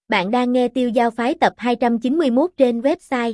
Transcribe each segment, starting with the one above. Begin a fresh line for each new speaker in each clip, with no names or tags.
Bạn đang nghe Tiêu Giao Phái tập 291 trên website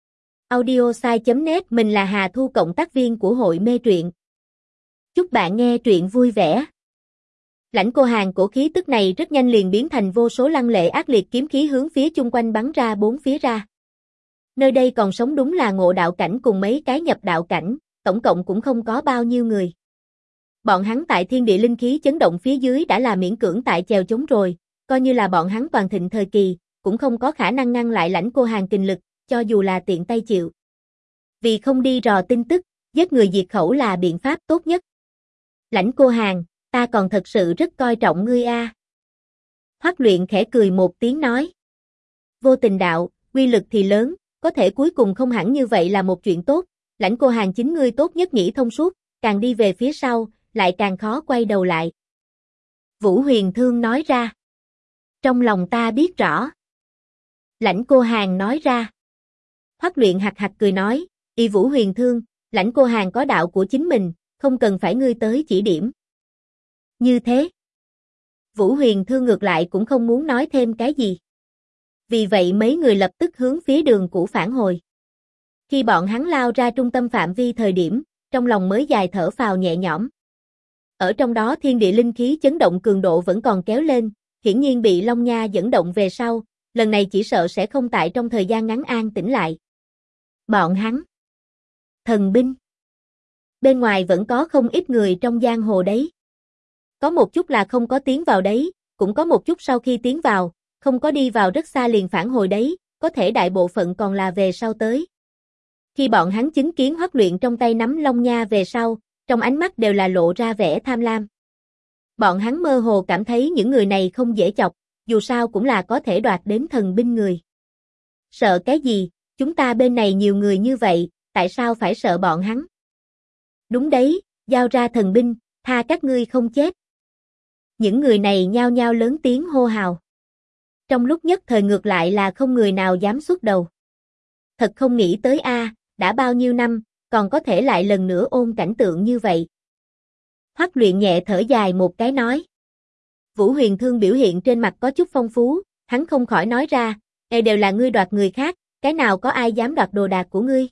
audiosai.net. Mình là Hà Thu, cộng tác viên của hội mê truyện. Chúc bạn nghe truyện vui vẻ. Lãnh Cô Hàn, cổ khí tức này rất nhanh liền biến thành vô số lăng lệ ác liệt kiếm khí hướng phía chung quanh bắn ra bốn phía ra. Nơi đây còn sống đúng là Ngộ Đạo cảnh cùng mấy cái nhập đạo cảnh, tổng cộng cũng không có bao nhiêu người. Bọn hắn tại thiên địa linh khí chấn động phía dưới đã là miễn cưỡng tại chèo chống rồi. Coi như là bọn hắn toàn thịnh thời kỳ, cũng không có khả năng ngăn lại Lãnh Cô Hàn kình lực, cho dù là tiện tay chịu. Vì không đi rò tin tức, giết người diệt khẩu là biện pháp tốt nhất. Lãnh Cô Hàn, ta còn thật sự rất coi trọng ngươi a. Hoắc Luyện khẽ cười một tiếng nói. Vô tình đạo, quy lực thì lớn, có thể cuối cùng không hẳn như vậy là một chuyện tốt. Lãnh Cô Hàn, chính ngươi tốt nhất nghĩ thông suốt, càng đi về phía sau, lại càng khó quay đầu lại. Vũ Huyền Thương nói ra. Trong lòng ta biết rõ. Lãnh Cô Hàn nói ra. Hoắc Luyện hạc hạc cười nói, y Vũ Huyền Thương, Lãnh Cô Hàn có đạo của chính mình, không cần phải ngươi tới chỉ điểm. Như thế. Vũ Huyền Thương ngược lại cũng không muốn nói thêm cái gì. Vì vậy mấy người lập tức hướng phía đường cũ phản hồi. Khi bọn hắn lao ra trung tâm phạm vi thời điểm, trong lòng mới dài thở phào nhẹ nhõm. Ở trong đó thiên địa linh khí chấn động cường độ vẫn còn kéo lên. Hiển nhiên bị Long Nha dẫn động về sau, lần này chỉ sợ sẽ không tại trong thời gian ngắn an tĩnh lại. Bọn hắn. Thần binh. Bên ngoài vẫn có không ít người trong giang hồ đấy. Có một chút là không có tiến vào đấy, cũng có một chút sau khi tiến vào, không có đi vào rất xa liền phản hồi đấy, có thể đại bộ phận còn là về sau tới. Khi bọn hắn chứng kiến Hoắc Luyện trong tay nắm Long Nha về sau, trong ánh mắt đều là lộ ra vẻ tham lam. Bọn hắn mơ hồ cảm thấy những người này không dễ chọc, dù sao cũng là có thể đoạt đến thần binh người. Sợ cái gì, chúng ta bên này nhiều người như vậy, tại sao phải sợ bọn hắn? Đúng đấy, giao ra thần binh, tha các ngươi không chết. Những người này nhao nhao lớn tiếng hô hào. Trong lúc nhất thời ngược lại là không người nào dám xuất đầu. Thật không nghĩ tới a, đã bao nhiêu năm, còn có thể lại lần nữa ôn cảnh tượng như vậy. Hoắc Luyện nhẹ thở dài một cái nói. Vũ Huyền Thương biểu hiện trên mặt có chút phong phú, hắn không khỏi nói ra, đều là ngươi đoạt người khác, cái nào có ai dám đoạt đồ đạc của ngươi?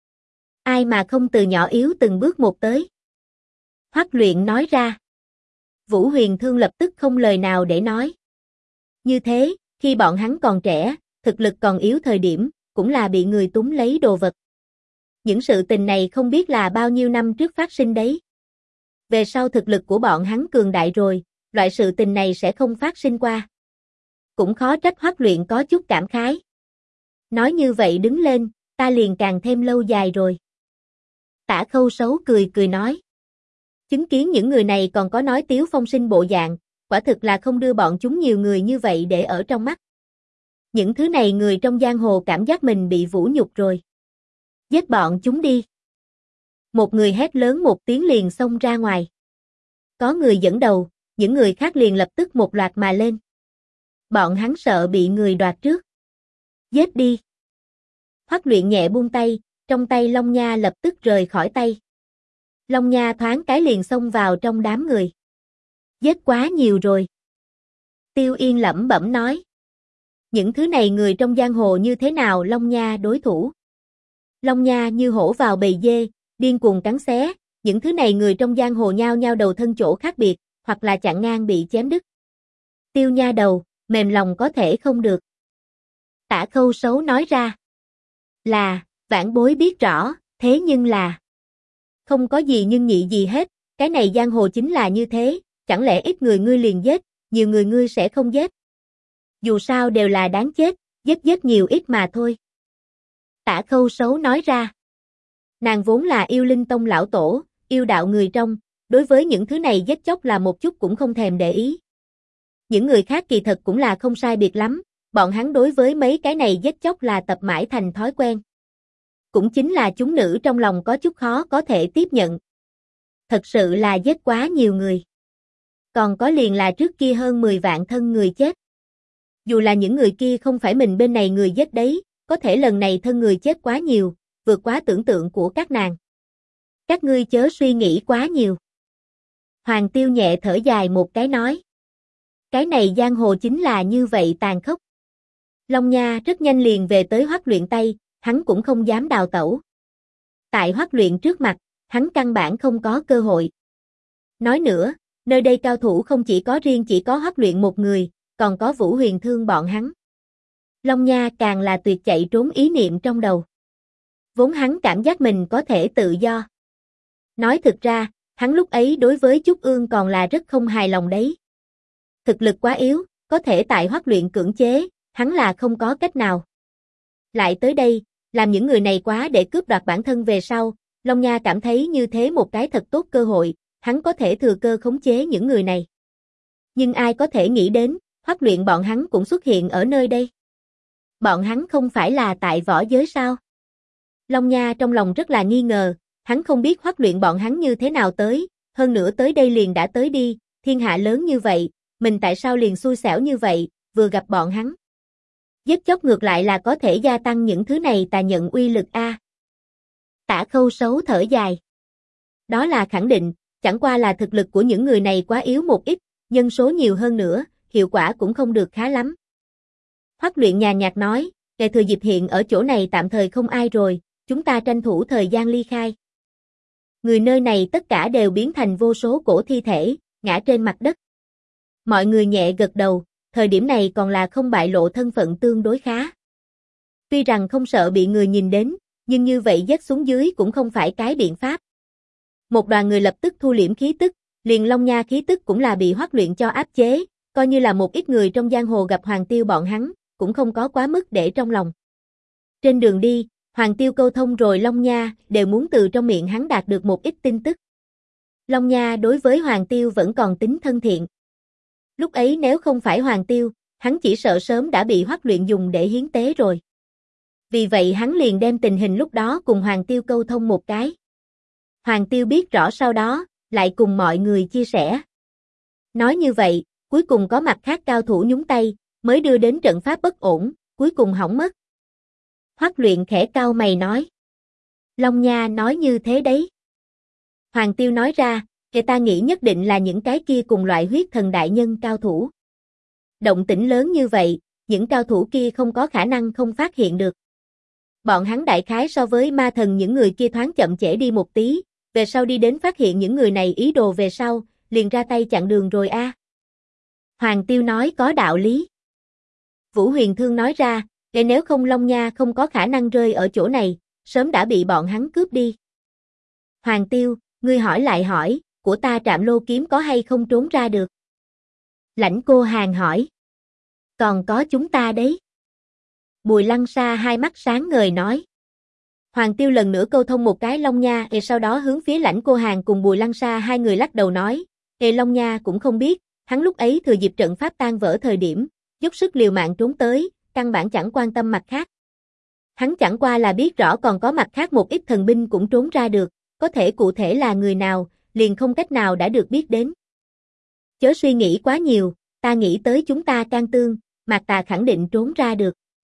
Ai mà không từ nhỏ yếu từng bước một tới? Hoắc Luyện nói ra. Vũ Huyền Thương lập tức không lời nào để nói. Như thế, khi bọn hắn còn trẻ, thực lực còn yếu thời điểm, cũng là bị người túm lấy đồ vật. Những sự tình này không biết là bao nhiêu năm trước phát sinh đấy. Về sau thực lực của bọn hắn cường đại rồi, loại sự tình này sẽ không phát sinh qua. Cũng khó trách Hoắc Luyện có chút cảm khái. Nói như vậy đứng lên, ta liền càng thêm lâu dài rồi. Tả Khâu Sấu cười cười nói. Chứng kiến những người này còn có nói tiếu phong sinh bộ dạng, quả thực là không đưa bọn chúng nhiều người như vậy để ở trong mắt. Những thứ này người trong giang hồ cảm giác mình bị vũ nhục rồi. Giết bọn chúng đi. Một người hét lớn một tiếng liền xông ra ngoài. Có người dẫn đầu, những người khác liền lập tức một loạt mà lên. Bọn hắn sợ bị người đoạt trước. Giết đi. Hoắc Luyện nhẹ buông tay, trong tay Long Nha lập tức rời khỏi tay. Long Nha thoáng cái liền xông vào trong đám người. Giết quá nhiều rồi. Tiêu Yên lẩm bẩm nói. Những thứ này người trong giang hồ như thế nào Long Nha đối thủ? Long Nha như hổ vào bầy dê, điên cuồng cắn xé, những thứ này người trong giang hồ nhao nhao đầu thân chỗ khác biệt, hoặc là chặn ngang bị chém đứt. Tiêu nha đầu, mềm lòng có thể không được. Tả Khâu Sấu nói ra. Là, vãn bối biết rõ, thế nhưng là. Không có gì nhưng nhị gì hết, cái này giang hồ chính là như thế, chẳng lẽ ít người ngươi liền giết, nhiều người ngươi sẽ không giết. Dù sao đều là đáng chết, giết nhiều ít mà thôi. Tả Khâu Sấu nói ra. Nàng vốn là yêu linh tông lão tổ, yêu đạo người trong, đối với những thứ này giết chóc là một chút cũng không thèm để ý. Những người khác kỳ thật cũng là không sai biệt lắm, bọn hắn đối với mấy cái này giết chóc là tập mãi thành thói quen. Cũng chính là chúng nữ trong lòng có chút khó có thể tiếp nhận. Thật sự là giết quá nhiều người. Còn có liền là trước kia hơn 10 vạn thân người chết. Dù là những người kia không phải mình bên này người giết đấy, có thể lần này thân người chết quá nhiều, vượt quá tưởng tượng của các nàng. Các ngươi chớ suy nghĩ quá nhiều. Hoàng Tiêu nhẹ thở dài một cái nói. Cái này giang hồ chính là như vậy tàn khốc. Long Nha rất nhanh liền về tới Hoắc Luyện tay, hắn cũng không dám đào tẩu. Tại Hoắc Luyện trước mặt, hắn căn bản không có cơ hội. Nói nữa, nơi đây cao thủ không chỉ có Hoắc Luyện một người, còn có Vũ Huyền Thương bọn hắn. Long Nha càng là tuyệt chạy trốn ý niệm trong đầu. Vốn hắn cảm giác mình có thể tự do. Nói thực ra, hắn lúc ấy đối với Trúc Ương còn là rất không hài lòng đấy. Thực lực quá yếu, có thể tại Hoắc Luyện cưỡng chế, hắn là không có cách nào. Lại tới đây, làm những người này quá để cướp đoạt bản thân về sau, Long Nha cảm thấy như thế một cái thật tốt cơ hội, hắn có thể thừa cơ khống chế những người này. Nhưng ai có thể nghĩ đến, Hoắc Luyện bọn hắn cũng xuất hiện ở nơi đây. Bọn hắn không phải là tại võ giới sao? Long Nha trong lòng rất là nghi ngờ, hắn không biết Hoắc Luyện bọn hắn như thế nào tới, hơn nữa tới đây liền đã tới đi, thiên hạ lớn như vậy, mình tại sao liền xui xẻo như vậy, vừa gặp bọn hắn. Giết chóc ngược lại là có thể gia tăng những thứ này tà nhận uy lực a. Tả Khâu Sấu thở dài. Đó là khẳng định, chẳng qua là thực lực của những người này quá yếu một ít, nhân số nhiều hơn nữa, hiệu quả cũng không được khá lắm. Hoắc Luyện nhàn nhạt nói, kẻ thừa dịp hiện ở chỗ này tạm thời không ai rồi, chúng ta tranh thủ thời gian ly khai. Người nơi này tất cả đều biến thành vô số cổ thi thể, ngã trên mặt đất. Mọi người nhẹ gật đầu, thời điểm này còn là không bại lộ thân phận tương đối khá. Tuy rằng không sợ bị người nhìn đến, nhưng như vậy dắt xuống dưới cũng không phải cái biện pháp. Một đoàn người lập tức thu liễm khí tức, liền Long Nha khí tức cũng là bị Hoắc Luyện cho áp chế, coi như là một ít người trong giang hồ gặp Hoàng Tiêu bọn hắn, cũng không có quá mức để trong lòng. Trên đường đi, Hoàng Tiêu câu thông rồi Long Nha đều muốn từ trong miệng hắn đạt được một ít tin tức. Long Nha đối với Hoàng Tiêu vẫn còn tính thân thiện. Lúc ấy nếu không phải Hoàng Tiêu, hắn chỉ sợ sớm đã bị Hoắc Luyện dùng để hiến tế rồi. Vì vậy hắn liền đem tình hình lúc đó cùng Hoàng Tiêu câu thông một cái. Hoàng Tiêu biết rõ sau đó, lại cùng mọi người chia sẻ. Nói như vậy, cuối cùng có mặt khác cao thủ nhúng tay, mới đưa đến trận pháp bất ổn, cuối cùng hỏng mất. Hoắc Luyện khẽ cau mày nói. Long Nha nói như thế đấy. Hoàng Tiêu nói ra, người ta nghĩ nhất định là những cái kia cùng loại huyết thần đại nhân cao thủ. Động tĩnh lớn như vậy, những cao thủ kia không có khả năng không phát hiện được. Bọn hắn đại khái so với ma thần những người kia thoáng chậm trễ đi một tí, về sau đi đến phát hiện những người này ý đồ về sau, liền ra tay chặn đường rồi a. Hoàng Tiêu nói có đạo lý. Vũ Huyền Thương nói ra, nếu không Long Nha không có khả năng rơi ở chỗ này, sớm đã bị bọn hắn cướp đi. Hoàng Tiêu, ngươi hỏi lại hỏi, của ta Trạm Lô kiếm có hay không trốn ra được? Lãnh Cô Hàn hỏi. Còn có chúng ta đấy. Bùi Lăng Sa hai mắt sáng ngời nói. Hoàng Tiêu lần nữa câu thông một cái Long Nha, sau đó hướng phía Lãnh Cô Hàn cùng Bùi Lăng Sa hai người lắc đầu nói, Long Nha cũng không biết, hắn lúc ấy thừa dịp trận pháp tan vỡ thời điểm, dốc sức liều mạng trốn tới, căn bản chẳng quan tâm mặt khác. Hắn chẳng qua là biết rõ còn có mặt khác một ít thần binh cũng trốn ra được, có thể cụ thể là người nào, liền không cách nào đã được biết đến. Chớ suy nghĩ quá nhiều, ta nghĩ tới chúng ta can tương, Mạc Tà khẳng định trốn ra được.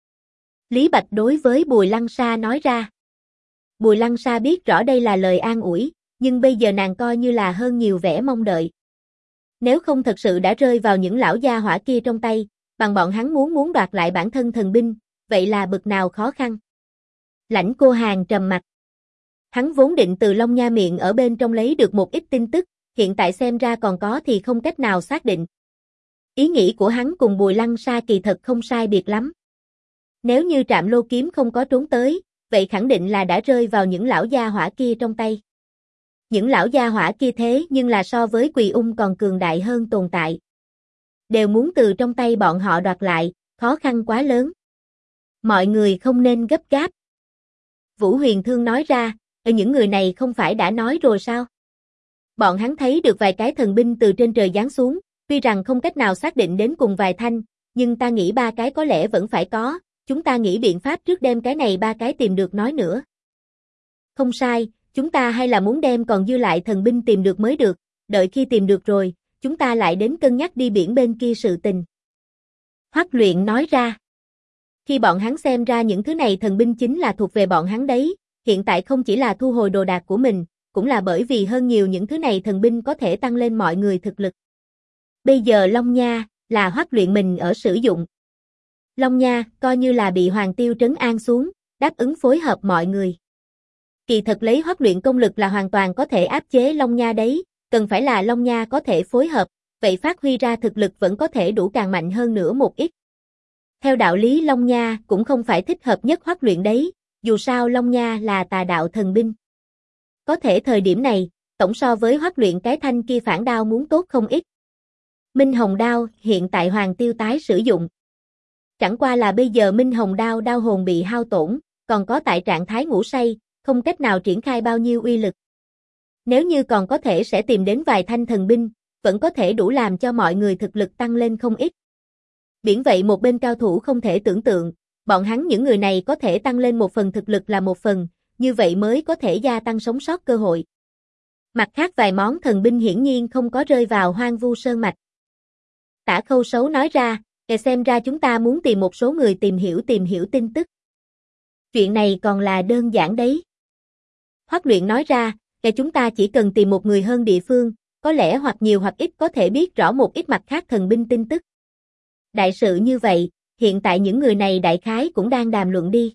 Lý Bạch đối với Bùi Lăng Sa nói ra. Bùi Lăng Sa biết rõ đây là lời an ủi, nhưng bây giờ nàng coi như là hơn nhiều vẻ mong đợi. Nếu không thật sự đã rơi vào những lão gia hỏa kia trong tay, bằng bọn hắn muốn đoạt lại bản thân thần binh, vậy là bực nào khó khăn. Lãnh Cô Hàn trầm mặt. Hắn vốn định từ Long Nha miệng ở bên trong lấy được một ít tin tức, hiện tại xem ra còn có thì không cách nào xác định. Ý nghĩ của hắn cùng Bùi Lăng Sa kỳ thật không sai biệt lắm. Nếu như Trạm Lô kiếm không có trốn tới, vậy khẳng định là đã rơi vào những lão gia hỏa kia trong tay. Những lão gia hỏa kia thế nhưng là so với Quỳ Ung còn cường đại hơn tồn tại. Đều muốn từ trong tay bọn họ đoạt lại, khó khăn quá lớn. Mọi người không nên gấp gáp. Vũ Huyền Thương nói ra, những người này không phải đã nói rồi sao? Bọn hắn thấy được vài cái thần binh từ trên trời giáng xuống, tuy rằng không cách nào xác định đến cùng vài thanh, nhưng ta nghĩ ba cái có lẽ vẫn phải có, chúng ta nghĩ biện pháp trước đem cái này ba cái tìm được nói nữa. Không sai, chúng ta hay là muốn đem còn dư lại thần binh tìm được mới được, đợi khi tìm được rồi, chúng ta lại đến cân nhắc đi biển bên kia sự tình. Hoắc Luyện nói ra. Khi bọn hắn xem ra những thứ này thần binh chính là thuộc về bọn hắn đấy, hiện tại không chỉ là thu hồi đồ đạc của mình, cũng là bởi vì hơn nhiều những thứ này thần binh có thể tăng lên mọi người thực lực. Bây giờ Long Nha, là Hoắc Luyện mình ở sử dụng. Long Nha coi như là bị Hoàng Tiêu trấn an xuống, đáp ứng phối hợp mọi người. Kỳ thật lấy Hoắc Luyện công lực là hoàn toàn có thể áp chế Long Nha đấy, cần phải là Long Nha có thể phối hợp, vậy phát huy ra thực lực vẫn có thể đủ càng mạnh hơn nữa một ít. Theo đạo lý Long Nha cũng không phải thích hợp nhất Hoắc Luyện đấy, dù sao Long Nha là tà đạo thần binh. Có thể thời điểm này, tổng so với Hoắc Luyện cái thanh kia phản đao muốn tốt không ít. Minh Hồng đao hiện tại Hoàng Tiêu tái sử dụng. Chẳng qua là bây giờ Minh Hồng đao đao hồn bị hao tổn, còn có tại trạng thái ngủ say, không cách nào triển khai bao nhiêu uy lực. Nếu như còn có thể sẽ tìm đến vài thanh thần binh, vẫn có thể đủ làm cho mọi người thực lực tăng lên không ít. Biển vậy một bên cao thủ không thể tưởng tượng, bọn hắn những người này có thể tăng lên một phần thực lực là một phần, như vậy mới có thể gia tăng sống sót cơ hội. Mặt khác vài món thần binh hiển nhiên không có rơi vào Hoang Vu Sơn mạch. Tả Khâu Sấu nói ra, xem ra chúng ta muốn tìm một số người tìm hiểu tin tức. Chuyện này còn là đơn giản đấy. Hoắc Luyện nói ra, chúng ta chỉ cần tìm một người hơn địa phương, có lẽ hoặc nhiều hoặc ít có thể biết rõ một ít mặt khác thần binh tin tức. Đại sự như vậy, hiện tại những người này đại khái cũng đang đàm luận đi.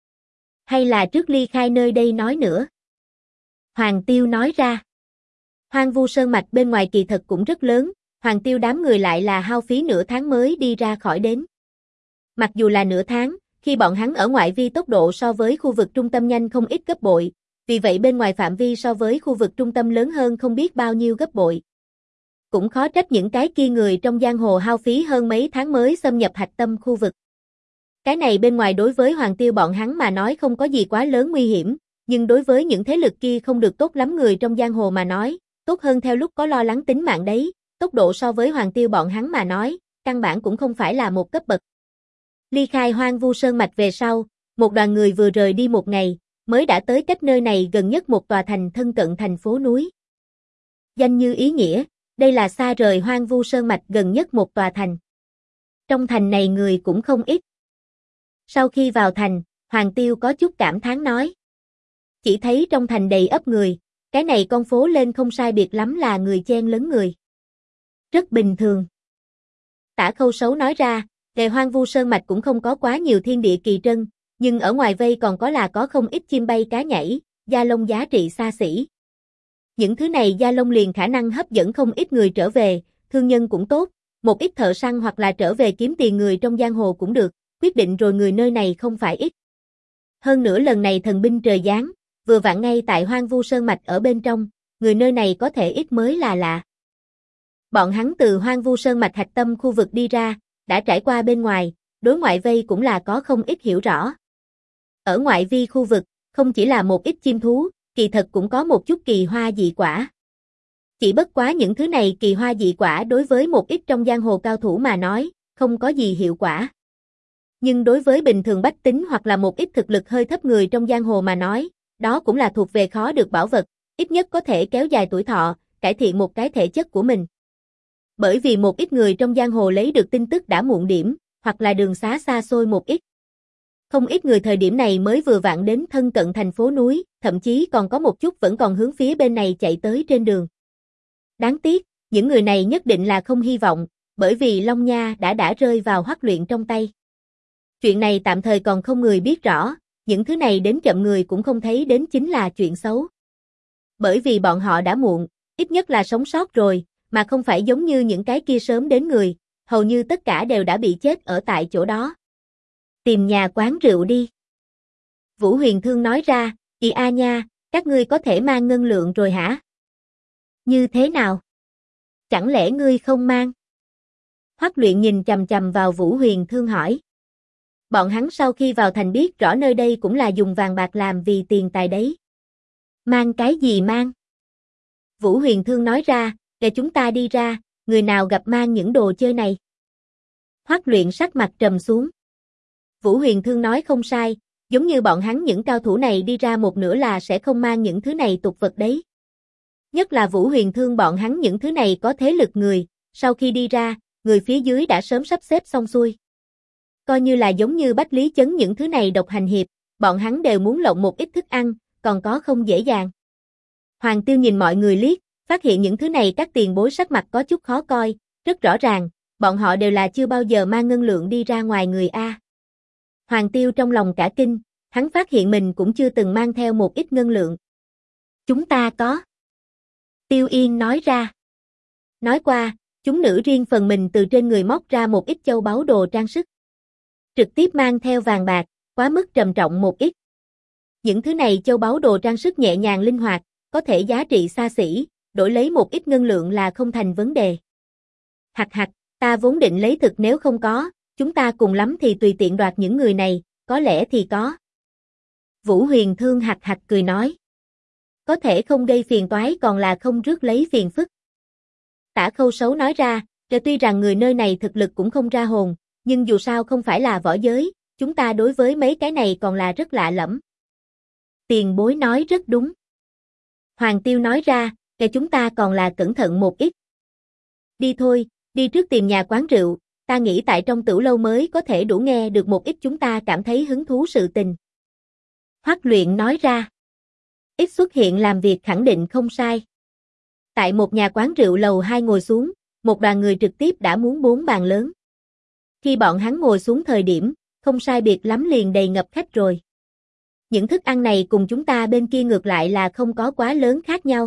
Hay là trước ly khai nơi đây nói nữa? Hoàng Tiêu nói ra. Hoang Vu Sơn mạch bên ngoài kỳ thật cũng rất lớn, Hoàng Tiêu đám người lại là hao phí nửa tháng mới đi ra khỏi đến. Mặc dù là nửa tháng, khi bọn hắn ở ngoại vi tốc độ so với khu vực trung tâm nhanh không ít gấp bội, vì vậy bên ngoài phạm vi so với khu vực trung tâm lớn hơn không biết bao nhiêu gấp bội. Cũng khó trách những cái kia người trong giang hồ hao phí hơn mấy tháng mới xâm nhập hạch tâm khu vực. Cái này bên ngoài đối với Hoàng Tiêu bọn hắn mà nói không có gì quá lớn nguy hiểm, nhưng đối với những thế lực kia không được tốt lắm người trong giang hồ mà nói, tốt hơn theo lúc có lo lắng tính mạng đấy, tốc độ so với Hoàng Tiêu bọn hắn mà nói, căn bản cũng không phải là một cấp bậc. Ly khai Hoang Vu Sơn mạch về sau, một đoàn người vừa rời đi một ngày, mới đã tới cách nơi này gần nhất một tòa thành thân cận thành phố núi. Danh như ý nghĩa, đây là xa rời Hoang Vu Sơn mạch gần nhất một tòa thành. Trong thành này người cũng không ít. Sau khi vào thành, Hoàng Tiêu có chút cảm thán nói. Chỉ thấy trong thành đầy ắp người, cái này con phố lên không sai biệt lắm là người chen lấn người. Rất bình thường. Tả Khâu Sấu nói ra, về Hoang Vu Sơn mạch cũng không có quá nhiều thiên địa kỳ trân, nhưng ở ngoài vây còn có không ít chim bay cá nhảy, da lông giá trị xa xỉ. Những thứ này da lông liền khả năng hấp dẫn không ít người trở về, thương nhân cũng tốt, một ít thợ săn hoặc là trở về kiếm tiền người trong giang hồ cũng được, quyết định rồi người nơi này không phải ít. Hơn nữa lần này thần binh trời giáng, vừa vặn ngay tại Hoang Vu Sơn mạch ở bên trong, người nơi này có thể ít mới là lạ. Bọn hắn từ Hoang Vu Sơn mạch hạch tâm khu vực đi ra, đã trải qua bên ngoài, đối ngoại vây cũng là có không ít hiểu rõ. Ở ngoại vi khu vực, không chỉ là một ít chim thú, kỳ thật cũng có một chút kỳ hoa dị quả. Chỉ bất quá những thứ này kỳ hoa dị quả đối với một ít trong giang hồ cao thủ mà nói, không có gì hiệu quả. Nhưng đối với bình thường bách tính hoặc là một ít thực lực hơi thấp người trong giang hồ mà nói, đó cũng là thuộc về khó được bảo vật, ít nhất có thể kéo dài tuổi thọ, cải thiện một cái thể chất của mình. Bởi vì một ít người trong giang hồ lấy được tin tức đã muộn điểm, hoặc là đường xá xa xôi một ít. Không ít người thời điểm này mới vừa vặn đến thân cận thành phố núi, thậm chí còn có một chút vẫn còn hướng phía bên này chạy tới trên đường. Đáng tiếc, những người này nhất định là không hy vọng, bởi vì Long Nha đã rơi vào Hoắc Luyện trong tay. Chuyện này tạm thời còn không người biết rõ, những thứ này đến chậm người cũng không thấy đến chính là chuyện xấu. Bởi vì bọn họ đã muộn, ít nhất là sống sót rồi, mà không phải giống như những cái kia sớm đến người, hầu như tất cả đều đã bị chết ở tại chỗ đó. Tìm nhà quán rượu đi. Vũ Huyền Thương nói ra, a nha, các ngươi có thể mang ngân lượng rồi hả? Như thế nào? Chẳng lẽ ngươi không mang? Hoắc Luyện nhìn chằm chằm vào Vũ Huyền Thương hỏi. Bọn hắn sau khi vào thành biết rõ nơi đây cũng là dùng vàng bạc làm vì tiền tài đấy. Mang cái gì mang? Vũ Huyền Thương nói ra, để chúng ta đi ra, người nào gặp mang những đồ chơi này? Hoắc Luyện sắc mặt trầm xuống. Vũ Huyền Thương nói không sai, giống như bọn hắn những cao thủ này đi ra một nửa là sẽ không mang những thứ này tục vật đấy. Nhất là Vũ Huyền Thương bọn hắn những thứ này có thế lực người, sau khi đi ra, người phía dưới đã sớm sắp xếp xong xuôi. Coi như là giống như Bách Lý Chấn những thứ này độc hành hiệp, bọn hắn đều muốn lộng một ít thức ăn, còn có không dễ dàng. Hoàng Tiêu nhìn mọi người liếc, phát hiện những thứ này các tiền bối sắc mặt có chút khó coi, rất rõ ràng, bọn họ đều là chưa bao giờ mang ngân lượng đi ra ngoài người a. Hoàng Tiêu trong lòng cả kinh, hắn phát hiện mình cũng chưa từng mang theo một ít ngân lượng. Chúng ta có. Tiêu Yên nói ra. Nói qua, chúng nữ riêng phần mình từ trên người móc ra một ít châu báu đồ trang sức. Trực tiếp mang theo vàng bạc, quá mức trầm trọng một ít. Những thứ này châu báu đồ trang sức nhẹ nhàng linh hoạt, có thể giá trị xa xỉ, đổi lấy một ít ngân lượng là không thành vấn đề. Hặc hặc, ta vốn định lấy thực nếu không có, chúng ta cùng lắm thì tùy tiện đoạt những người này, có lẽ thì có. Vũ Huyền Thương hặc hặc cười nói. Có thể không gây phiền toái còn là không rước lấy phiền phức. Tả Khâu Sấu nói ra, tuy rằng người nơi này thực lực cũng không ra hồn, nhưng dù sao không phải là võ giới, chúng ta đối với mấy cái này còn là rất lạ lẫm. Tiền bối nói rất đúng. Hoàng Tiêu nói ra, chúng ta còn là cẩn thận một ít. Đi thôi, đi trước tìm nhà quán rượu, ta nghĩ tại trong tửu lâu mới có thể đủ nghe được một ít chúng ta cảm thấy hứng thú sự tình. Hoắc Luyện nói ra. Ít xuất hiện làm việc khẳng định không sai. Tại một nhà quán rượu lầu 2 ngồi xuống, một đoàn người trực tiếp đã muốn 4 bàn lớn. Khi bọn hắn ngồi xuống thời điểm, không sai biệt lắm liền đầy ngập khách rồi. Những thức ăn này cùng chúng ta bên kia ngược lại là không có quá lớn khác nhau.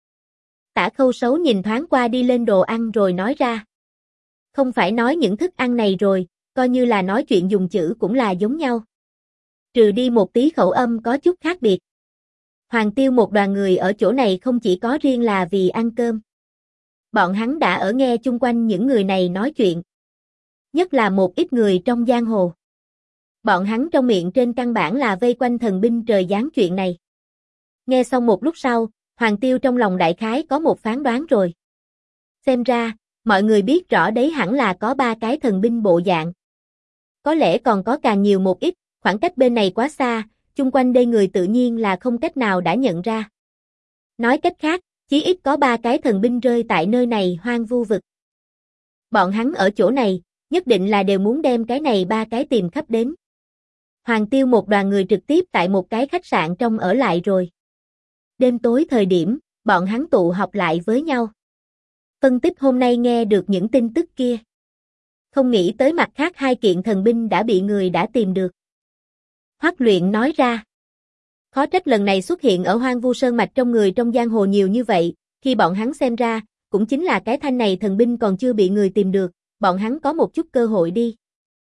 Tả Khâu Sấu nhìn thoáng qua đi lên đồ ăn rồi nói ra. Không phải nói những thức ăn này rồi, coi như là nói chuyện dùng chữ cũng là giống nhau. Trừ đi một tí khẩu âm có chút khác biệt. Hoàng Tiêu một đoàn người ở chỗ này không chỉ có riêng là vì ăn cơm. Bọn hắn đã ở nghe chung quanh những người này nói chuyện. Nhất là một ít người trong giang hồ. Bọn hắn trong miệng trên căn bản là vây quanh thần binh trời giáng chuyện này. Nghe xong một lúc sau, Hoàng Tiêu trong lòng đại khái có một phán đoán rồi. Xem ra, mọi người biết rõ đấy hẳn là có 3 cái thần binh bộ dạng. Có lẽ còn có càng nhiều một ít, khoảng cách bên này quá xa, chung quanh đây người tự nhiên là không cách nào đã nhận ra. Nói cách khác, chí ít có 3 cái thần binh rơi tại nơi này hoang vu vực. Bọn hắn ở chỗ này, nhất định là đều muốn đem cái này 3 cái tìm khắp đến. Hoàng Tiêu một đoàn người trực tiếp tại một cái khách sạn trong ở lại rồi. Đêm tối thời điểm, bọn hắn tụ họp lại với nhau. Phân tích hôm nay nghe được những tin tức kia. Không nghĩ tới mặt khác 2 kiện thần binh đã bị người đã tìm được. Hoắc Luyện nói ra. Khó trách lần này xuất hiện ở Hoang Vu Sơn Mạch trong người trong giang hồ nhiều như vậy, khi bọn hắn xem ra, cũng chính là cái thanh này thần binh còn chưa bị người tìm được, bọn hắn có một chút cơ hội đi.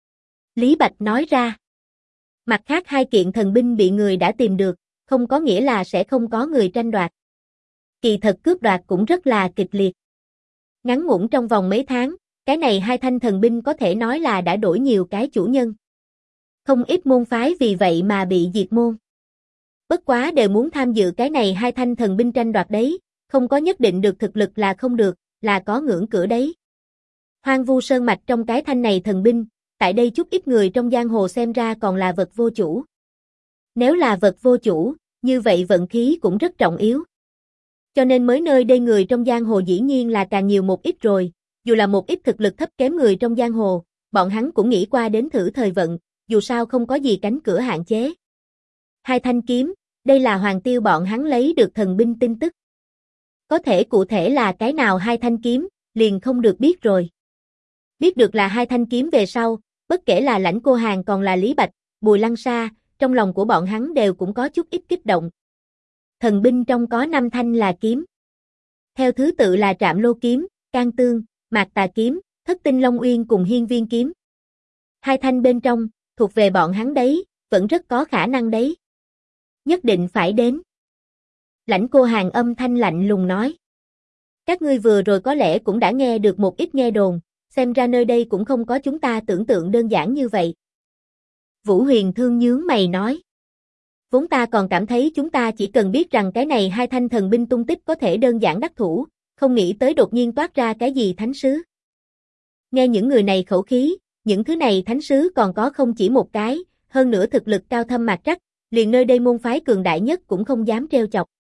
Lý Bạch nói ra. Mặt khác 2 kiện thần binh bị người đã tìm được, không có nghĩa là sẽ không có người tranh đoạt. Kỳ thật cướp đoạt cũng rất là kịch liệt. Ngắn ngủn trong vòng mấy tháng, cái này 2 thanh thần binh có thể nói là đã đổi nhiều cái chủ nhân. Không ít môn phái vì vậy mà bị diệt môn. Bất quá đều muốn tham dự cái này 2 thanh thần binh tranh đoạt đấy, không có nhất định được thực lực là không được, là có ngưỡng cửa đấy. Hoang Vu Sơn Mạch trong cái thanh này thần binh, tại đây chút ít người trong giang hồ xem ra còn là vật vô chủ. Nếu là vật vô chủ, như vậy vận khí cũng rất trọng yếu. Cho nên mới nơi đây người trong giang hồ dĩ nhiên là càng nhiều một ít rồi, dù là một ít thực lực thấp kém người trong giang hồ, bọn hắn cũng nghĩ qua đến thử thời vận, dù sao không có gì cánh cửa hạn chế. 2 thanh kiếm, đây là Hoàng Tiêu bọn hắn lấy được thần binh tin tức. Có thể cụ thể là cái nào 2 thanh kiếm, liền không được biết rồi. Biết được là 2 thanh kiếm về sau, bất kể là Lãnh Cô Hàn còn là Lý Bạch, Bùi Lăng Sa, trong lòng của bọn hắn đều cũng có chút ít kích động. Thần binh trong có 5 thanh là kiếm. Theo thứ tự là Trạm Lô kiếm, Can Tương, Mạc Tà kiếm, Thất Tinh Long Uyên cùng Hiên Viên kiếm. 2 thanh bên trong, thuộc về bọn hắn đấy, vẫn rất có khả năng đấy. Nhất định phải đến. Lãnh Cô Hàn âm thanh lạnh lùng nói. Các ngươi vừa rồi có lẽ cũng đã nghe được một ít nghe đồn, xem ra nơi đây cũng không có chúng ta tưởng tượng đơn giản như vậy. Vũ Huyền Thương nhướng mày nói. Vốn ta còn cảm thấy chúng ta chỉ cần biết rằng cái này 2 thanh thần binh tung tích có thể đơn giản đắc thủ, không nghĩ tới đột nhiên toát ra cái gì thánh sứ. Nghe những người này khẩu khí, những thứ này thánh sứ còn có không chỉ một cái, hơn nữa thực lực cao thâm mạc trắc, liền nơi đây môn phái cường đại nhất cũng không dám trêu chọc.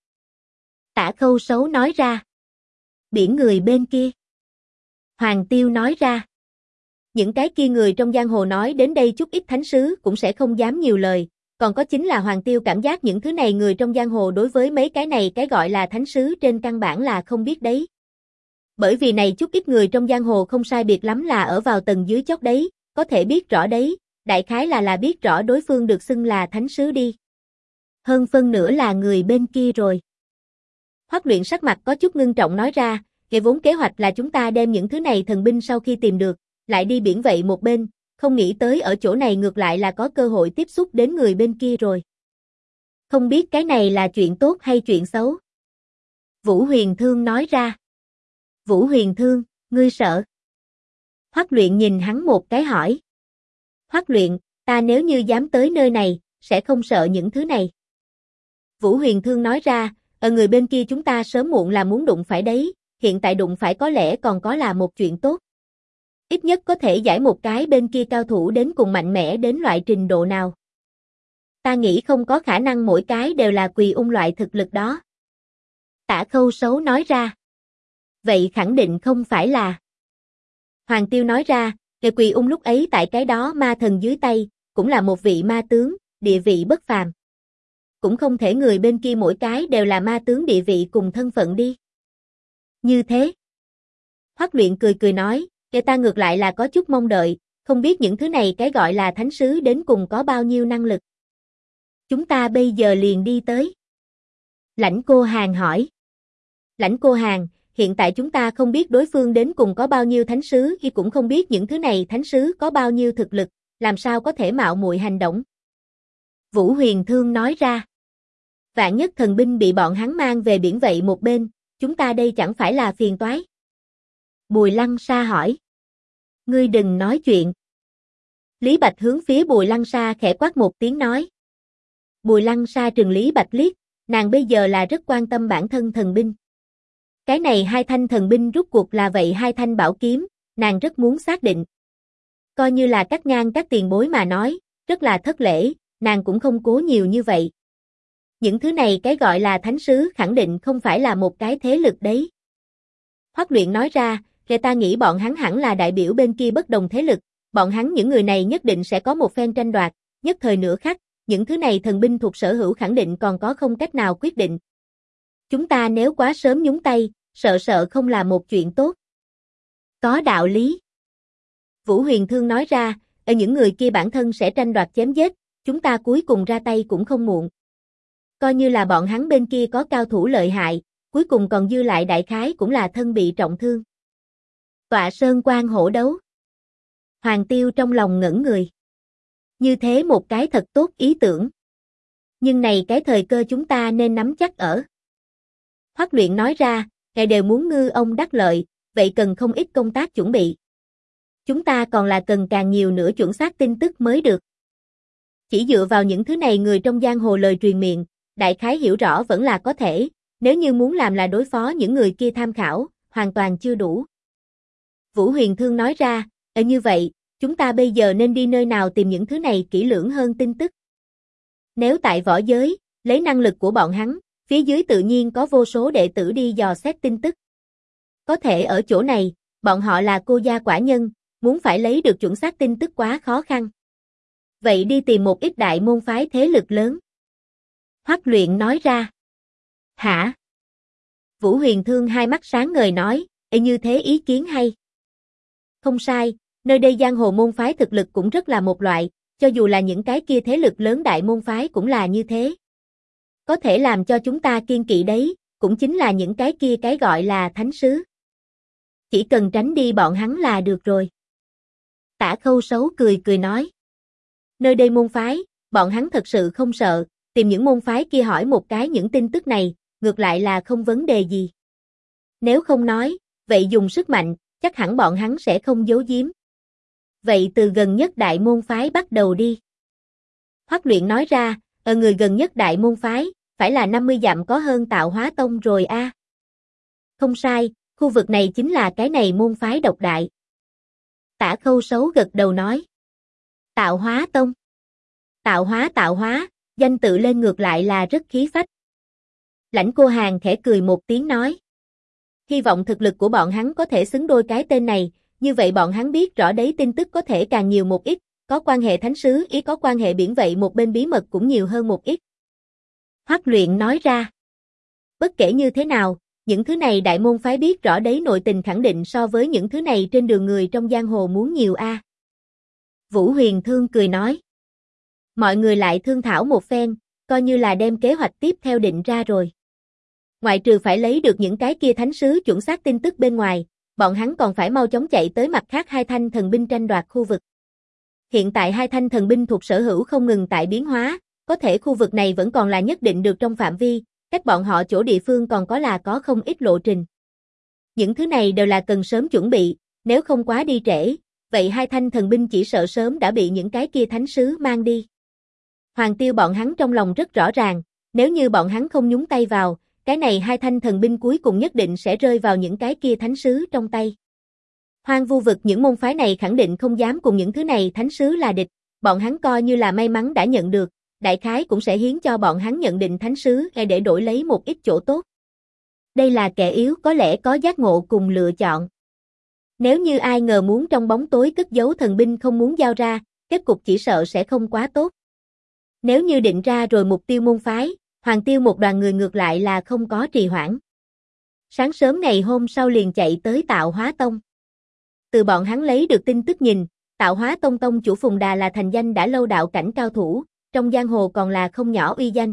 Tả Khâu Sấu nói ra. Biển người bên kia. Hoàng Tiêu nói ra. Những cái kia người trong giang hồ nói đến đây chút ít thánh sứ cũng sẽ không dám nhiều lời, còn có chính là Hoàng Tiêu cảm giác những thứ này người trong giang hồ đối với mấy cái này cái gọi là thánh sứ trên căn bản là không biết đấy. Bởi vì này chút ít người trong giang hồ không sai biệt lắm là ở vào tầng dưới chót đấy, có thể biết rõ đấy, đại khái là biết rõ đối phương được xưng là thánh sứ đi. Hơn phân nửa là người bên kia rồi. Hoắc Luyện sắc mặt có chút ngưng trọng nói ra, vốn kế hoạch là chúng ta đem những thứ này thần binh sau khi tìm được, lại đi biển vậy một bên, không nghĩ tới ở chỗ này ngược lại là có cơ hội tiếp xúc đến người bên kia rồi. Không biết cái này là chuyện tốt hay chuyện xấu? Vũ Huyền Thương nói ra. Vũ Huyền Thương, ngươi sợ? Hoắc Luyện nhìn hắn một cái hỏi. Hoắc Luyện, ta nếu như dám tới nơi này, sẽ không sợ những thứ này. Vũ Huyền Thương nói ra, ở người bên kia chúng ta sớm muộn là muốn đụng phải đấy, hiện tại đụng phải có lẽ còn có là một chuyện tốt. Ít nhất có thể giải một cái bên kia cao thủ đến cùng mạnh mẽ đến loại trình độ nào. Ta nghĩ không có khả năng mỗi cái đều là Quỳ Ung loại thực lực đó. Tả Khâu Sấu nói ra. Vậy khẳng định không phải là. Hoàng Tiêu nói ra, Quỳ Ung lúc ấy tại cái đó ma thần dưới tay, cũng là một vị ma tướng, địa vị bất phàm. Cũng không thể người bên kia mỗi cái đều là ma tướng địa vị cùng thân phận đi. Như thế. Hoắc Luyện cười cười nói, ta ngược lại là có chút mong đợi, không biết những thứ này cái gọi là thánh sứ đến cùng có bao nhiêu năng lực. Chúng ta bây giờ liền đi tới. Lãnh Cô Hàn hỏi. Lãnh Cô Hàn, hiện tại chúng ta không biết đối phương đến cùng có bao nhiêu thánh sứ y cũng không biết những thứ này thánh sứ có bao nhiêu thực lực, làm sao có thể mạo muội hành động. Vũ Huyền Thương nói ra. Vạn nhất thần binh bị bọn hắn mang về biển vậy một bên, chúng ta đây chẳng phải là phiền toái. Bùi Lăng Sa hỏi. Ngươi đừng nói chuyện. Lý Bạch hướng phía Bùi Lăng Sa khẽ quát một tiếng nói. Bùi Lăng Sa trừng Lý Bạch liếc, nàng bây giờ là rất quan tâm bản thân thần binh. Cái này hai thanh thần binh rút cuộc là vậy hai thanh bảo kiếm, nàng rất muốn xác định. Coi như là cắt ngang các tiền bối mà nói, rất là thất lễ, nàng cũng không cố nhiều như vậy. Những thứ này cái gọi là thánh sứ khẳng định không phải là một cái thế lực đấy. Hoắc Luyện nói ra, ta nghĩ bọn hắn hẳn là đại biểu bên kia bất đồng thế lực, bọn hắn những người này nhất định sẽ có một phen tranh đoạt, nhất thời nửa khắc, những thứ này thần binh thuộc sở hữu khẳng định còn có không cách nào quyết định. Chúng ta nếu quá sớm nhúng tay, sợ không là một chuyện tốt. Có đạo lý. Vũ Huyền Thương nói ra, ở những người kia bản thân sẽ tranh đoạt chém giết, chúng ta cuối cùng ra tay cũng không muộn. Coi như là bọn hắn bên kia có cao thủ lợi hại, cuối cùng còn dư lại đại khái cũng là thân bị trọng thương. Tọa sơn quan hổ đấu. Hoàng Tiêu trong lòng ngẩn người. Như thế một cái thật tốt ý tưởng. Nhưng này cái thời cơ chúng ta nên nắm chắc ở. Hoắc Luyện nói ra, ngài đều muốn ngư ông đắc lợi, vậy cần không ít công tác chuẩn bị. Chúng ta còn là cần càng nhiều nữa chuẩn xác tin tức mới được. Chỉ dựa vào những thứ này người trong giang hồ lời truyền miệng, đại khái hiểu rõ vẫn là có thể, nếu như muốn làm là đối phó những người kia tham khảo, hoàn toàn chưa đủ. Vũ Huyền Thương nói ra, như vậy, chúng ta bây giờ nên đi nơi nào tìm những thứ này kỹ lưỡng hơn tin tức. Nếu tại võ giới, lấy năng lực của bọn hắn, phía dưới tự nhiên có vô số đệ tử đi dò xét tin tức. Có thể ở chỗ này, bọn họ là cô gia quả nhân, muốn phải lấy được chuẩn xác tin tức quá khó khăn. Vậy đi tìm một ít đại môn phái thế lực lớn. Hoắc Luyện nói ra. Hả? Vũ Huyền Thương hai mắt sáng ngời nói, như thế ý kiến hay. Không sai, nơi đây giang hồ môn phái thực lực cũng rất là một loại, cho dù là những cái kia thế lực lớn đại môn phái cũng là như thế. Có thể làm cho chúng ta kiêng kỵ đấy, cũng chính là những cái kia cái gọi là thánh sứ. Chỉ cần tránh đi bọn hắn là được rồi. Tả Khâu Sấu cười cười nói. Nơi đây môn phái, bọn hắn thật sự không sợ, tìm những môn phái kia hỏi một cái những tin tức này, ngược lại là không vấn đề gì. Nếu không nói, vậy dùng sức mạnh, chắc hẳn bọn hắn sẽ không giấu giếm. Vậy từ gần nhất đại môn phái bắt đầu đi. Hoắc Luyện nói ra, ở người gần nhất đại môn phái, phải là 50 dặm có hơn Tạo Hóa Tông rồi a. Không sai, khu vực này chính là cái này môn phái độc đại. Tả Khâu Sấu gật đầu nói. Tạo Hóa Tông. Tạo hóa, danh tự lên ngược lại là rất khí phách. Lãnh Cô Hàn khẽ cười một tiếng nói. Hy vọng thực lực của bọn hắn có thể xứng đôi cái tên này, như vậy bọn hắn biết rõ đấy tin tức có thể càng nhiều một ít, có quan hệ thánh sứ ý có quan hệ biển vậy một bên bí mật cũng nhiều hơn một ít. Hoắc Luyện nói ra. Bất kể như thế nào, Những thứ này đại môn phái biết rõ đấy, nội tình khẳng định so với những thứ này trên đường người trong giang hồ muốn nhiều a. Vũ Huyền Thương cười nói. Mọi người lại thương thảo một phen, coi như là đem kế hoạch tiếp theo định ra rồi. Ngoại trừ phải lấy được những cái kia thánh sứ chuẩn xác tin tức bên ngoài, bọn hắn còn phải mau chóng chạy tới mặt khác hai thanh thần binh tranh đoạt khu vực. Hiện tại hai thanh thần binh thuộc sở hữu không ngừng tại biến hóa, có thể khu vực này vẫn còn là nhất định được trong phạm vi, cách bọn họ chỗ địa phương còn có không ít lộ trình. Những thứ này đều là cần sớm chuẩn bị, nếu không quá đi trễ, vậy hai thanh thần binh chỉ sợ sớm đã bị những cái kia thánh sứ mang đi. Hoàng Tiêu bọn hắn trong lòng rất rõ ràng, nếu như bọn hắn không nhúng tay vào, cái này hai thanh thần binh cuối cùng nhất định sẽ rơi vào những cái kia thánh sứ trong tay. Hoang vu vực những môn phái này khẳng định không dám cùng những thứ này thánh sứ là địch, bọn hắn coi như là may mắn đã nhận được, đại khái cũng sẽ hiến cho bọn hắn nhận định thánh sứ để đổi lấy một ít chỗ tốt. Đây là kẻ yếu có lẽ có giác ngộ cùng lựa chọn. Nếu như ai ngờ muốn trong bóng tối cất giấu thần binh không muốn giao ra, kết cục chỉ sợ sẽ không quá tốt. Nếu như định ra rồi mục tiêu môn phái, Hoàng Tiêu một đoàn người ngược lại là không có trì hoãn. Sáng sớm ngày hôm sau liền chạy tới Tạo Hóa Tông. Từ bọn hắn lấy được tin tức nhìn, Tạo Hóa Tông tông chủ Phùng Đà là thành danh đã lâu đạo cảnh cao thủ, trong giang hồ còn là không nhỏ uy danh.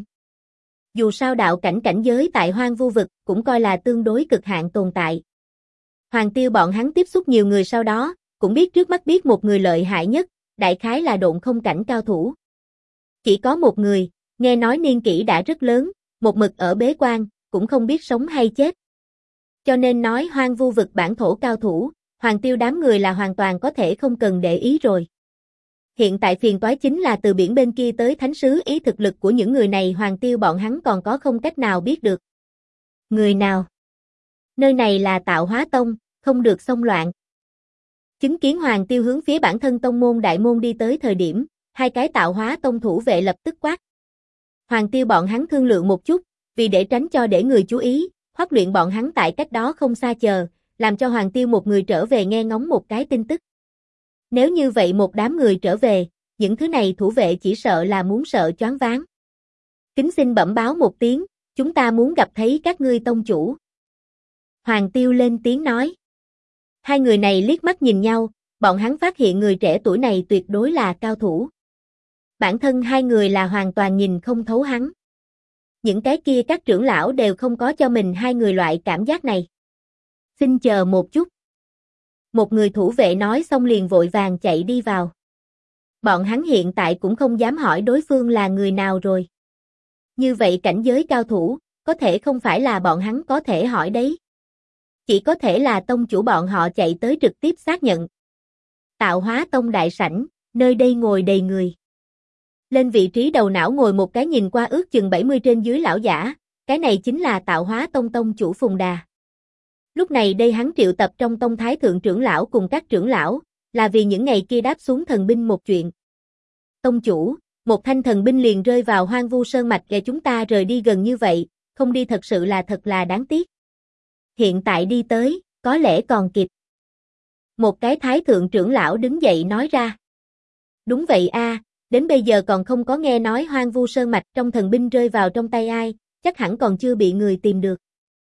Dù sao đạo cảnh cảnh giới tại hoang vu vực cũng coi là tương đối cực hạn tồn tại. Hoàng Tiêu bọn hắn tiếp xúc nhiều người sau đó, cũng biết trước mắt biết một người lợi hại nhất, đại khái là độn không cảnh cao thủ. Chỉ có một người, nghe nói niên kỷ đã rất lớn, một mực ở bế quan, cũng không biết sống hay chết. Cho nên nói hoang vu vực bản thổ cao thủ, Hoàng Tiêu đám người là hoàn toàn có thể không cần để ý rồi. Hiện tại phiền toái chính là từ biển bên kia tới thánh sứ ý thực lực của những người này Hoàng Tiêu bọn hắn còn có không cách nào biết được. Người nào? Nơi này là Tạo Hóa Tông, không được xông loạn. Chứng kiến Hoàng Tiêu hướng phía bản thân tông môn đại môn đi tới thời điểm, hai cái Tạo Hóa Tông thủ vệ lập tức quát. Hoàng Tiêu bọn hắn thương lượng một chút, vì để tránh cho để người chú ý, huấn luyện bọn hắn tại cách đó không xa chờ, làm cho Hoàng Tiêu một người trở về nghe ngóng một cái tin tức. Nếu như vậy một đám người trở về, những thứ này thủ vệ chỉ sợ là muốn sợ choáng váng. Kính xin bẩm báo một tiếng, chúng ta muốn gặp thấy các ngươi tông chủ. Hoàng Tiêu lên tiếng nói. Hai người này liếc mắt nhìn nhau, bọn hắn phát hiện người trẻ tuổi này tuyệt đối là cao thủ. Bản thân hai người là hoàn toàn nhìn không thấu hắn. Những cái kia các trưởng lão đều không có cho mình hai người loại cảm giác này. Xin chờ một chút. Một người thủ vệ nói xong liền vội vàng chạy đi vào. Bọn hắn hiện tại cũng không dám hỏi đối phương là người nào rồi. Như vậy cảnh giới cao thủ, có thể không phải là bọn hắn có thể hỏi đấy. Chỉ có thể là tông chủ bọn họ chạy tới trực tiếp xác nhận. Tạo Hóa Tông đại sảnh, nơi đây ngồi đầy người. Lên vị trí đầu não ngồi một cái nhìn qua ước chừng 70 trên dưới lão giả, cái này chính là Tạo Hóa Tông tông chủ Phùng Đà. Lúc này đây hắn triệu tập trong tông thái thượng trưởng lão cùng các trưởng lão, là vì những ngày kia đáp xuống thần binh một chuyện. Tông chủ, một thanh thần binh liền rơi vào hoang vu sơn mạch và chúng ta rời đi gần như vậy, không đi thật sự là thật là đáng tiếc. Hiện tại đi tới, có lẽ còn kịp. Một cái thái thượng trưởng lão đứng dậy nói ra. Đúng vậy a, đến bây giờ còn không có nghe nói hoang vu sơn mạch trong thần binh rơi vào trong tay ai, chắc hẳn còn chưa bị người tìm được.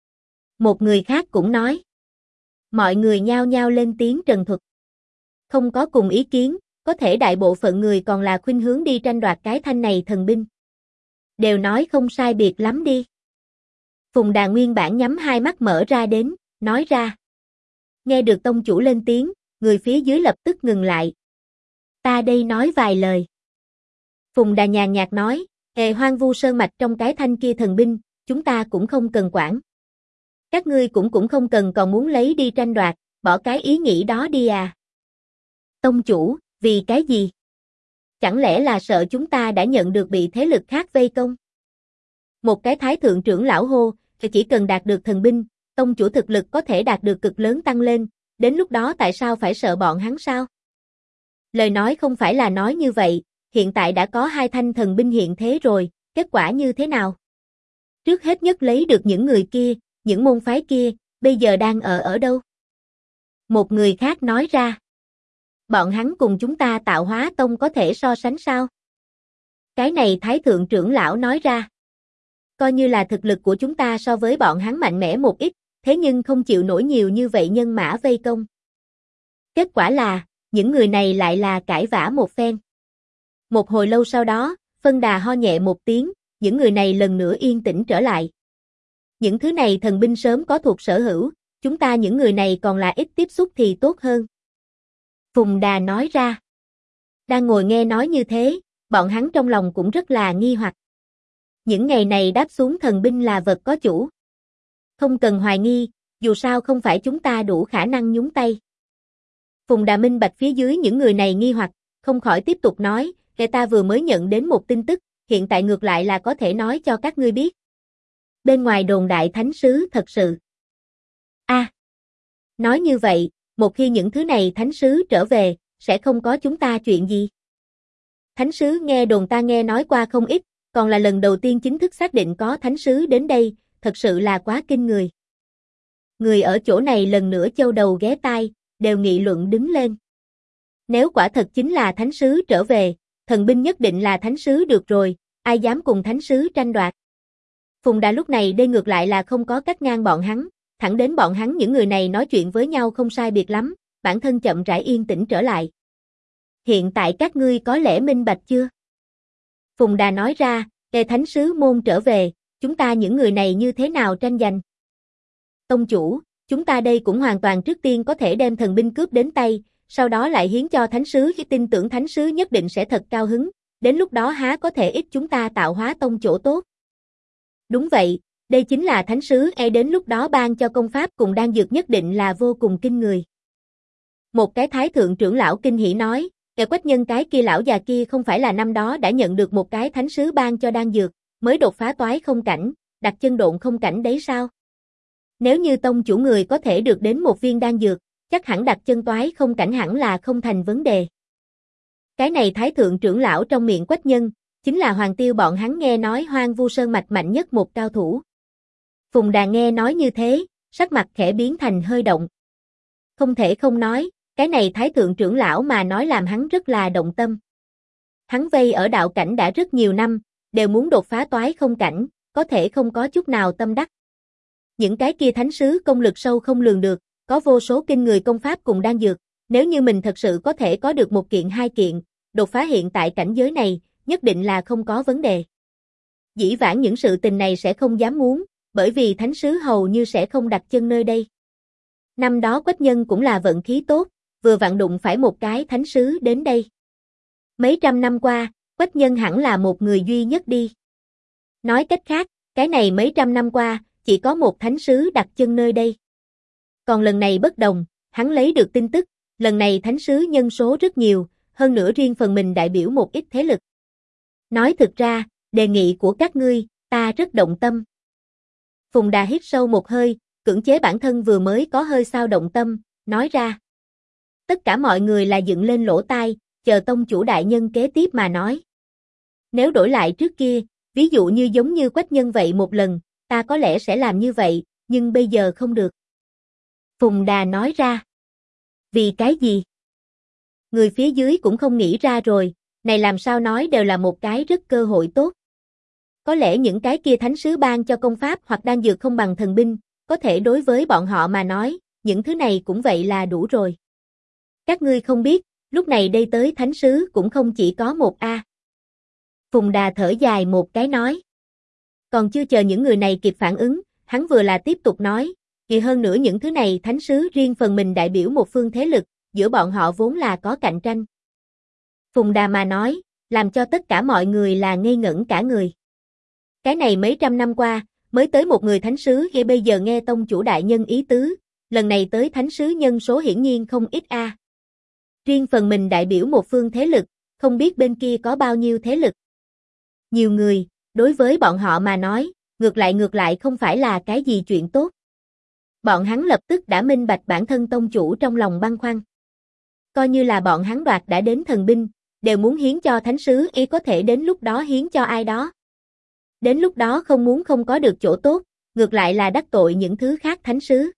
Một người khác cũng nói. Mọi người nhao nhao lên tiếng trần thuật. Không có cùng ý kiến, có thể đại bộ phận người còn là khuynh hướng đi tranh đoạt cái thanh này thần binh. Đều nói không sai biệt lắm đi. Phùng Đà nguyên bản nhắm hai mắt mở ra đến, nói ra. Nghe được tông chủ lên tiếng, người phía dưới lập tức ngừng lại. Ta đây nói vài lời. Phùng Đà nhàn nhạt nói, hoang vu sơn mạch trong cái thanh kia thần binh, chúng ta cũng không cần quản. Các ngươi cũng không cần còn muốn lấy đi tranh đoạt, bỏ cái ý nghĩ đó đi à. Tông chủ, vì cái gì? Chẳng lẽ là sợ chúng ta đã nhận được bị thế lực khác vây công? Một cái thái thượng trưởng lão hô, chỉ cần đạt được thần binh, tông chủ thực lực có thể đạt được cực lớn tăng lên, đến lúc đó tại sao phải sợ bọn hắn sao? Lời nói không phải là nói như vậy, hiện tại đã có hai thanh thần binh hiện thế rồi, kết quả như thế nào? Trước hết nhất lấy được những người kia, những môn phái kia, bây giờ đang ở đâu? Một người khác nói ra. Bọn hắn cùng chúng ta Tạo Hóa Tông có thể so sánh sao? Cái này thái thượng trưởng lão nói ra. Coi như là thực lực của chúng ta so với bọn hắn mạnh mẽ một ít, thế nhưng không chịu nổi nhiều như vậy nhân mã vây công. Kết quả là, những người này lại là cãi vã một phen. Một hồi lâu sau đó, Phân Đà ho nhẹ một tiếng, những người này lần nữa yên tĩnh trở lại. Những thứ này thần binh sớm có thuộc sở hữu, chúng ta những người này còn là ít tiếp xúc thì tốt hơn. Phùng Đà nói ra. Đang ngồi nghe nói như thế, bọn hắn trong lòng cũng rất là nghi hoặc. Những ngày này đáp xuống thần binh là vật có chủ. Không cần hoài nghi, dù sao không phải chúng ta đủ khả năng nhúng tay. Phùng Đà minh bạch phía dưới những người này nghi hoặc, không khỏi tiếp tục nói, kẻ ta vừa mới nhận đến một tin tức, hiện tại ngược lại là có thể nói cho các ngươi biết. Bên ngoài đồn đại thánh sứ thật sự. Nói như vậy, một khi những thứ này thánh sứ trở về, sẽ không có chúng ta chuyện gì. Thánh sứ nghe đồn ta nghe nói qua không ít, còn là lần đầu tiên chính thức xác định có thánh sứ đến đây, thật sự là quá kinh người. Người ở chỗ này lần nữa châu đầu ghé tai, đều nghị luận đứng lên. Nếu quả thật chính là thánh sứ trở về, thần binh nhất định là thánh sứ được rồi, ai dám cùng thánh sứ tranh đoạt. Phùng Đà lúc này đây ngược lại là không có cắt ngang bọn hắn, thẳng đến bọn hắn những người này nói chuyện với nhau không sai biệt lắm, bản thân chậm rãi yên tĩnh trở lại. Hiện tại các ngươi có lẽ minh bạch chưa? Phùng Đà nói ra, kẻ thánh sứ môn trở về, chúng ta những người này như thế nào tranh giành? Tông chủ, chúng ta đây cũng hoàn toàn trước tiên có thể đem thần binh cướp đến tay, sau đó lại hiến cho thánh sứ, khi tin tưởng thánh sứ nhất định sẽ thật cao hứng, đến lúc đó há có thể ít chúng ta tạo hóa tông chỗ tốt. Đúng vậy, đây chính là thánh sứ, đến lúc đó ban cho công pháp cùng đan dược nhất định là vô cùng kinh người. Một cái thái thượng trưởng lão kinh hỉ nói, kẻ Quách Nhân cái kia lão già kia không phải là năm đó đã nhận được một cái thánh sứ ban cho đan dược, mới đột phá toái không cảnh, đặt chân độn không cảnh đấy sao? Nếu như tông chủ người có thể được đến một viên đan dược, chắc hẳn đặt chân toái không cảnh hẳn là không thành vấn đề. Cái này thái thượng trưởng lão trong miệng Quách Nhân, chính là Hoàng Tiêu bọn hắn nghe nói Hoang Vu Sơn mạch mạnh nhất một cao thủ. Phùng Đà nghe nói như thế, sắc mặt khẽ biến thành hơi động. Không thể không nói, cái này thái thượng trưởng lão mà nói làm hắn rất là động tâm. Hắn vây ở đạo cảnh đã rất nhiều năm, đều muốn đột phá toái không cảnh, có thể không có chút nào tâm đắc. Những cái kia thánh sứ công lực sâu không lường được, có vô số kinh người công pháp cùng đan dược, nếu như mình thật sự có thể có được một kiện hai kiện, đột phá hiện tại cảnh giới này, nhất định là không có vấn đề. Dĩ vãng những sự tình này sẽ không dám muốn, bởi vì thánh sứ hầu như sẽ không đặt chân nơi đây. Năm đó Quách Nhân cũng là vận khí tốt, vừa vặn đụng phải một cái thánh sứ đến đây. Mấy trăm năm qua, Quách Nhân hẳn là một người duy nhất đi. Nói cách khác, cái này mấy trăm năm qua, chỉ có một thánh sứ đặt chân nơi đây. Còn lần này bất đồng, hắn lấy được tin tức, lần này thánh sứ nhân số rất nhiều, hơn nữa riêng phần mình đại biểu một ít thế lực. Nói thực ra, đề nghị của các ngươi, ta rất động tâm. Phùng Đà hít sâu một hơi, cưỡng chế bản thân vừa mới có hơi sao động tâm, nói ra. Tất cả mọi người là dựng lên lỗ tai, chờ tông chủ đại nhân kế tiếp mà nói. Nếu đổi lại trước kia, ví dụ như giống như Quách Nhân vậy một lần, ta có lẽ sẽ làm như vậy, nhưng bây giờ không được. Phùng Đà nói ra. Vì cái gì? Người phía dưới cũng không nghĩ ra rồi, này làm sao nói đều là một cái rất cơ hội tốt. Có lẽ những cái kia thánh sứ ban cho công pháp hoặc đan dược không bằng thần binh, có thể đối với bọn họ mà nói, những thứ này cũng vậy là đủ rồi. Các ngươi không biết, lúc này đây tới thánh sứ cũng không chỉ có một a. Phùng Đà thở dài một cái nói. Còn chưa chờ những người này kịp phản ứng, hắn vừa là tiếp tục nói, kỳ hơn nữa những thứ này thánh sứ riêng phần mình đại biểu một phương thế lực, giữa bọn họ vốn là có cạnh tranh. Phùng Đà mà nói, làm cho tất cả mọi người là ngây ngẩn cả người. Cái này mấy trăm năm qua, mới tới một người thánh sứ, khi bây giờ nghe tông chủ đại nhân ý tứ, lần này tới thánh sứ nhân số hiển nhiên không ít a. Riêng phần mình đại biểu một phương thế lực, không biết bên kia có bao nhiêu thế lực. Nhiều người, đối với bọn họ mà nói, ngược lại không phải là cái gì chuyện tốt. Bọn hắn lập tức đã minh bạch bản thân tông chủ trong lòng băn khoăn. Coi như là bọn hắn đoạt đã đến thần binh, đều muốn hiến cho thánh sứ, ý có thể đến lúc đó hiến cho ai đó. Đến lúc đó không muốn không có được chỗ tốt, ngược lại là đắc tội những thứ khác thánh sứ.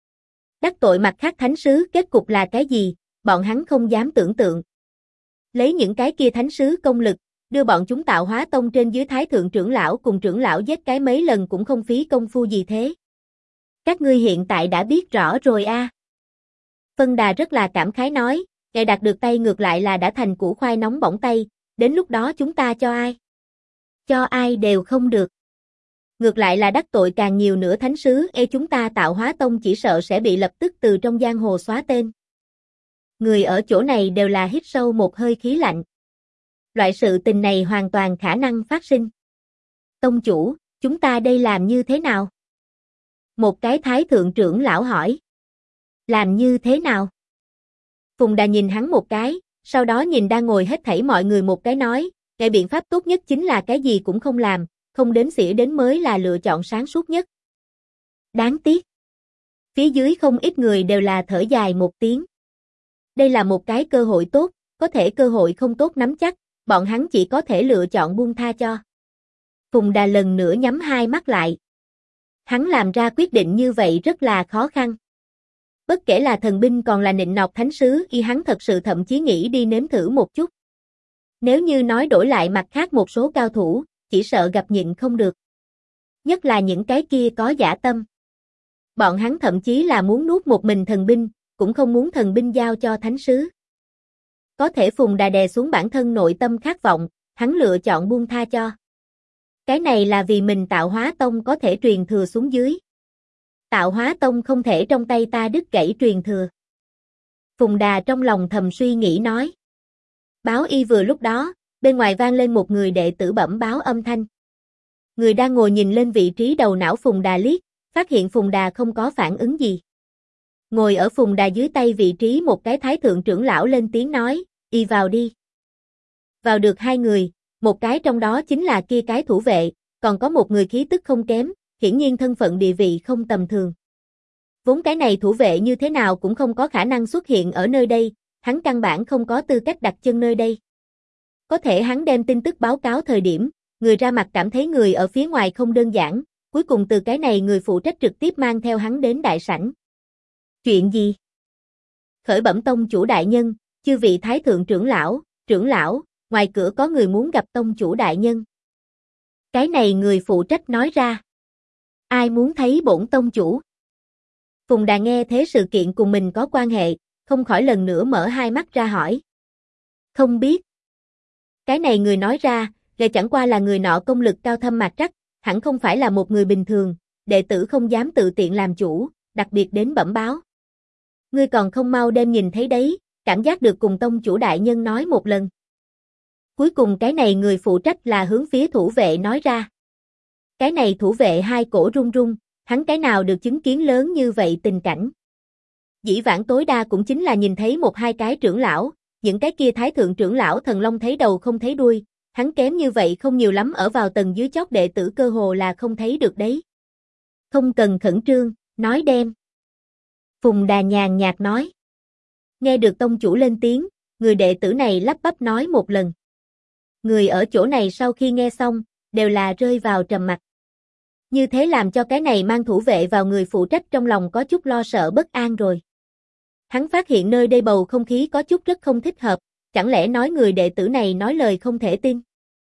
Đắc tội mặt khác thánh sứ kết cục là cái gì, bọn hắn không dám tưởng tượng. Lấy những cái kia thánh sứ công lực, đưa bọn chúng tạo hóa tông trên dưới thái thượng trưởng lão cùng trưởng lão giết cái mấy lần cũng không phí công phu gì thế. Các ngươi hiện tại đã biết rõ rồi a. Phân Đà rất là cảm khái nói, ngài đạt được tay ngược lại là đã thành củ khoai nóng bỏng tay, đến lúc đó chúng ta cho ai? Cho ai đều không được. Ngược lại là đắc tội càng nhiều nữa thánh sứ chúng ta Tạo Hóa Tông chỉ sợ sẽ bị lập tức từ trong giang hồ xóa tên. Người ở chỗ này đều là hít sâu một hơi khí lạnh. Loại sự tình này hoàn toàn khả năng phát sinh. Tông chủ, chúng ta đây làm như thế nào? Một cái thái thượng trưởng lão hỏi. Làm như thế nào? Phùng Đà nhìn hắn một cái, sau đó nhìn đang ngồi hết thảy mọi người một cái nói, cái biện pháp tốt nhất chính là cái gì cũng không làm, không đến xỉa đến mới là lựa chọn sáng suốt nhất. Đáng tiếc. Phía dưới không ít người đều là thở dài một tiếng. Đây là một cái cơ hội tốt, có thể cơ hội không tốt nắm chắc, bọn hắn chỉ có thể lựa chọn buông tha cho. Phùng Đà lần nữa nhắm hai mắt lại. Hắn làm ra quyết định như vậy rất là khó khăn. Bất kể là thần binh còn là nịnh nọt thánh sứ hắn thật sự thậm chí nghĩ đi nếm thử một chút. Nếu như nói đổi lại mặt khác một số cao thủ, chỉ sợ gặp nhịn không được. Nhất là những cái kia có dã tâm. Bọn hắn thậm chí là muốn nuốt một mình thần binh, cũng không muốn thần binh giao cho thánh sứ. Có thể Phùng Đà đè xuống bản thân nội tâm khát vọng, hắn lựa chọn buông tha cho. Cái này là vì mình Tạo Hóa Tông có thể truyền thừa xuống dưới. Tạo Hóa Tông không thể trong tay ta đứt gãy truyền thừa. Phùng Đà trong lòng thầm suy nghĩ nói. Báo y vừa lúc đó, bên ngoài vang lên một người đệ tử bẩm báo âm thanh. Người đang ngồi nhìn lên vị trí đầu não Phùng Đà liếc, phát hiện Phùng Đà không có phản ứng gì. Ngồi ở Phùng Đà dưới tay vị trí một cái thái thượng trưởng lão lên tiếng nói, y vào đi. Vào được hai người, một cái trong đó chính là kia cái thủ vệ, còn có một người khí tức không kém, hiển nhiên thân phận địa vị không tầm thường. Vốn cái này thủ vệ như thế nào cũng không có khả năng xuất hiện ở nơi đây, hắn căn bản không có tư cách đặt chân nơi đây. Có thể hắn đem tin tức báo cáo thời điểm, người ra mặt cảm thấy người ở phía ngoài không đơn giản, cuối cùng từ cái này người phụ trách trực tiếp mang theo hắn đến đại sảnh. Chuyện gì? Khởi bẩm tông chủ đại nhân, chư vị thái thượng trưởng lão, ngoài cửa có người muốn gặp tông chủ đại nhân. Cái này người phụ trách nói ra. Ai muốn thấy bổn tông chủ? Phùng Đà nghe thế sự kiện cùng mình có quan hệ, không khỏi lần nữa mở hai mắt ra hỏi. Không biết. Cái này người nói ra, chẳng qua là người nọ công lực cao thâm mạc trắc, hẳn không phải là một người bình thường, đệ tử không dám tự tiện làm chủ, đặc biệt đến bẩm báo. Ngươi còn không mau đem nhìn thấy đấy, cảm giác được cùng tông chủ đại nhân nói một lần. Cuối cùng cái này người phụ trách là hướng phía thủ vệ nói ra. Cái này thủ vệ hai cổ run run, hắn cái nào được chứng kiến lớn như vậy tình cảnh. Dĩ vãng tối đa cũng chính là nhìn thấy một hai cái trưởng lão, những cái kia thái thượng trưởng lão thần long thấy đầu không thấy đuôi, hắn kém như vậy không nhiều lắm ở vào tầng dưới chót đệ tử cơ hồ là không thấy được đấy. Không cần khẩn trương, nói đem. Phùng Đà nhàn nhạt nói. Nghe được tông chủ lên tiếng, người đệ tử này lắp bắp nói một lần. Người ở chỗ này sau khi nghe xong, đều là rơi vào trầm mặc. Như thế làm cho cái này mang thủ vệ vào người phụ trách trong lòng có chút lo sợ bất an rồi. Hắn phát hiện nơi đây bầu không khí có chút rất không thích hợp, chẳng lẽ nói người đệ tử này nói lời không thể tin.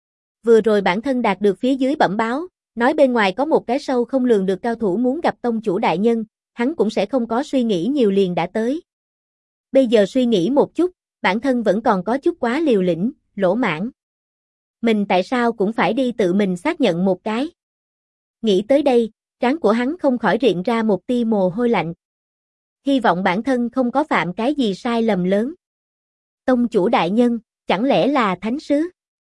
Vừa rồi bản thân đạt được phía dưới bẩm báo, nói bên ngoài có một cái sâu không lường được cao thủ muốn gặp tông chủ đại nhân, hắn cũng sẽ không có suy nghĩ nhiều liền đã tới. Bây giờ suy nghĩ một chút, bản thân vẫn còn có chút quá liều lĩnh, lỗ mãng. Mình tại sao cũng phải đi tự mình xác nhận một cái. Nghĩ tới đây, trán của hắn không khỏi riện ra một tia mồ hôi lạnh. Hy vọng bản thân không có phạm cái gì sai lầm lớn. Tông chủ đại nhân, chẳng lẽ là thánh sứ?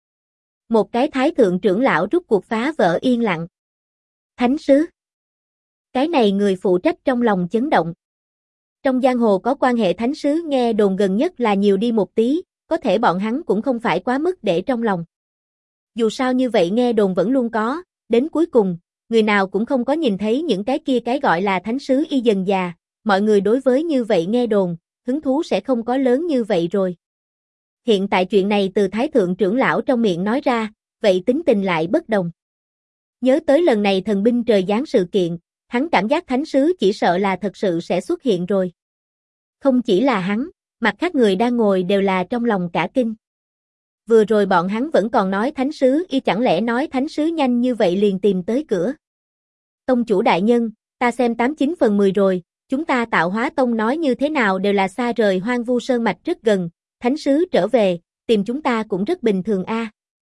Một cái thái thượng trưởng lão rút cuộc phá vỡ yên lặng. Thánh sứ? Cái này người phụ trách trong lòng chấn động. Trong giang hồ có quan hệ thánh sứ nghe đồn gần nhất là nhiều đi một tí, có thể bọn hắn cũng không phải quá mức để trong lòng. Dù sao như vậy nghe đồn vẫn luôn có, đến cuối cùng, người nào cũng không có nhìn thấy những cái kia cái gọi là thánh sứ y dần già, mọi người đối với như vậy nghe đồn, hứng thú sẽ không có lớn như vậy rồi. Hiện tại chuyện này từ thái thượng trưởng lão trong miệng nói ra, vậy tính tình lại bất đồng. Nhớ tới lần này thần binh trời giáng sự kiện, hắn cảm giác thánh sứ chỉ sợ là thật sự sẽ xuất hiện rồi. Không chỉ là hắn, mặt khác người đang ngồi đều là trong lòng cả kinh. Vừa rồi bọn hắn vẫn còn nói thánh sứ y chẳng lẽ nói thánh sứ nhanh như vậy liền tìm tới cửa. Tông chủ đại nhân, ta xem 89 phần 10 rồi, chúng ta Tạo Hóa Tông nói như thế nào đều là xa rời Hoang Vu Sơn Mạch rất gần, thánh sứ trở về, tìm chúng ta cũng rất bình thường a.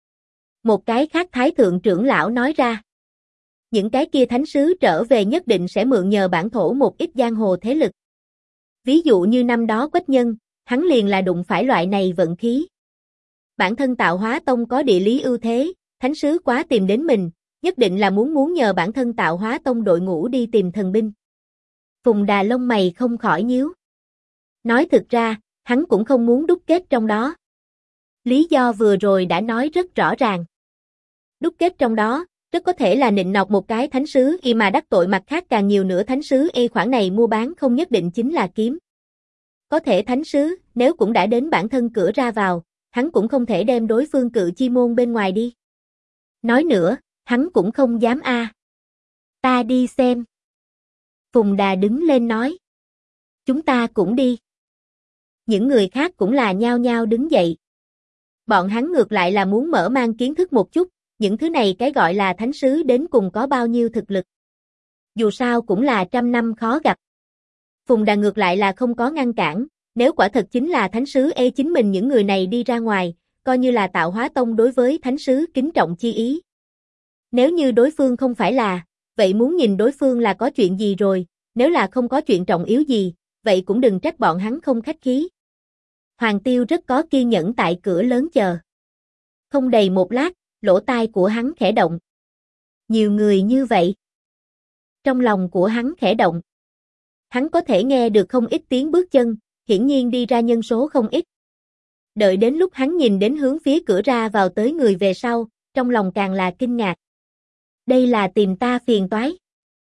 Một cái khác Thái Thượng trưởng lão nói ra. Những cái kia thánh sứ trở về nhất định sẽ mượn nhờ bản thổ một ít giang hồ thế lực. Ví dụ như năm đó Quách Nhân, hắn liền là đụng phải loại này vận khí. Bản thân Tạo Hóa Tông có địa lý ưu thế, thánh sứ quá tìm đến mình, nhất định là muốn nhờ bản thân Tạo Hóa Tông đội ngũ đi tìm thần binh. Phùng Đà lông mày không khỏi nhíu. Nói thực ra, hắn cũng không muốn đúc kết trong đó. Lý do vừa rồi đã nói rất rõ ràng. Đúc kết trong đó, rất có thể là nịnh nọt một cái thánh sứ y mà đắc tội mặt khác càng nhiều nữa thánh sứ y khoản này mua bán không nhất định chính là kiếm. Có thể thánh sứ, nếu cũng đã đến bản thân cửa ra vào, hắn cũng không thể đem đối phương cự chi môn bên ngoài đi. Nói nữa, hắn cũng không dám a. Ta đi xem. Phùng Đà đứng lên nói. Chúng ta cũng đi. Những người khác cũng là nhao nhao đứng dậy. Bọn hắn ngược lại là muốn mở mang kiến thức một chút, những thứ này cái gọi là thánh sứ đến cùng có bao nhiêu thực lực. Dù sao cũng là 100 năm khó gặp. Phùng Đà ngược lại là không có ngăn cản, nếu quả thật chính là thánh sứ chính mình những người này đi ra ngoài, coi như là Tạo Hóa Tông đối với thánh sứ kính trọng chi ý. Nếu như đối phương không phải là, vậy muốn nhìn đối phương là có chuyện gì rồi, nếu là không có chuyện trọng yếu gì, vậy cũng đừng trách bọn hắn không khách khí. Hoàng Tiêu rất có kiên nhẫn tại cửa lớn chờ. Không đầy một lát, lỗ tai của hắn khẽ động. Nhiều người như vậy. Trong lòng của hắn khẽ động. Hắn có thể nghe được không ít tiếng bước chân, hiển nhiên đi ra nhân số không ít. Đợi đến lúc hắn nhìn đến hướng phía cửa ra vào tới người về sau, trong lòng càng là kinh ngạc. Đây là tìm ta phiền toái.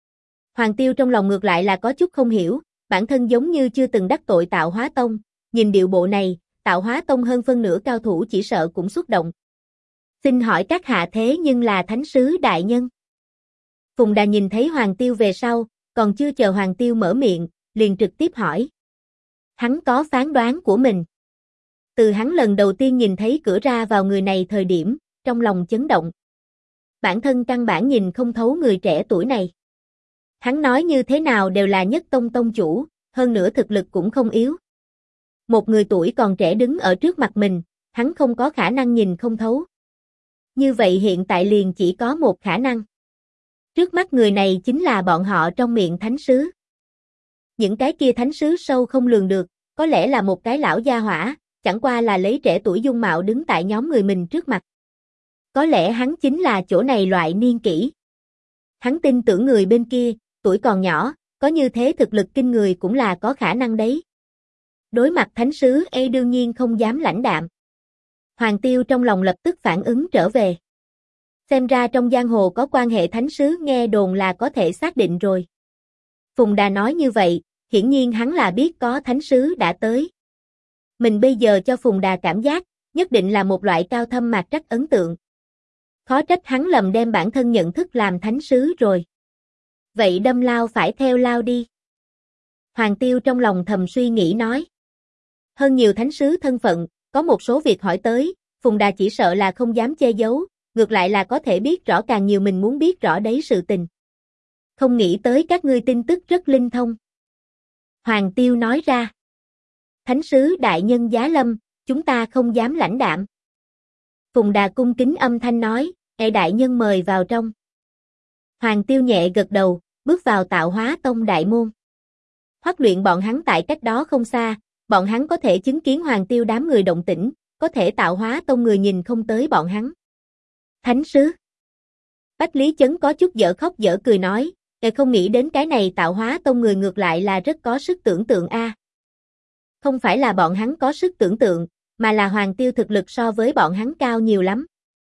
Hoàng Tiêu trong lòng ngược lại là có chút không hiểu, bản thân giống như chưa từng đắc tội Tạo Hóa Tông, nhìn điệu bộ này, Tạo Hóa Tông hơn phân nửa cao thủ chỉ sợ cũng xúc động. Xin hỏi các hạ thế nhưng là thánh sứ đại nhân. Phùng Đà nhìn thấy Hoàng Tiêu về sau, còn chưa chờ Hoàng Tiêu mở miệng, liền trực tiếp hỏi. Hắn có phán đoán của mình. Từ hắn lần đầu tiên nhìn thấy cửa ra vào người này thời điểm, trong lòng chấn động. Bản thân căn bản nhìn không thấu người trẻ tuổi này. Hắn nói như thế nào đều là nhất tông tông chủ, hơn nữa thực lực cũng không yếu. Một người tuổi còn trẻ đứng ở trước mặt mình, hắn không có khả năng nhìn không thấu. Như vậy hiện tại liền chỉ có một khả năng. Trước mắt người này chính là bọn họ trong miệng thánh sứ. Những cái kia thánh sứ sâu không lường được, có lẽ là một cái lão gia hỏa, chẳng qua là lấy trẻ tuổi dung mạo đứng tại nhóm người mình trước mặt. Có lẽ hắn chính là chỗ này loại niên kỷ. Hắn tin tưởng người bên kia, tuổi còn nhỏ, có như thế thực lực kinh người cũng là có khả năng đấy. Đối mặt thánh sứ đương nhiên không dám lãnh đạm. Hoàng Tiêu trong lòng lập tức phản ứng trở về. Xem ra trong giang hồ có quan hệ thánh sứ nghe đồn là có thể xác định rồi. Phùng Đà nói như vậy, hiển nhiên hắn là biết có thánh sứ đã tới. Mình bây giờ cho Phùng Đà cảm giác, nhất định là một loại cao thâm mạc trắc ấn tượng. Khó trách hắn lầm đem bản thân nhận thức làm thánh sứ rồi. Vậy đâm lao phải theo lao đi. Hoàng Tiêu trong lòng thầm suy nghĩ nói. Hơn nhiều thánh sứ thân phận, có một số việc hỏi tới, Phùng Đà chỉ sợ là không dám che giấu, ngược lại là có thể biết rõ càng nhiều mình muốn biết rõ đấy sự tình. Không nghĩ tới các ngươi tin tức rất linh thông. Hoàng Tiêu nói ra. Thánh sứ đại nhân giá lâm, chúng ta không dám lãnh đạm. Phùng Đà cung kính âm thanh nói, đại nhân mời vào trong. Hoàng Tiêu nhẹ gật đầu, bước vào Tạo Hóa Tông đại môn. Hoắc Luyện bọn hắn tại cách đó không xa, bọn hắn có thể chứng kiến Hoàng Tiêu đám người động tĩnh, có thể Tạo Hóa Tông người nhìn không tới bọn hắn. Thánh sứ. Bách Lý Chấn có chút dở khóc dở cười nói, không nghĩ đến cái này Tạo Hóa Tông người ngược lại là rất có sức tưởng tượng a. Không phải là bọn hắn có sức tưởng tượng, mà là Hoàng Tiêu thực lực so với bọn hắn cao nhiều lắm.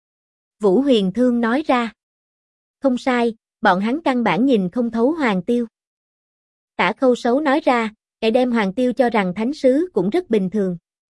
Vũ Huyền Thương nói ra. Không sai, bọn hắn căn bản nhìn không thấu Hoàng Tiêu. Tả Khâu Sấu nói ra, đem Hoàng Tiêu cho rằng thánh sứ cũng rất bình thường.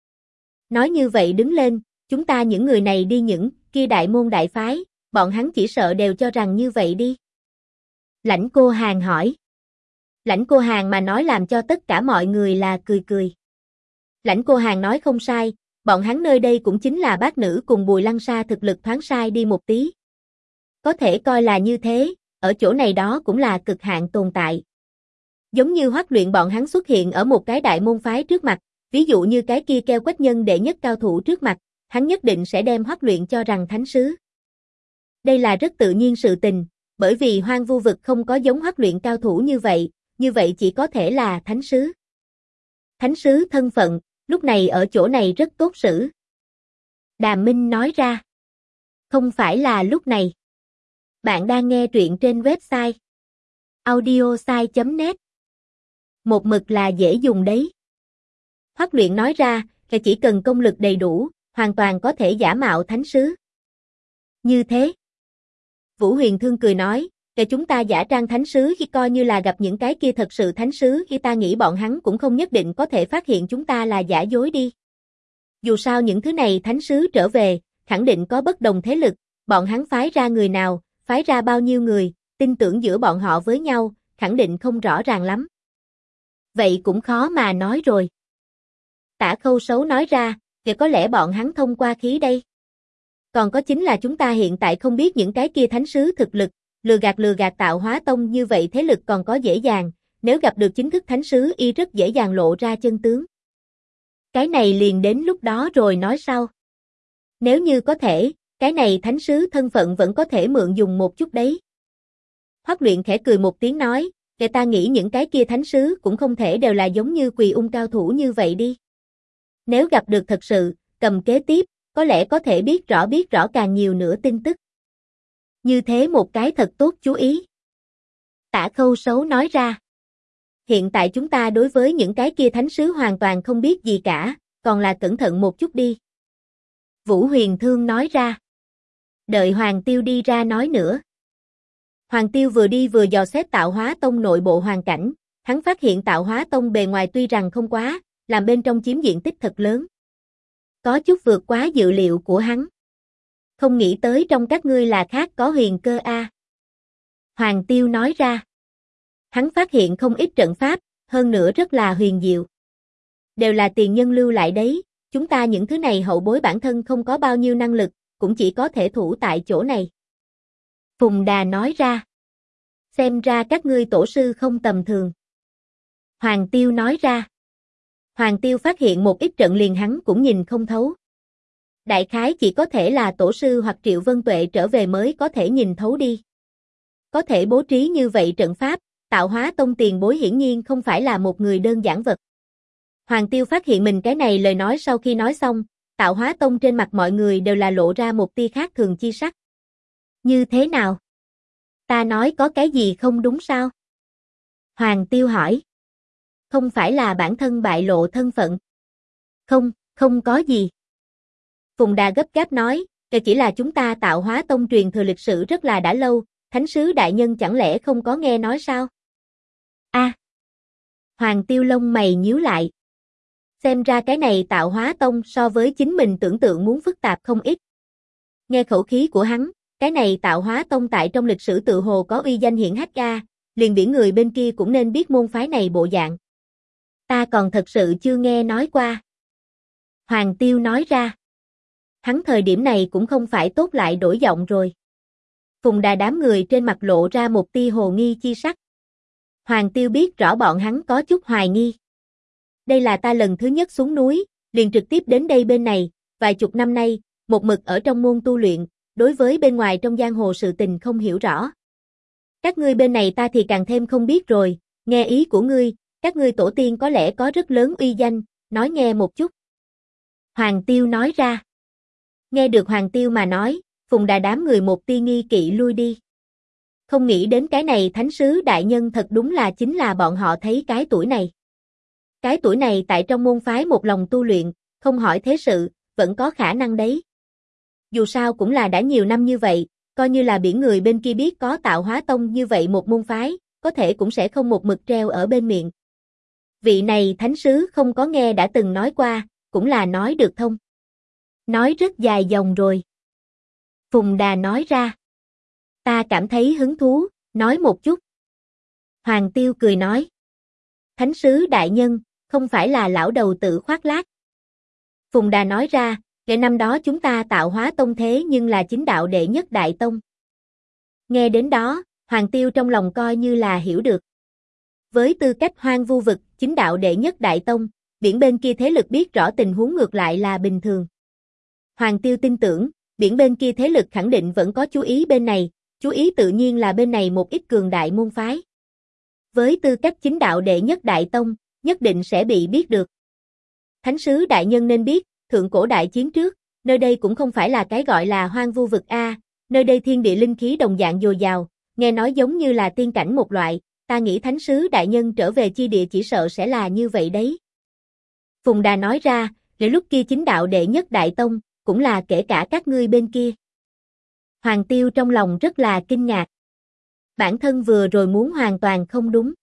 Nói như vậy đứng lên, chúng ta những người này đi những kia đại môn đại phái, bọn hắn chỉ sợ đều cho rằng như vậy đi. Lãnh Cô Hàn hỏi. Lãnh Cô Hàn mà nói làm cho tất cả mọi người là cười cười. Lãnh Cô Hàn nói không sai, bọn hắn nơi đây cũng chính là bác nữ cùng Bùi Lăng Sa thực lực thoáng sai đi một tí. Có thể coi là như thế, ở chỗ này đó cũng là cực hạn tồn tại. Giống như Hoắc Luyện bọn hắn xuất hiện ở một cái đại môn phái trước mặt, ví dụ như cái kia Keo Quách Nhân đệ nhất cao thủ trước mặt, hắn nhất định sẽ đem Hoắc Luyện cho rằng thánh sứ. Đây là rất tự nhiên sự tình, bởi vì Hoang Vu vực không có giống Hoắc Luyện cao thủ như vậy chỉ có thể là thánh sứ. Thánh sứ thân phận, lúc này ở chỗ này rất tốt xử. Đàm Minh nói ra. Không phải là lúc này. Bạn đang nghe truyện trên website audiosai.net. Một mực là dễ dùng đấy. Hoắc Luyện nói ra, là chỉ cần công lực đầy đủ, hoàn toàn có thể giả mạo thánh sứ. Như thế. Vũ Huyền Thương cười nói, để chúng ta giả trang thánh sứ khi coi như là gặp những cái kia thật sự thánh sứ khi ta nghĩ bọn hắn cũng không nhất định có thể phát hiện chúng ta là giả dối đi. Dù sao những thứ này thánh sứ trở về, khẳng định có bất đồng thế lực, bọn hắn phái ra người nào, phái ra bao nhiêu người, tin tưởng giữa bọn họ với nhau, khẳng định không rõ ràng lắm. Vậy cũng khó mà nói rồi. Tả Khâu Sấu nói ra, thì có lẽ bọn hắn thông qua khí đây. Còn có chính là chúng ta hiện tại không biết những cái kia thánh sứ thực lực, lừa gạt Tạo Hóa Tông như vậy thế lực còn có dễ dàng, nếu gặp được chính thức thánh sứ y rất dễ dàng lộ ra chân tướng. Cái này liền đến lúc đó rồi nói sau. Nếu như có thể, cái này thánh sứ thân phận vẫn có thể mượn dùng một chút đấy. Hoắc Luyện khẽ cười một tiếng nói, để ta nghĩ những cái kia thánh sứ cũng không thể đều là giống như Quỳ Ung cao thủ như vậy đi. Nếu gặp được thật sự, cầm kế tiếp, có lẽ có thể biết rõ càng nhiều nữa tin tức. Như thế một cái thật tốt chú ý. Tả Khâu Sấu nói ra. Hiện tại chúng ta đối với những cái kia thánh sứ hoàn toàn không biết gì cả, còn là cẩn thận một chút đi. Vũ Huyền Thương nói ra. Đợi Hoàng Tiêu đi ra nói nữa. Hoàng Tiêu vừa đi vừa dò xét Tạo Hóa Tông nội bộ hoàn cảnh, hắn phát hiện Tạo Hóa Tông bề ngoài tuy rằng không quá, làm bên trong chiếm diện tích thật lớn. Có chút vượt quá dự liệu của hắn. Không nghĩ tới trong các ngươi là khác có huyền cơ a. Hoàng Tiêu nói ra. Hắn phát hiện không ít trận pháp, hơn nữa rất là huyền diệu. Đều là tiền nhân lưu lại đấy, chúng ta những thứ này hậu bối bản thân không có bao nhiêu năng lực, cũng chỉ có thể thủ tại chỗ này. Phùng Đà nói ra. Xem ra các ngươi tổ sư không tầm thường. Hoàng Tiêu nói ra. Hoàng Tiêu phát hiện một ít trận liền hắn cũng nhìn không thấu. Đại khái chỉ có thể là tổ sư hoặc Triệu Vân Tuệ trở về mới có thể nhìn thấu đi. Có thể bố trí như vậy trận pháp, Tạo Hóa Tông tiền bối hiển nhiên không phải là một người đơn giản vật. Hoàng Tiêu phát hiện mình cái này lời nói sau khi nói xong, Tạo Hóa Tông trên mặt mọi người đều là lộ ra một tia khác thường chi sắc. Như thế nào? Ta nói có cái gì không đúng sao? Hoàng Tiêu hỏi. Không phải là bản thân bại lộ thân phận. Không có gì. Phùng Đà gấp gáp nói, chỉ là chúng ta Tạo Hóa Tông truyền thừa lịch sử rất là đã lâu, thánh sứ đại nhân chẳng lẽ không có nghe nói sao? A. Hoàng Tiêu lông mày nhíu lại. Xem ra cái này Tạo Hóa Tông so với chính mình tưởng tượng muốn phức tạp không ít. Nghe khẩu khí của hắn, cái này Tạo Hóa Tông tại trong lịch sử tự hồ có uy danh hiển hách ra, liền biển người bên kia cũng nên biết môn phái này bộ dạng. Ta còn thật sự chưa nghe nói qua. Hoàng Tiêu nói ra. Hắn thời điểm này cũng không phải tốt lại đổi giọng rồi. Phùng Đà đám người trên mặt lộ ra một tia hồ nghi chi sắc. Hoàng Tiêu biết rõ bọn hắn có chút hoài nghi. Đây là ta lần thứ nhất xuống núi, liền trực tiếp đến đây bên này, vài chục năm nay, một mực ở trong môn tu luyện, đối với bên ngoài trong giang hồ sự tình không hiểu rõ. Các ngươi bên này ta thì càng thêm không biết rồi, nghe ý của ngươi, các ngươi tổ tiên có lẽ có rất lớn uy danh, nói nghe một chút. Hoàng Tiêu nói ra. Nghe được Hoàng Tiêu mà nói, Phùng Đà đám người một tia nghi kỵ lui đi. Không nghĩ đến cái này thánh sứ đại nhân thật đúng là chính là bọn họ thấy cái tuổi này. Cái tuổi này tại trong môn phái một lòng tu luyện, không hỏi thế sự, vẫn có khả năng đấy. Dù sao cũng là đã nhiều năm như vậy, coi như là biển người bên kia biết có Tạo Hóa Tông như vậy một môn phái, có thể cũng sẽ không một mực treo ở bên miệng. Vị này thánh sứ không có nghe đã từng nói qua, cũng là nói được thông. Nói rất dài dòng rồi. Phùng Đà nói ra. Ta cảm thấy hứng thú, nói một chút. Hoàng Tiêu cười nói. Thánh sứ đại nhân, không phải là lão đầu tự khoác lác. Phùng Đà nói ra, để năm đó chúng ta Tạo Hóa Tông thế nhưng là chính đạo đệ nhất đại tông. Nghe đến đó, Hoàng Tiêu trong lòng coi như là hiểu được. Với tư cách Hoang Vu vực, chính đạo đệ nhất đại tông, biển bên kia thế lực biết rõ tình huống ngược lại là bình thường. Hoàng Tiêu tin tưởng, biển bên kia thế lực khẳng định vẫn có chú ý bên này, chú ý tự nhiên là bên này một ít cường đại môn phái. Với tư cách chính đạo đệ nhất đại tông, nhất định sẽ bị biết được. Thánh sứ đại nhân nên biết, thượng cổ đại chiến trước, nơi đây cũng không phải là cái gọi là Hoang Vu vực a, nơi đây thiên địa linh khí đồng dạng dồi dào, nghe nói giống như là tiên cảnh một loại, ta nghĩ thánh sứ đại nhân trở về chi địa chỉ sợ sẽ là như vậy đấy. Phùng Đà nói ra, để lúc kia chính đạo đệ nhất đại tông, cũng là kể cả các ngươi bên kia. Hoàng Tiêu trong lòng rất là kinh ngạc. Bản thân vừa rồi muốn hoàn toàn không đúng.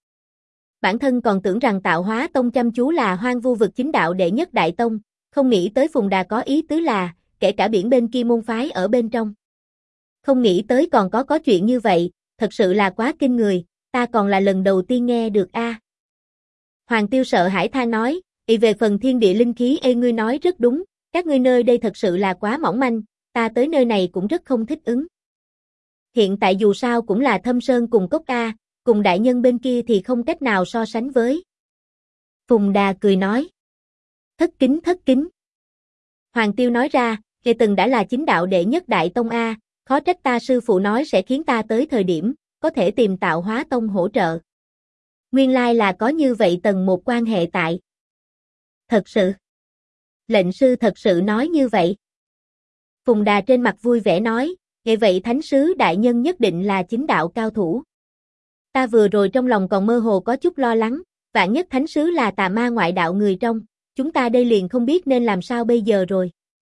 Bản thân còn tưởng rằng Tạo Hóa Tông chăm chú là Hoang Vu vực chính đạo đệ nhất đại tông, không nghĩ tới Phùng Đà có ý tứ là, kể cả biển bên kia môn phái ở bên trong. Không nghĩ tới còn có chuyện như vậy, thật sự là quá kinh người, ta còn là lần đầu tiên nghe được a. Hoàng Tiêu sợ hãi than nói, về phần thiên địa linh khí ngươi nói rất đúng, các ngươi nơi đây thật sự là quá mỏng manh, ta tới nơi này cũng rất không thích ứng. Hiện tại dù sao cũng là thâm sơn cùng cốc a, cùng đại nhân bên kia thì không cách nào so sánh với. Phùng Đà cười nói. Thất kính. Hoàng Tiêu nói ra, Lê từng đã là chính đạo đệ nhất đại tông a, khó trách ta sư phụ nói sẽ khiến ta tới thời điểm, có thể tìm Tạo Hóa Tông hỗ trợ. Nguyên lai là có như vậy tầng một quan hệ tại. Thật sự. Lệnh sư thật sự nói như vậy. Phùng Đà trên mặt vui vẻ nói, vậy vậy thánh sứ đại nhân nhất định là chính đạo cao thủ. Ta vừa rồi trong lòng còn mơ hồ có chút lo lắng, vạn nhất thánh sứ là tà ma ngoại đạo người trong, chúng ta đây liền không biết nên làm sao bây giờ rồi.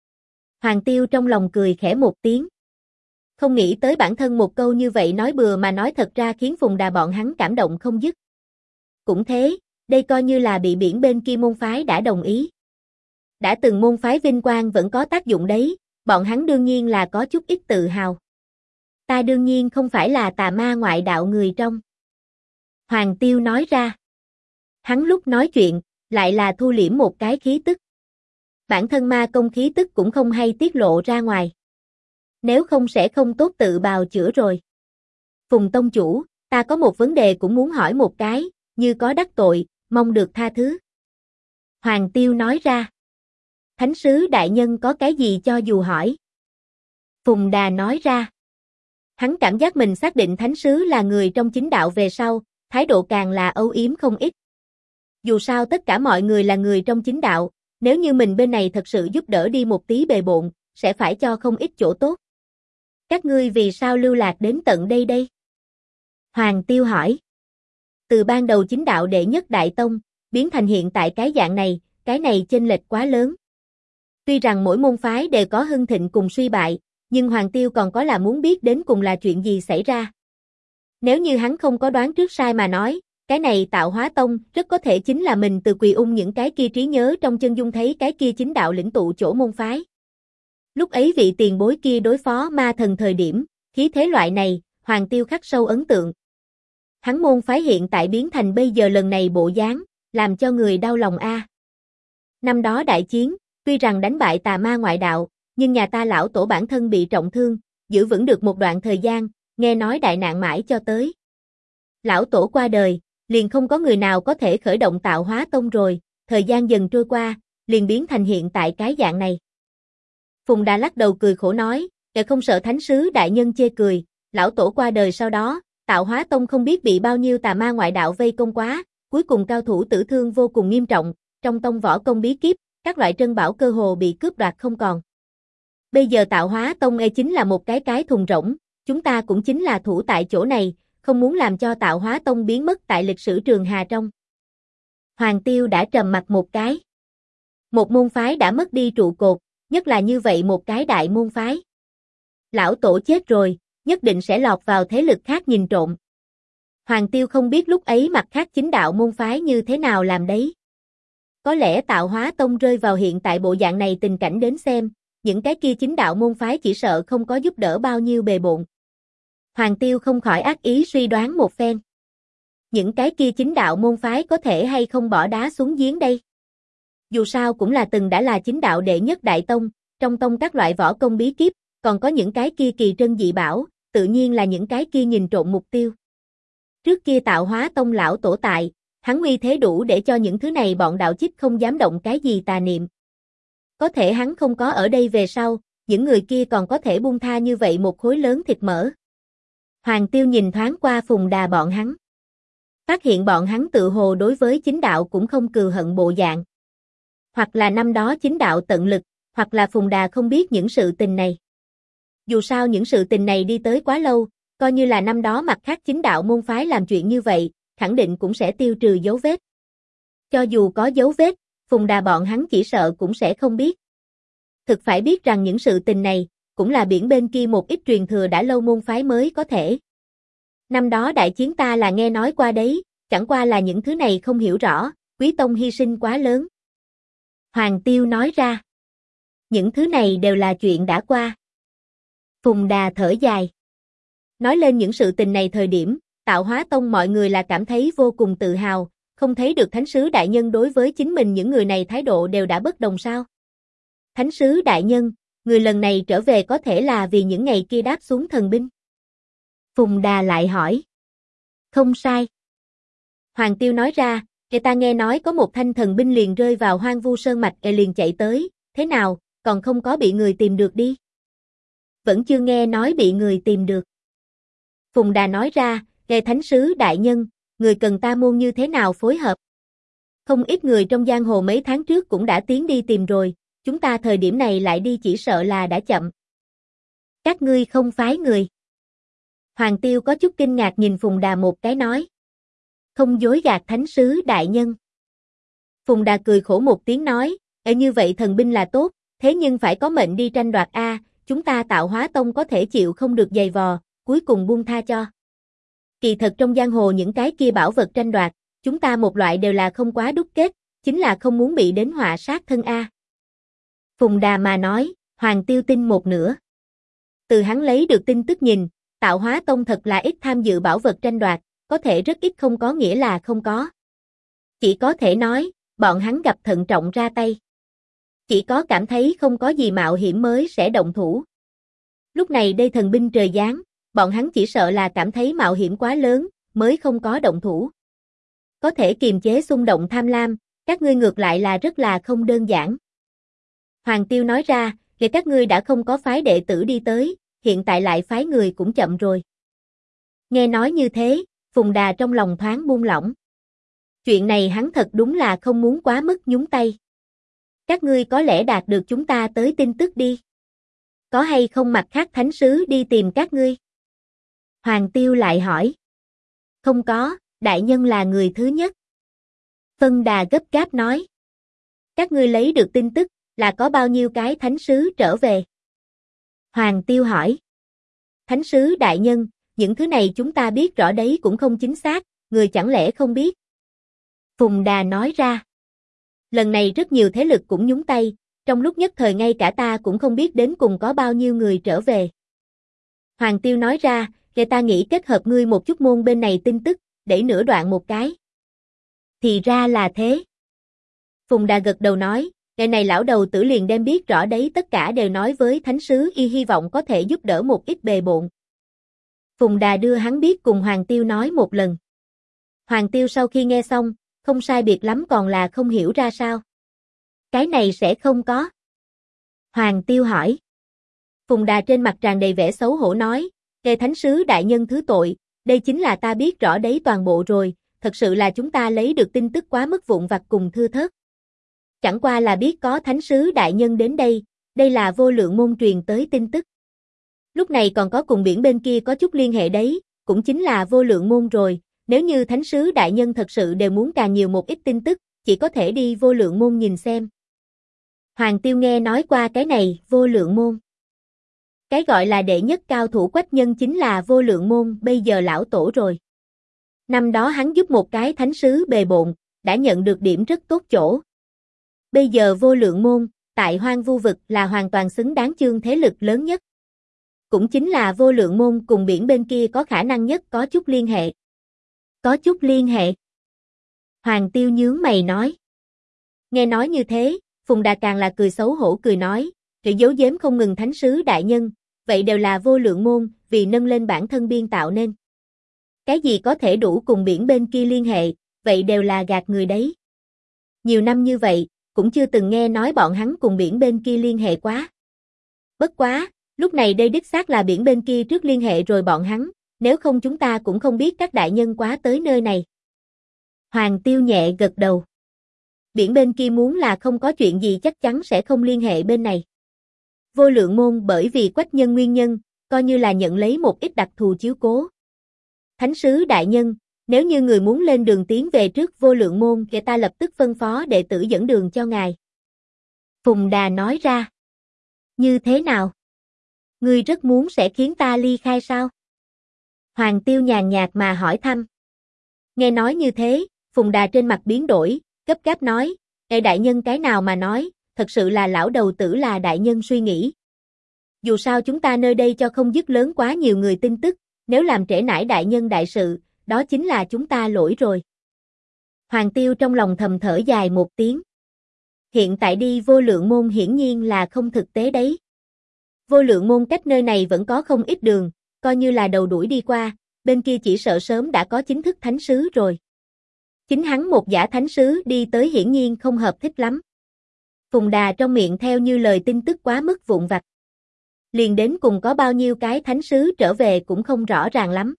Hoàng Tiêu trong lòng cười khẽ một tiếng. Không nghĩ tới bản thân một câu như vậy nói bừa mà nói thật ra khiến Phùng Đà bọn hắn cảm động không dứt. Cũng thế, đây coi như là bị biển bên kia môn phái đã đồng ý. Đã từng môn phái vinh quang vẫn có tác dụng đấy, bọn hắn đương nhiên là có chút ít tự hào. Ta đương nhiên không phải là tà ma ngoại đạo người trong. Hoàng Tiêu nói ra. Hắn lúc nói chuyện, lại là thu liễm một cái khí tức. Bản thân ma công khí tức cũng không hay tiết lộ ra ngoài. Nếu không sẽ không tốt tự bào chữa rồi. Phùng tông chủ, ta có một vấn đề cũng muốn hỏi một cái, như có đắc tội, mong được tha thứ. Hoàng Tiêu nói ra. Thánh sứ đại nhân có cái gì cho dù hỏi? Phùng Đà nói ra. Hắn cảm giác mình xác định thánh sứ là người trong chính đạo về sau, thái độ càng là âu yếm không ít. Dù sao tất cả mọi người là người trong chính đạo, nếu như mình bên này thật sự giúp đỡ đi một tí bề bộn, sẽ phải cho không ít chỗ tốt. Các ngươi vì sao lưu lạc đến tận đây đây? Hoàng Tiêu hỏi. Từ ban đầu chính đạo đệ nhất đại tông, biến thành hiện tại cái này chênh lệch quá lớn. Tuy rằng mỗi môn phái đều có hưng thịnh cùng suy bại, nhưng Hoàng Tiêu còn có là muốn biết đến cùng là chuyện gì xảy ra. Nếu như hắn không có đoán trước sai mà nói, cái này Tạo Hóa Tông rất có thể chính là mình từ Quỳ Ung những cái kia trí nhớ trong chân dung thấy cái kia chính đạo lĩnh tụ chỗ môn phái. Lúc ấy vị tiền bối kia đối phó ma thần thời điểm, khí thế loại này, Hoàng Tiêu khắc sâu ấn tượng. Hắn môn phái hiện tại biến thành bây giờ lần này bộ dáng, làm cho người đau lòng a. Năm đó đại chiến, tuy rằng đánh bại tà ma ngoại đạo, nhưng nhà ta lão tổ bản thân bị trọng thương, giữ vững được một đoạn thời gian, nghe nói đại nạn mãi cho tới. Lão tổ qua đời, liền không có người nào có thể khởi động Tạo Hóa Tông rồi, thời gian dần trôi qua, liền biến thành hiện tại cái dạng này. Phùng Đà lắc đầu cười khổ nói, không sợ thánh sứ đại nhân chê cười, lão tổ qua đời sau đó, Tạo Hóa Tông không biết bị bao nhiêu tà ma ngoại đạo vây công quá, cuối cùng cao thủ tử thương vô cùng nghiêm trọng, trong tông võ công bí kíp, các loại trân bảo cơ hồ bị cướp đoạt không còn. Bây giờ Tạo Hóa Tông chính là một cái thùng rỗng, chúng ta cũng chính là thủ tại chỗ này, không muốn làm cho Tạo Hóa Tông biến mất tại lịch sử trường hà trong. Hoàng Tiêu đã trầm mặt một cái. Một môn phái đã mất đi trụ cột, nhất là như vậy một cái đại môn phái. Lão tổ chết rồi, nhất định sẽ lọt vào thế lực khác nhìn trộm. Hoàng Tiêu không biết lúc ấy mặt khác chính đạo môn phái như thế nào làm đấy. Có lẽ Tạo Hóa Tông rơi vào hiện tại bộ dạng này tình cảnh đến xem, những cái kia chính đạo môn phái chỉ sợ không có giúp đỡ bao nhiêu bề bộn. Hoàng Tiêu không khỏi ác ý suy đoán một phen. Những cái kia chính đạo môn phái có thể hay không bỏ đá xuống giếng đây? Dù sao cũng là từng đã là chính đạo đệ nhất đại tông, trong tông các loại võ công bí kíp, còn có những cái kia kỳ trân dị bảo, tự nhiên là những cái kia nhìn trộm mục tiêu. Trước kia Tạo Hóa Tông lão tổ tại, hắn uy thế đủ để cho những thứ này bọn đạo chích không dám động cái gì tà niệm. Có thể hắn không có ở đây về sau, những người kia còn có thể buông tha như vậy một khối lớn thịt mỡ. Hoàng Tiêu nhìn thoáng qua Phùng Đà bọn hắn. Phát hiện bọn hắn tự hồ đối với chính đạo cũng không cừu hận bộ dạng. Hoặc là năm đó chính đạo tận lực, hoặc là Phùng Đà không biết những sự tình này. Dù sao những sự tình này đi tới quá lâu, coi như là năm đó mặt khác chính đạo môn phái làm chuyện như vậy, khẳng định cũng sẽ tiêu trừ dấu vết. Cho dù có dấu vết, Phùng Đà bọn hắn chỉ sợ cũng sẽ không biết. Thực phải biết rằng những sự tình này, cũng là biển bên kia một ít truyền thừa đã lâu môn phái mới có thể. Năm đó đại chiến ta là nghe nói qua đấy, chẳng qua là những thứ này không hiểu rõ, Quý Tông hy sinh quá lớn. Hoàng Tiêu nói ra. Những thứ này đều là chuyện đã qua. Phùng Đà thở dài. Nói lên những sự tình này thời điểm, Tạo Hóa Tông mọi người là cảm thấy vô cùng tự hào, không thấy được Thánh sứ đại nhân đối với chính mình những người này thái độ đều đã bất đồng sao. Thánh sứ đại nhân, người lần này trở về có thể là vì những ngày kia đáp xuống thần binh. Phùng Đà lại hỏi. Không sai. Hoàng Tiêu nói ra, người ta nghe nói có một thanh thần binh liền rơi vào Hoang Vu Sơn Mạch liền chạy tới, thế nào, còn không có bị người tìm được đi. Vẫn chưa nghe nói bị người tìm được. Phùng Đà nói ra, nghe Thánh sứ đại nhân, người cần ta môn như thế nào phối hợp. Không ít người trong giang hồ mấy tháng trước cũng đã tiến đi tìm rồi, chúng ta thời điểm này lại đi chỉ sợ là đã chậm. Các ngươi không phái người. Hoàng Tiêu có chút kinh ngạc nhìn Phùng Đà một cái nói. Không dối gạt Thánh sứ đại nhân. Phùng Đà cười khổ một tiếng nói, như vậy thần binh là tốt, thế nhưng phải có mệnh đi tranh đoạt a, chúng ta Tạo Hóa Tông có thể chịu không được giày vò, cuối cùng buông tha cho. Kỳ thật trong giang hồ những cái kia bảo vật tranh đoạt, chúng ta một loại đều là không quá đúc kết, chính là không muốn bị đến họa sát thân a. Phùng Đà mà nói, Hoàng Tiêu tin một nửa. Từ hắn lấy được tin tức nhìn, Tạo Hóa Tông thật là ít tham dự bảo vật tranh đoạt, có thể rất ít không có nghĩa là không có. Chỉ có thể nói, bọn hắn gặp thận trọng ra tay. Chỉ có cảm thấy không có gì mạo hiểm mới sẽ động thủ. Lúc này đây thần binh trời giáng, bọn hắn chỉ sợ là cảm thấy mạo hiểm quá lớn, mới không có động thủ. Có thể kiềm chế xung động tham lam, các ngươi ngược lại là rất là không đơn giản. Hoàng Tiêu nói ra, vì các ngươi đã không có phái đệ tử đi tới, hiện tại lại phái người cũng chậm rồi. Nghe nói như thế, Phùng Đà trong lòng thoáng buông lỏng. Chuyện này hắn thật đúng là không muốn quá mức nhúng tay. Các ngươi có lẽ đạt được chúng ta tới tin tức đi. Có hay không mặt khác thánh sứ đi tìm các ngươi? Hoàng Tiêu lại hỏi. Không có, đại nhân là người thứ nhất. Phân Đà gấp gáp nói. Các ngươi lấy được tin tức, là có bao nhiêu cái thánh sứ trở về? Hoàng Tiêu hỏi. Thánh sứ đại nhân, những thứ này chúng ta biết rõ đấy cũng không chính xác, người chẳng lẽ không biết? Phùng Đà nói ra. Lần này rất nhiều thế lực cũng nhúng tay, trong lúc nhất thời ngay cả ta cũng không biết đến cùng có bao nhiêu người trở về. Hoàng Tiêu nói ra, người ta nghĩ kết hợp ngươi một chút môn bên này tin tức, để nửa đoạn một cái. Thì ra là thế. Phùng Đà gật đầu nói, ngày này lão đầu tử liền đem biết rõ đấy tất cả đều nói với thánh sứ y hy vọng có thể giúp đỡ một ít bề bộn. Phùng Đà đưa hắn biết cùng Hoàng Tiêu nói một lần. Hoàng Tiêu sau khi nghe xong, không sai biệt lắm còn là không hiểu ra sao. Cái này sẽ không có. Hoàng Tiêu hỏi. Phùng Đà trên mặt tràn đầy vẻ xấu hổ nói, nghe thánh sứ đại nhân thứ tội, đây chính là ta biết rõ đấy toàn bộ rồi, thật sự là chúng ta lấy được tin tức quá mức vụn vặt cùng thưa thớt. Chẳng qua là biết có thánh sứ đại nhân đến đây là vô lượng môn truyền tới tin tức. Lúc này còn có cùng biển bên kia có chút liên hệ đấy, cũng chính là vô lượng môn rồi, nếu như thánh sứ đại nhân thật sự đều muốn càng nhiều một ít tin tức, chỉ có thể đi vô lượng môn nhìn xem. Hoàng Tiêu nghe nói qua cái này, vô lượng môn. Cái gọi là đệ nhất cao thủ quách nhân chính là vô lượng môn, bây giờ lão tổ rồi. Năm đó hắn giúp một cái thánh sứ bề bộn, đã nhận được điểm rất tốt chỗ. Bây giờ vô lượng môn, tại Hoang Vu vực là hoàn toàn xứng đáng chương thế lực lớn nhất. Cũng chính là vô lượng môn cùng biển bên kia có khả năng nhất có chút liên hệ. Có chút liên hệ. Hoàng Tiêu nhướng mày nói. Nghe nói như thế, Phùng Đà càng là cười xấu hổ cười nói, sự giấu giếm không ngừng thánh sứ đại nhân, vậy đều là vô lượng môn, vì nâng lên bản thân biên tạo nên. Cái gì có thể đủ cùng biển bên kia liên hệ, vậy đều là gạt người đấy. Nhiều năm như vậy, cũng chưa từng nghe nói bọn hắn cùng biển bên kia liên hệ quá. Bất quá, lúc này đây đích xác là biển bên kia trước liên hệ rồi bọn hắn, nếu không chúng ta cũng không biết các đại nhân quá tới nơi này. Hoàng Tiêu nhẹ gật đầu. Biển bên kia muốn là không có chuyện gì chắc chắn sẽ không liên hệ bên này. Vô lượng môn bởi vì quách nhân nguyên nhân, coi như là nhận lấy một ít đặc thù chiếu cố. Thánh sứ đại nhân, nếu như người muốn lên đường tiến về trước vô lượng môn thì ta lập tức phân phó đệ tử dẫn đường cho ngài. Phùng Đà nói ra. Như thế nào? Ngươi rất muốn sẽ khiến ta ly khai sao? Hoàng Tiêu nhàn nhạt mà hỏi thăm. Nghe nói như thế, Phùng Đà trên mặt biến đổi, gấp gáp nói, đại nhân cái nào mà nói, thật sự là lão đầu tử là đại nhân suy nghĩ. Dù sao chúng ta nơi đây cho không dứt lớn quá nhiều người tin tức, nếu làm trễ nải đại nhân đại sự, đó chính là chúng ta lỗi rồi. Hoàng Tiêu trong lòng thầm thở dài một tiếng. Hiện tại đi vô lượng môn hiển nhiên là không thực tế đấy. Vô lượng môn cách nơi này vẫn có không ít đường, coi như là đầu đuổi đi qua, bên kia chỉ sợ sớm đã có chính thức thánh sứ rồi. Chính hắn một giả thánh sứ đi tới hiển nhiên không hợp thích lắm. Phùng Đà trong miệng theo như lời tin tức quá mức vụn vặt. Liền đến cùng có bao nhiêu cái thánh sứ trở về cũng không rõ ràng lắm.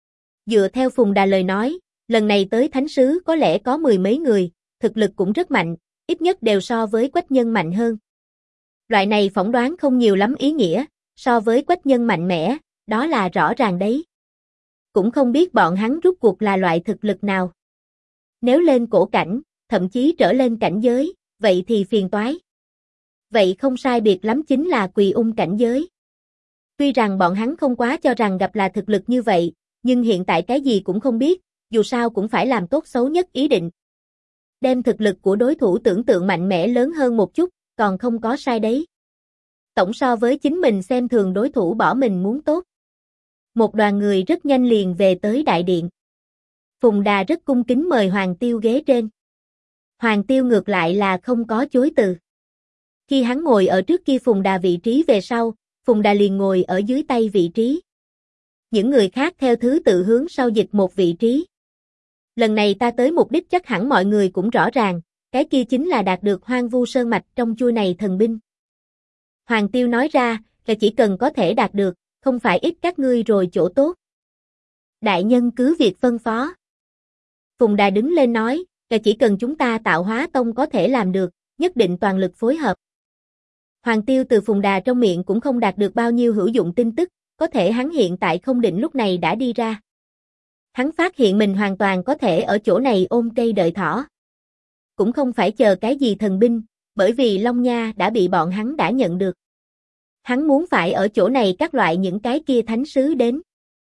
Dựa theo Phùng Đà lời nói, lần này tới thánh sứ có lẽ có 10 mấy người, thực lực cũng rất mạnh, ít nhất đều so với quách nhân mạnh hơn. Loại này phỏng đoán không nhiều lắm ý nghĩa, so với quách nhân mạnh mẽ, đó là rõ ràng đấy. Cũng không biết bọn hắn rút cuộc là loại thực lực nào. Nếu lên cổ cảnh, thậm chí trở lên cảnh giới, vậy thì phiền toái. Vậy không sai biệt lắm chính là quỳ ung cảnh giới. Tuy rằng bọn hắn không quá cho rằng gặp là thực lực như vậy, nhưng hiện tại cái gì cũng không biết, dù sao cũng phải làm tốt xấu nhất ý định. Đem thực lực của đối thủ tưởng tượng mạnh mẽ lớn hơn một chút, còn không có sai đấy. Tổng so với chính mình xem thường đối thủ bỏ mình muốn tốt. Một đoàn người rất nhanh liền về tới đại điện. Phùng Đà rất cung kính mời Hoàng Tiêu ghế trên. Hoàng Tiêu ngược lại là không có chối từ. Khi hắn ngồi ở trước kia Phùng Đà vị trí về sau, Phùng Đà liền ngồi ở dưới tay vị trí. Những người khác theo thứ tự hướng sau dịch một vị trí. Lần này ta tới mục đích chắc hẳn mọi người cũng rõ ràng, cái kia chính là đạt được Hoang Vu Sơn Mạch trong chuôi này thần binh. Hoàng Tiêu nói ra, là chỉ cần có thể đạt được, không phải ít các ngươi rồi chỗ tốt. Đại nhân cứ việc phân phó. Phùng Đà đứng lên nói, là chỉ cần chúng ta Tạo Hóa Tông có thể làm được, nhất định toàn lực phối hợp. Hoàng Tiêu từ Phùng Đà trong miệng cũng không đạt được bao nhiêu hữu dụng tin tức, có thể hắn hiện tại không định lúc này đã đi ra. Hắn phát hiện mình hoàn toàn có thể ở chỗ này ôm cây đợi thỏ. Cũng không phải chờ cái gì thần binh, bởi vì Long Nha đã bị bọn hắn đã nhận được. Hắn muốn phải ở chỗ này các loại những cái kia thánh sứ đến.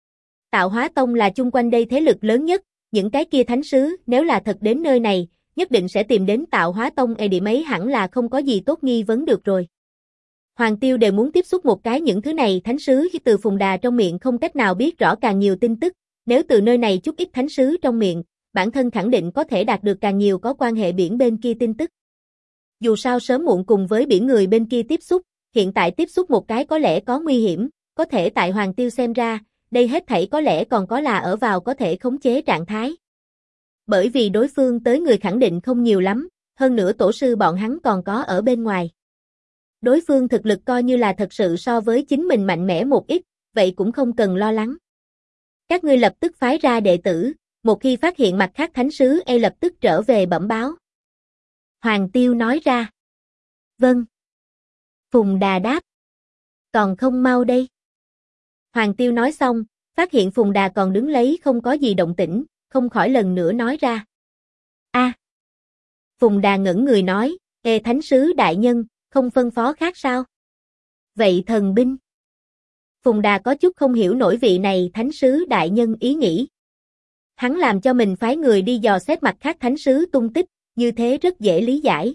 Tạo Hóa Tông là chung quanh đây thế lực lớn nhất, những cái kia thánh sứ nếu là thật đến nơi này, nhất định sẽ tìm đến Tạo Hóa Tông điểm ấy hẳn là không có gì tốt nghi vấn được rồi. Hoàng Tiêu đều muốn tiếp xúc một cái những thứ này thánh sứ khi từ Phùng Đà trong miệng không cách nào biết rõ càng nhiều tin tức, nếu từ nơi này chút ít thánh sứ trong miệng, bản thân khẳng định có thể đạt được càng nhiều có quan hệ biển bên kia tin tức. Dù sao sớm muộn cùng với biển người bên kia tiếp xúc, hiện tại tiếp xúc một cái có lẽ có nguy hiểm, có thể tại Hoàng Tiêu xem ra, đây hết thảy có lẽ còn có là ở vào có thể khống chế trạng thái. Bởi vì đối phương tới người khẳng định không nhiều lắm, hơn nữa tổ sư bọn hắn còn có ở bên ngoài. Đối phương thực lực coi như là thật sự so với chính mình mạnh mẽ một ít, vậy cũng không cần lo lắng. Các ngươi lập tức phái ra đệ tử, một khi phát hiện mặt khác thánh sứ lập tức trở về bẩm báo. Hoàng Tiêu nói ra. Vâng. Phùng Đà đáp. Còn không mau đây. Hoàng Tiêu nói xong, phát hiện Phùng Đà còn đứng lấy không có gì động tĩnh, không khỏi lần nữa nói ra. A. Phùng Đà ngẩn người nói, thánh sứ đại nhân, không phân phó khác sao? Vậy thần binh. Phùng Đà có chút không hiểu nổi vị này thánh sứ đại nhân ý nghĩ. Hắn làm cho mình phái người đi dò xét mặt khác thánh sứ tung tích, như thế rất dễ lý giải.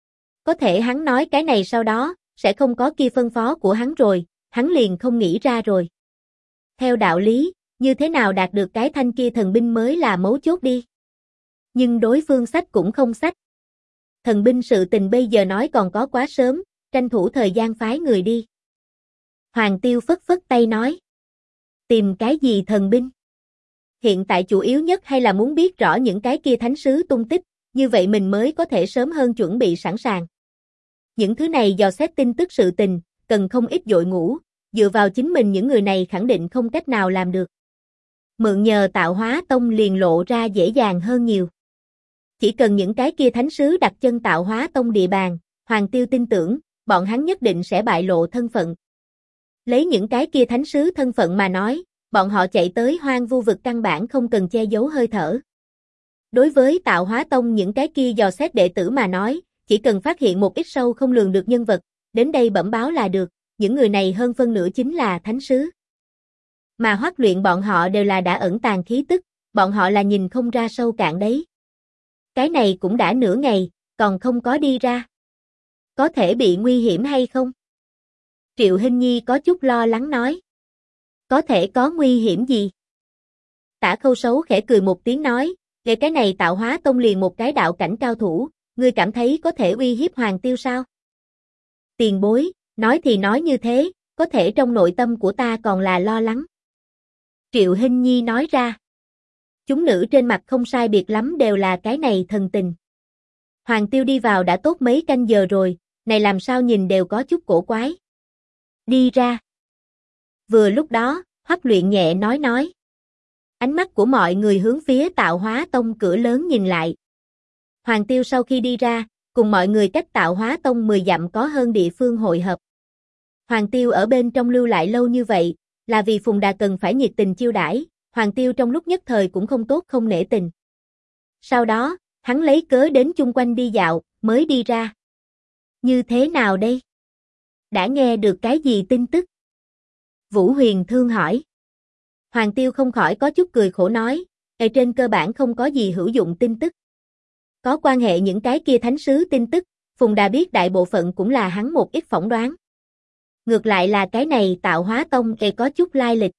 Có thể hắn nói cái này sau đó, sẽ không có kia phân phó của hắn rồi, hắn liền không nghĩ ra rồi. Theo đạo lý, như thế nào đạt được cái thanh kia thần binh mới là mấu chốt đi. Nhưng đối phương sách cũng không sách. Thần binh sự tình bây giờ nói còn có quá sớm, tranh thủ thời gian phái người đi. Hoàng Tiêu phất phất tay nói. Tìm cái gì thần binh? Hiện tại chủ yếu nhất hay là muốn biết rõ những cái kia thánh sứ tung tích, như vậy mình mới có thể sớm hơn chuẩn bị sẵn sàng. Những thứ này dò xét tin tức sự tình, cần không ít dội ngũ, dựa vào chính mình những người này khẳng định không cách nào làm được. Mượn nhờ Tạo Hóa Tông liền lộ ra dễ dàng hơn nhiều. Chỉ cần những cái kia thánh sứ đặt chân Tạo Hóa Tông địa bàn, Hoàng Tiêu tin tưởng, bọn hắn nhất định sẽ bại lộ thân phận. Lấy những cái kia thánh sứ thân phận mà nói, bọn họ chạy tới Hoang Vu vực căn bản không cần che giấu hơi thở. Đối với Tạo Hóa Tông những cái kia dò xét đệ tử mà nói, chỉ cần phát hiện một ít sâu không lường được nhân vật, đến đây bẩm báo là được, những người này hơn phân nửa chính là thánh sứ. Mà Hoắc Luyện bọn họ đều là đã ẩn tàng khí tức, bọn họ là nhìn không ra sâu cạn đấy. Cái này cũng đã nửa ngày, còn không có đi ra. Có thể bị nguy hiểm hay không? Triệu Hinh Nhi có chút lo lắng nói. Có thể có nguy hiểm gì? Tả Khâu Sấu khẽ cười một tiếng nói, về cái này Tạo Hóa Tông liền một cái đạo cảnh cao thủ, ngươi cảm thấy có thể uy hiếp Hoàng Tiêu sao? Tiền bối, nói thì nói như thế, có thể trong nội tâm của ta còn là lo lắng. Triệu Hinh Nhi nói ra. Chúng nữ trên mặt không sai biệt lắm đều là cái này thần tình. Hoàng Tiêu đi vào đã tốt mấy canh giờ rồi, này làm sao nhìn đều có chút cổ quái. Đi ra. Vừa lúc đó, Hoắc Luyện nhẹ nói. Ánh mắt của mọi người hướng phía Tạo Hóa Tông cửa lớn nhìn lại. Hoàng Tiêu sau khi đi ra, cùng mọi người cách Tạo Hóa Tông 10 dặm có hơn địa phương hội hợp. Hoàng Tiêu ở bên trong lưu lại lâu như vậy, là vì Phùng Đà cần phải nhiệt tình chiêu đãi, Hoàng Tiêu trong lúc nhất thời cũng không tốt không nể tình. Sau đó, hắn lấy cớ đến chung quanh đi dạo, mới đi ra. Như thế nào đây? Đã nghe được cái gì tin tức? Vũ Huyền Thương hỏi. Hoàng Tiêu không khỏi có chút cười khổ nói, trên cơ bản không có gì hữu dụng tin tức. Có quan hệ những cái kia thánh sứ tin tức, Phùng Đà biết đại bộ phận cũng là hắn một ít phỏng đoán. Ngược lại là cái này Tạo Hóa Tông có chút lai lịch.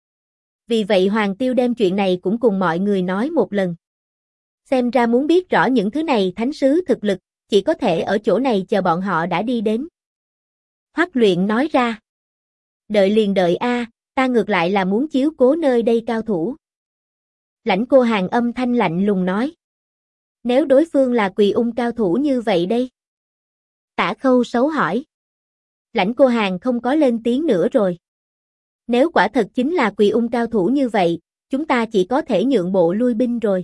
Vì vậy Hoàng Tiêu đem chuyện này cũng cùng mọi người nói một lần. Xem ra muốn biết rõ những thứ này thánh sứ thực lực, chỉ có thể ở chỗ này chờ bọn họ đã đi đến. Hoắc Luyện nói ra. Đợi liền đợi a, ta ngược lại là muốn chiếu cố nơi đây cao thủ. Lãnh Cô Hàn âm thanh lạnh lùng nói. Nếu đối phương là Quỳ Ung cao thủ như vậy đây? Tả Khâu Sấu hỏi. Lãnh Cô Hàn không có lên tiếng nữa rồi. Nếu quả thật chính là Quỳ Ung cao thủ như vậy, chúng ta chỉ có thể nhượng bộ lui binh rồi.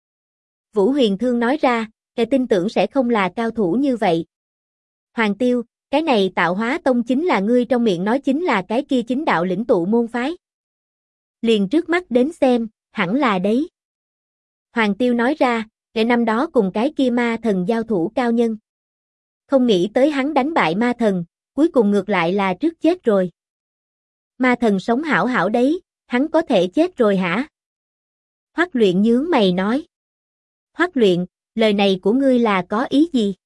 Vũ Huyền Thương nói ra, tin tưởng sẽ không là cao thủ như vậy. Hoàng Tiêu, cái này Tạo Hóa Tông chính là ngươi trong miệng nói chính là cái kia chính đạo lĩnh tụ môn phái. Liền trước mắt đến xem, hẳn là đấy. Hoàng Tiêu nói ra, năm đó cùng cái kia ma thần giao thủ cao nhân. Không nghĩ tới hắn đánh bại ma thần, cuối cùng ngược lại là trước chết rồi. Ma thần sống hảo hảo đấy, hắn có thể chết rồi hả? Hoắc Luyện nhướng mày nói. Hoắc Luyện, lời này của ngươi là có ý gì?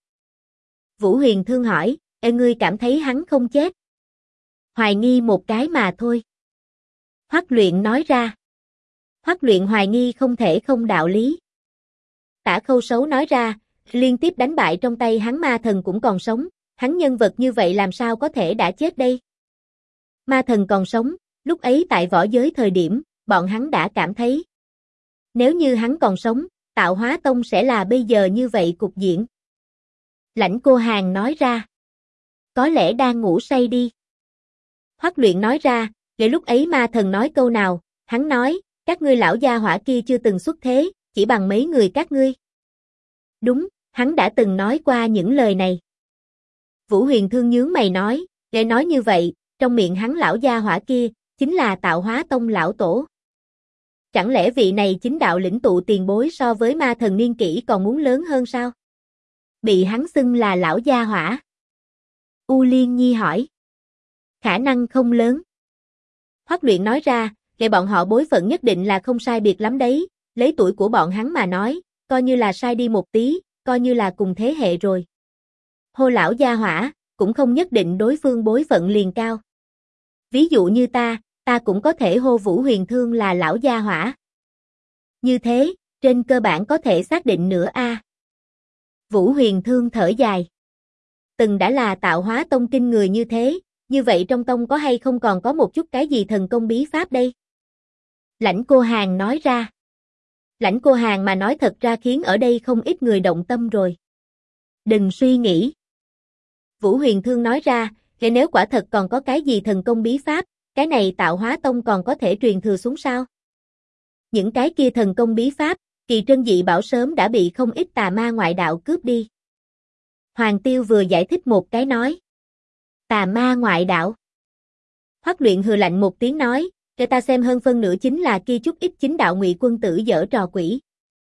Vũ Huyền Thương hỏi, ngươi cảm thấy hắn không chết? Hoài nghi một cái mà thôi. Hoắc Luyện nói ra. Hoắc Luyện hoài nghi không thể không đạo lý. Tả Khâu Sấu nói ra, liên tiếp đánh bại trong tay hắn ma thần cũng còn sống, hắn nhân vật như vậy làm sao có thể đã chết đây? Ma thần còn sống, lúc ấy tại võ giới thời điểm, bọn hắn đã cảm thấy. Nếu như hắn còn sống, Tạo Hóa Tông sẽ là bây giờ như vậy cục diện. Lãnh Cô Hàn nói ra. Có lẽ đang ngủ say đi. Hoắc Luyện nói ra, để lúc ấy ma thần nói câu nào, hắn nói, các ngươi lão gia hỏa kia chưa từng xuất thế, chỉ bằng mấy người các ngươi. Đúng, hắn đã từng nói qua những lời này. Vũ Huyền Thương nhướng mày nói, để nói như vậy, trong miệng hắn lão gia hỏa kia, chính là Tạo Hóa Tông lão tổ. Chẳng lẽ vị này chính đạo lĩnh tụ tiền bối so với ma thần niên kỷ còn muốn lớn hơn sao? Bị hắn xưng là lão gia hỏa. U Liên Nhi hỏi. Khả năng không lớn. Hoắc Luyện nói ra, để bọn họ bối phận nhất định là không sai biệt lắm đấy, lấy tuổi của bọn hắn mà nói, coi như là sai đi một tí, coi như là cùng thế hệ rồi. Hô lão gia hỏa, cũng không nhất định đối phương bối phận liền cao. Ví dụ như ta cũng có thể hô Vũ Huyền Thương là lão gia hỏa. Như thế, trên cơ bản có thể xác định nữa a. Vũ Huyền Thương thở dài. Từng đã là Tạo Hóa Tông kinh người như thế, như vậy trong tông có hay không còn có một chút cái gì thần công bí pháp đây? Lãnh Cô Hàn nói ra. Lãnh Cô Hàn mà nói thật ra khiến ở đây không ít người động tâm rồi. Đừng suy nghĩ. Vũ Huyền Thương nói ra, nếu quả thật còn có cái gì thần công bí pháp, cái này Tạo Hóa Tông còn có thể truyền thừa xuống sao? Những cái kia thần công bí pháp, kỳ trân dị bảo sớm đã bị không ít tà ma ngoại đạo cướp đi. Hoàng Tiêu vừa giải thích một cái nói. Tà ma ngoại đạo. Hoắc Luyện hừ lạnh một tiếng nói, cho ta xem hơn phân nửa chính là kia chút ít chính đạo ngụy quân tử giở trò quỷ.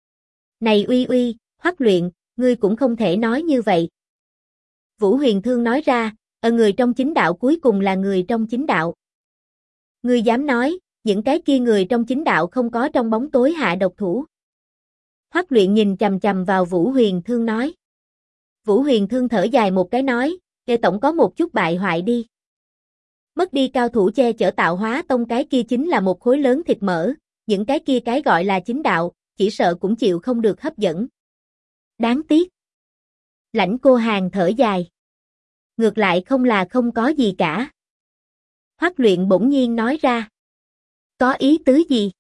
Này uy uy, Hoắc Luyện, ngươi cũng không thể nói như vậy. Vũ Huyền Thương nói ra, người trong chính đạo cuối cùng là người trong chính đạo. Ngươi dám nói, những cái kia người trong chính đạo không có trong bóng tối hạ độc thủ. Hoắc Luyện nhìn chằm chằm vào Vũ Huyền Thương nói. Vũ Huyền Thương thở dài một cái nói, tổng có một chút bại hoại đi. Mất đi cao thủ che chở Tạo Hóa Tông cái kia chính là một khối lớn thịt mỡ, những cái kia cái gọi là chính đạo, chỉ sợ cũng chịu không được hấp dẫn. Đáng tiếc. Lãnh Cô Hàn thở dài. Ngược lại không là không có gì cả. Hoắc Luyện bỗng nhiên nói ra. Có ý tứ gì?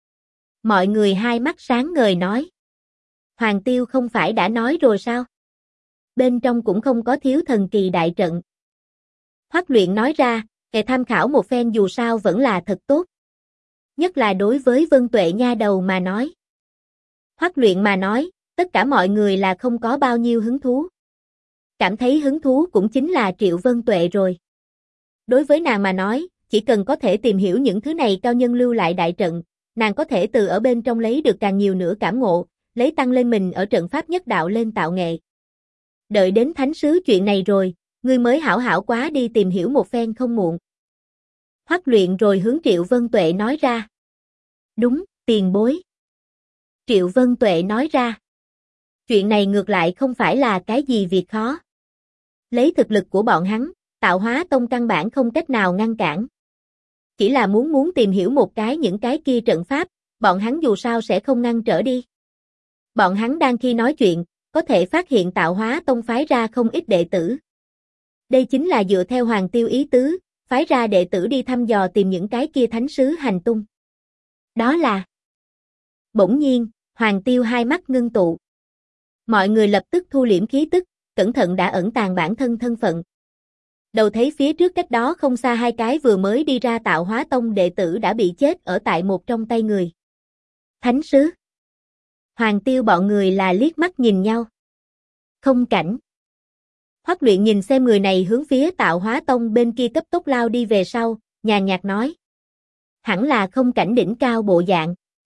Mọi người hai mắt sáng ngời nói. Hoàng Tiêu không phải đã nói rồi sao? Bên trong cũng không có thiếu thần kỳ đại trận. Hoắc Luyện nói ra, tham khảo một phen dù sao vẫn là thật tốt. Nhất là đối với Vân Tuệ nha đầu mà nói. Hoắc Luyện mà nói, tất cả mọi người là không có bao nhiêu hứng thú. Cảm thấy hứng thú cũng chính là Triệu Vân Tuệ rồi. Đối với nàng mà nói, chỉ cần có thể tìm hiểu những thứ này cao nhân lưu lại đại trận, nàng có thể từ ở bên trong lấy được càng nhiều nữa cảm ngộ, lấy tăng lên mình ở trận pháp nhất đạo lên tạo nghệ. Đợi đến thánh sứ chuyện này rồi, ngươi mới hảo hảo quá đi tìm hiểu một phen không muộn. Hoắc Luyện rồi hướng Triệu Vân Tuệ nói ra. Đúng, tiền bối. Triệu Vân Tuệ nói ra. Chuyện này ngược lại không phải là cái gì việc khó. Lấy thực lực của bọn hắn, Tạo Hóa Tông căn bản không cách nào ngăn cản. Chỉ là muốn tìm hiểu một cái những cái kia trận pháp, bọn hắn dù sao sẽ không ngăn trở đi. Bọn hắn đang khi nói chuyện, có thể phát hiện Tạo Hóa Tông phái ra không ít đệ tử. Đây chính là dựa theo Hoàng Tiêu ý tứ, phái ra đệ tử đi thăm dò tìm những cái kia thánh sứ hành tung. Đó là... Bỗng nhiên, Hoàng Tiêu hai mắt ngưng tụ. Mọi người lập tức thu liễm khí tức, cẩn thận đã ẩn tàng bản thân thân phận. Đầu thấy phía trước cách đó không xa hai cái vừa mới đi ra Tạo Hóa Tông đệ tử đã bị chết ở tại một trong tay người. Thánh sứ. Hoàng Tiêu bọn người là liếc mắt nhìn nhau. Không cảnh. Hoắc Luyện nhìn xem người này hướng phía Tạo Hóa Tông bên kia cấp tốc lao đi về sau, nhàn nhạt nói. Hẳn là không cảnh đỉnh cao bộ dạng.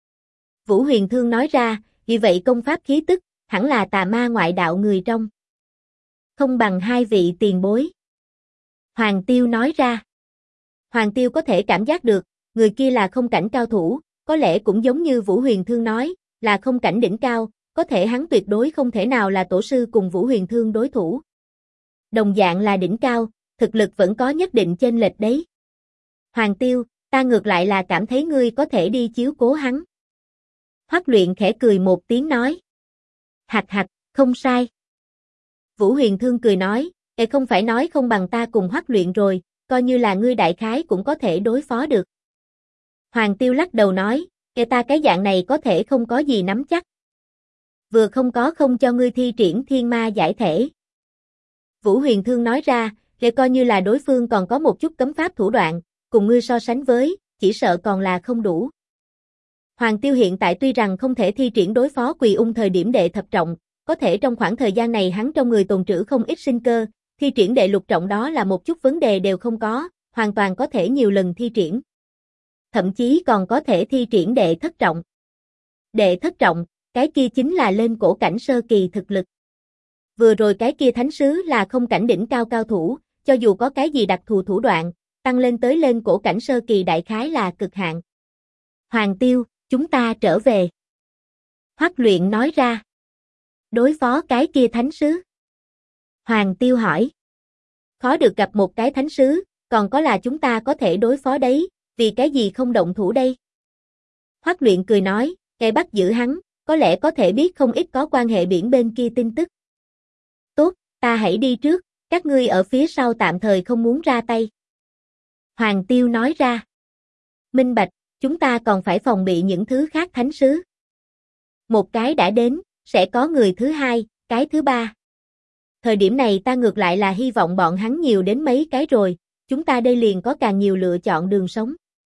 Vũ Huyền Thương nói ra, vì vậy công pháp khí tức, hẳn là tà ma ngoại đạo người trong. Không bằng hai vị tiền bối. Hoàng Tiêu nói ra. Hoàng Tiêu có thể cảm giác được, người kia là không cảnh cao thủ, có lẽ cũng giống như Vũ Huyền Thương nói, là không cảnh đỉnh cao, có thể hắn tuyệt đối không thể nào là tổ sư cùng Vũ Huyền Thương đối thủ. Đồng dạng là đỉnh cao, thực lực vẫn có nhất định chênh lệch đấy. Hoàng Tiêu, ta ngược lại là cảm thấy ngươi có thể đi chiếu cố hắn. Hoắc Luyện khẽ cười một tiếng nói. Hạch hạch, không sai. Vũ Huyền Thương cười nói, không phải nói không bằng ta cùng Hoắc Luyện rồi, coi như là ngươi đại khái cũng có thể đối phó được. Hoàng Tiêu lắc đầu nói, ta cái dạng này có thể không có gì nắm chắc. Vừa không có không cho ngươi thi triển thiên ma giải thể. Vũ Huyền Thương nói ra, coi như là đối phương còn có một chút cấm pháp thủ đoạn, cùng ngươi so sánh với, chỉ sợ còn là không đủ. Hoàng Tiêu hiện tại tuy rằng không thể thi triển đối phó Quỳ Ung thời điểm đệ thập trọng, có thể trong khoảng thời gian này hắn trong người tồn trữ không ít sinh cơ, thi triển đệ lục trọng đó là một chút vấn đề đều không có, hoàn toàn có thể nhiều lần thi triển. Thậm chí còn có thể thi triển đệ thất trọng. Đệ thất trọng, cái kia chính là lên cổ cảnh sơ kỳ thực lực. Vừa rồi cái kia thánh sứ là không cảnh đỉnh cao cao thủ, cho dù có cái gì đặc thù thủ đoạn, tăng lên tới lên cổ cảnh sơ kỳ đại khái là cực hạn. Hoàng Tiêu, chúng ta trở về. Hoắc Luyện nói ra. Đối phó cái kia thánh sứ. Hoàng Tiêu hỏi. Khó được gặp một cái thánh sứ, còn có là chúng ta có thể đối phó đấy, vì cái gì không động thủ đây? Hoắc Luyện cười nói, kẻ bắt giữ hắn, có lẽ có thể biết không ít có quan hệ biển bên kia tin tức. Tốt, ta hãy đi trước, các ngươi ở phía sau tạm thời không muốn ra tay. Hoàng Tiêu nói ra. Minh bạch, chúng ta còn phải phòng bị những thứ khác thánh sứ. Một cái đã đến, sẽ có người thứ hai, cái thứ ba. Thời điểm này ta ngược lại là hy vọng bọn hắn nhiều đến mấy cái rồi, chúng ta đây liền có càng nhiều lựa chọn đường sống.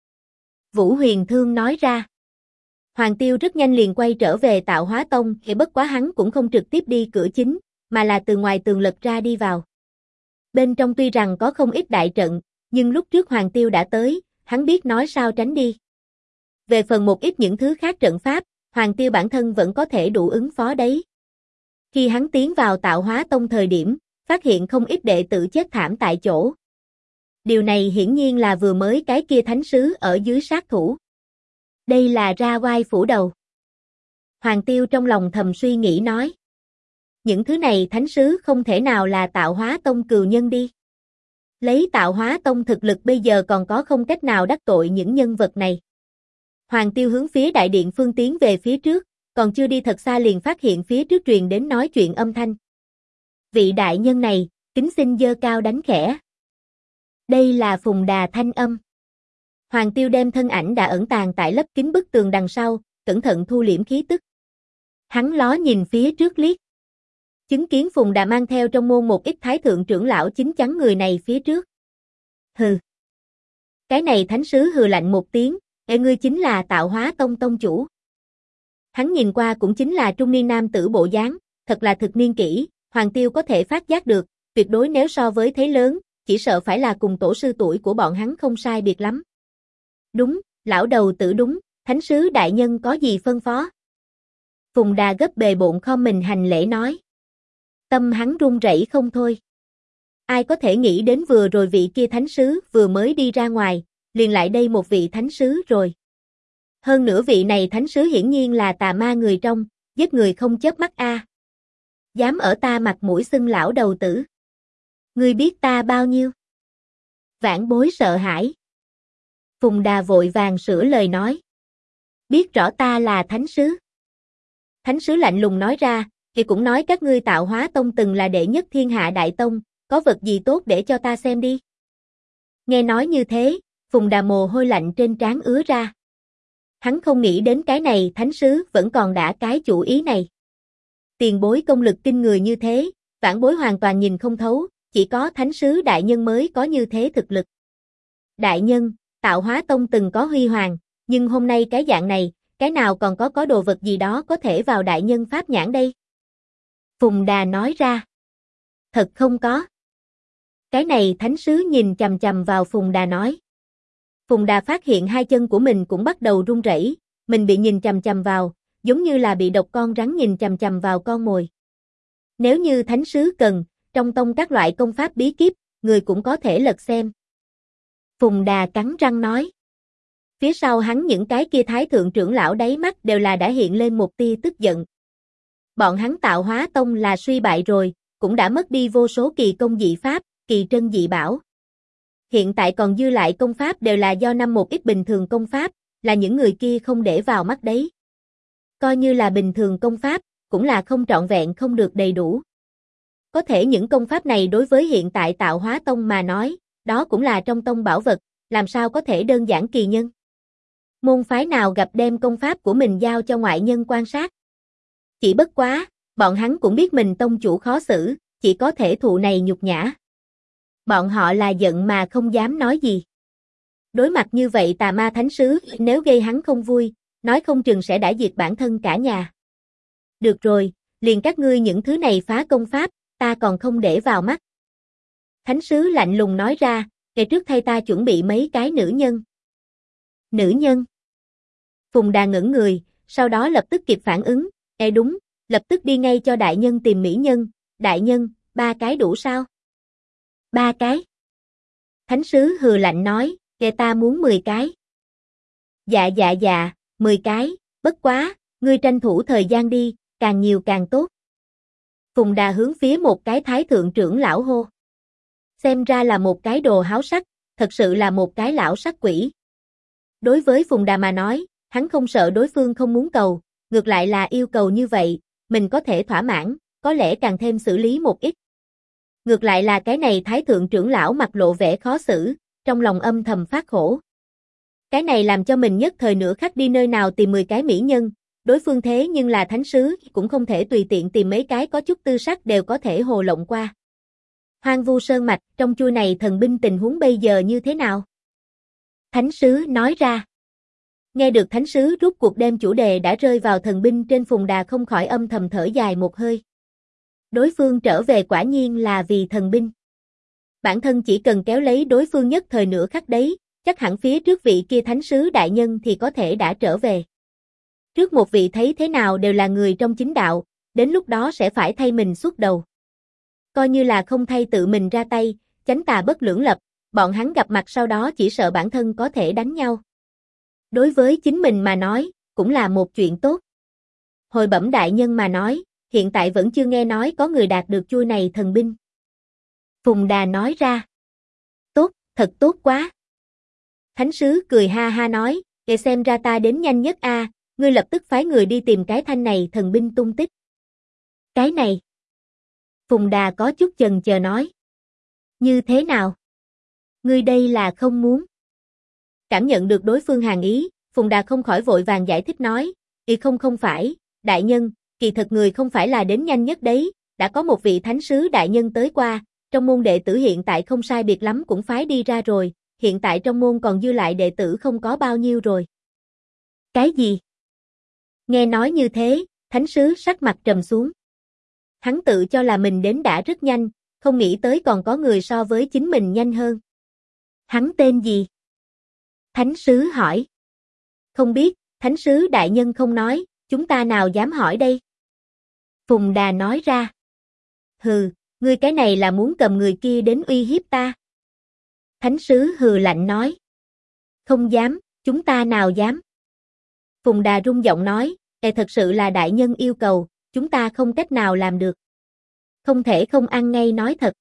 Vũ Huyền Thương nói ra. Hoàng Tiêu rất nhanh liền quay trở về Tạo Hóa Tông, bất quá hắn cũng không trực tiếp đi cửa chính, mà là từ ngoài tường lật ra đi vào. Bên trong tuy rằng có không ít đại trận, nhưng lúc trước Hoàng Tiêu đã tới, hắn biết nói sao tránh đi. Về phần một ít những thứ khác trận pháp, Hoàng Tiêu bản thân vẫn có thể đủ ứng phó đấy. Khi hắn tiến vào Tạo Hóa Tông thời điểm, phát hiện không ít đệ tử chết thảm tại chỗ. Điều này hiển nhiên là vừa mới cái kia thánh sứ ở dưới sát thủ. Đây là ra oai phủ đầu. Hoàng Tiêu trong lòng thầm suy nghĩ nói. Những thứ này thánh sứ không thể nào là Tạo Hóa Tông cừu nhân đi. Lấy Tạo Hóa Tông thực lực bây giờ còn có không cách nào đắc tội những nhân vật này. Hoàng Tiêu hướng phía đại điện phương tiến về phía trước, còn chưa đi thật xa liền phát hiện phía trước truyền đến nói chuyện âm thanh. Vị đại nhân này, kính xin giơ cao đánh khẽ. Đây là Phùng Đà thanh âm. Hoàng Tiêu đem thân ảnh đã ẩn tàng tại lấp kín bức tường đằng sau, cẩn thận thu liễm khí tức. Hắn ló nhìn phía trước liếc. Chứng kiến Phùng Đà mang theo trong môn một ít thái thượng trưởng lão chính chắn người này phía trước. Hừ. Cái này thánh sứ hừ lạnh một tiếng, ngươi chính là Tạo Hóa Tông tông chủ. Hắn nhìn qua cũng chính là trung niên nam tử bộ dáng, thật là thực niên kỷ, Hoàng Tiêu có thể phát giác được, tuyệt đối nếu so với thế lớn, chỉ sợ phải là cùng tổ sư tuổi của bọn hắn không sai biệt lắm. Đúng, lão đầu tử đúng, thánh sứ đại nhân có gì phân phó? Phùng Đà gấp bề bộn khom mình hành lễ nói. Tâm hắn run rẩy không thôi. Ai có thể nghĩ đến vừa rồi vị kia thánh sứ vừa mới đi ra ngoài, liền lại đây một vị thánh sứ rồi. Hơn nữa vị này thánh sứ hiển nhiên là tà ma người trong, giết người không chớp mắt a. Dám ở ta mặt mũi xưng lão đầu tử. Ngươi biết ta bao nhiêu? Vãn bối sợ hãi. Phùng Đà vội vàng sửa lời nói. Biết rõ ta là thánh sứ. Thánh sứ lạnh lùng nói ra, thì cũng nói các ngươi Tạo Hóa Tông từng là đệ nhất thiên hạ đại tông, có vật gì tốt để cho ta xem đi. Nghe nói như thế, Phùng Đà mồ hôi lạnh trên trán ứa ra. Hắn không nghĩ đến cái này thánh sứ vẫn còn đã cái chủ ý này. Tiền bối công lực kinh người như thế, vãn bối hoàn toàn nhìn không thấu, chỉ có thánh sứ đại nhân mới có như thế thực lực. Đại nhân, Tạo Hóa Tông từng có huy hoàng, nhưng hôm nay cái dạng này, cái nào còn có đồ vật gì đó có thể vào đại nhân pháp nhãn đây? Phùng Đà nói ra. Thật không có. Cái này thánh sứ nhìn chằm chằm vào Phùng Đà nói. Phùng Đà phát hiện hai chân của mình cũng bắt đầu run rẩy, mình bị nhìn chằm chằm vào, giống như là bị độc con rắn nhìn chằm chằm vào con mồi. Nếu như thánh sứ cần, trong tông các loại công pháp bí kíp, người cũng có thể lật xem. Phùng Đà cắn răng nói. Phía sau hắn những cái kia thái thượng trưởng lão đáy mắt đều là đã hiện lên một tia tức giận. Bọn hắn Tạo Hóa Tông là suy bại rồi, cũng đã mất đi vô số kỳ công dị pháp, kỳ trân dị bảo. Hiện tại còn dư lại công pháp đều là do năm một ít bình thường công pháp, là những người kia không để vào mắt đấy. Coi như là bình thường công pháp, cũng là không trọn vẹn không được đầy đủ. Có thể những công pháp này đối với hiện tại Tạo Hóa Tông mà nói, đó cũng là trong tông bảo vật, làm sao có thể đơn giản kỳ nhân. Môn phái nào gặp đem công pháp của mình giao cho ngoại nhân quan sát. Chỉ bất quá, bọn hắn cũng biết mình tông chủ khó xử, chỉ có thể thụ này nhục nhã. Bọn họ là giận mà không dám nói gì. Đối mặt như vậy tà ma thánh sứ, nếu gây hắn không vui, nói không chừng sẽ đã diệt bản thân cả nhà. Được rồi, liền các ngươi những thứ này phá công pháp, ta còn không để vào mắt. Thánh sứ lạnh lùng nói ra, ngày trước thay ta chuẩn bị mấy cái nữ nhân. Nữ nhân? Phùng Đà ngẩn người, sau đó lập tức kịp phản ứng, đúng, lập tức đi ngay cho đại nhân tìm mỹ nhân, đại nhân, 3 cái đủ sao? 3 cái. Thánh sứ hừ lạnh nói, ta muốn 10 cái. Dạ, 10 cái, bất quá, ngươi tranh thủ thời gian đi, càng nhiều càng tốt. Phùng Đà hướng phía một cái thái thượng trưởng lão hô. Xem ra là một cái đồ háo sắc, thật sự là một cái lão sắc quỷ. Đối với Phùng Đà mà nói, hắn không sợ đối phương không muốn cầu, ngược lại là yêu cầu như vậy, mình có thể thỏa mãn, có lẽ càng thêm xử lý một ít. Ngược lại là cái này thái thượng trưởng lão mặt lộ vẻ khó xử, trong lòng âm thầm phát khổ. Cái này làm cho mình nhất thời nửa khắc đi nơi nào tìm 10 cái mỹ nhân, đối phương thế nhưng là thánh sứ, cũng không thể tùy tiện tìm mấy cái có chút tư sắc đều có thể hồ lộng qua. Hoang Vu Sơn mạch, trong chui này thần binh tình huống bây giờ như thế nào? Thánh sứ nói ra. Nghe được thánh sứ rút cuộc đem chủ đề đã rơi vào thần binh trên, Phùng Đà không khỏi âm thầm thở dài một hơi. Đối phương trở về quả nhiên là vì thần binh. Bản thân chỉ cần kéo lấy đối phương nhất thời nửa khắc đấy, chắc hẳn phía trước vị kia thánh sứ đại nhân thì có thể đã trở về. Trước một vị thấy thế nào đều là người trong chính đạo, đến lúc đó sẽ phải thay mình xuất đầu. Coi như là không thay tự mình ra tay, chánh tà bất lưỡng lập, bọn hắn gặp mặt sau đó chỉ sợ bản thân có thể đánh nhau. Đối với chính mình mà nói, cũng là một chuyện tốt. Hồi bẩm đại nhân mà nói, hiện tại vẫn chưa nghe nói có người đạt được chuôi này thần binh. Phùng Đà nói ra. Tốt, thật tốt quá. Thánh sứ cười ha ha nói, để xem ra ta đến nhanh nhất a, ngươi lập tức phái người đi tìm cái thanh này thần binh tung tích. Cái này. Phùng Đà có chút chần chờ nói. Như thế nào? Ngươi đây là không muốn. Cảm nhận được đối phương hàn ý, Phùng Đà không khỏi vội vàng giải thích nói, không phải, đại nhân, kỳ thật người không phải là đến nhanh nhất đấy, đã có một vị thánh sứ đại nhân tới qua, trong môn đệ tử hiện tại không sai biệt lắm cũng phái đi ra rồi, hiện tại trong môn còn dư lại đệ tử không có bao nhiêu rồi. Cái gì? Nghe nói như thế, thánh sứ sắc mặt trầm xuống. Hắn tự cho là mình đến đã rất nhanh, không nghĩ tới còn có người so với chính mình nhanh hơn. Hắn tên gì? Thánh sứ hỏi. Không biết, thánh sứ đại nhân không nói, chúng ta nào dám hỏi đây? Phùng Đà nói ra. Hừ, ngươi cái này là muốn cầm người kia đến uy hiếp ta. Thánh sứ hừ lạnh nói. Không dám, chúng ta nào dám. Phùng Đà rung giọng nói, thật sự là đại nhân yêu cầu, chúng ta không cách nào làm được. Không thể không ăn ngay nói thật.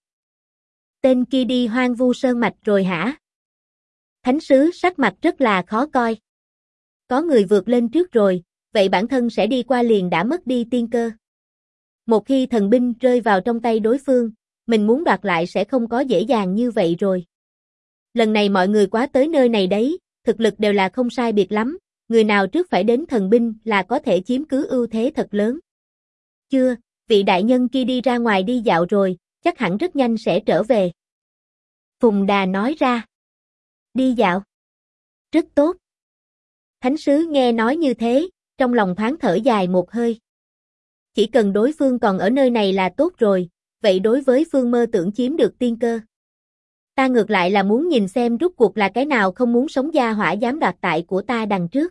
Tên kia đi Hoang Vu Sơn mạch rồi hả? Thánh sứ sắc mặt rất là khó coi. Có người vượt lên trước rồi, vậy bản thân sẽ đi qua liền đã mất đi tiên cơ. Một khi thần binh rơi vào trong tay đối phương, mình muốn đoạt lại sẽ không có dễ dàng như vậy rồi. Lần này mọi người quá tới nơi này đấy, thực lực đều là không sai biệt lắm, người nào trước phải đến thần binh là có thể chiếm cứ ưu thế thật lớn. Chưa, vị đại nhân kia đi ra ngoài đi dạo rồi, chắc hẳn rất nhanh sẽ trở về. Phùng Đà nói ra. Đi dạo. Rất tốt. Thánh sứ nghe nói như thế, trong lòng thoáng thở dài một hơi. Chỉ cần đối phương còn ở nơi này là tốt rồi, vậy đối với phương mơ tưởng chiếm được tiên cơ. Ta ngược lại là muốn nhìn xem rút cuộc là cái nào không muốn sống gia hỏa dám đoạt tại của ta đằng trước.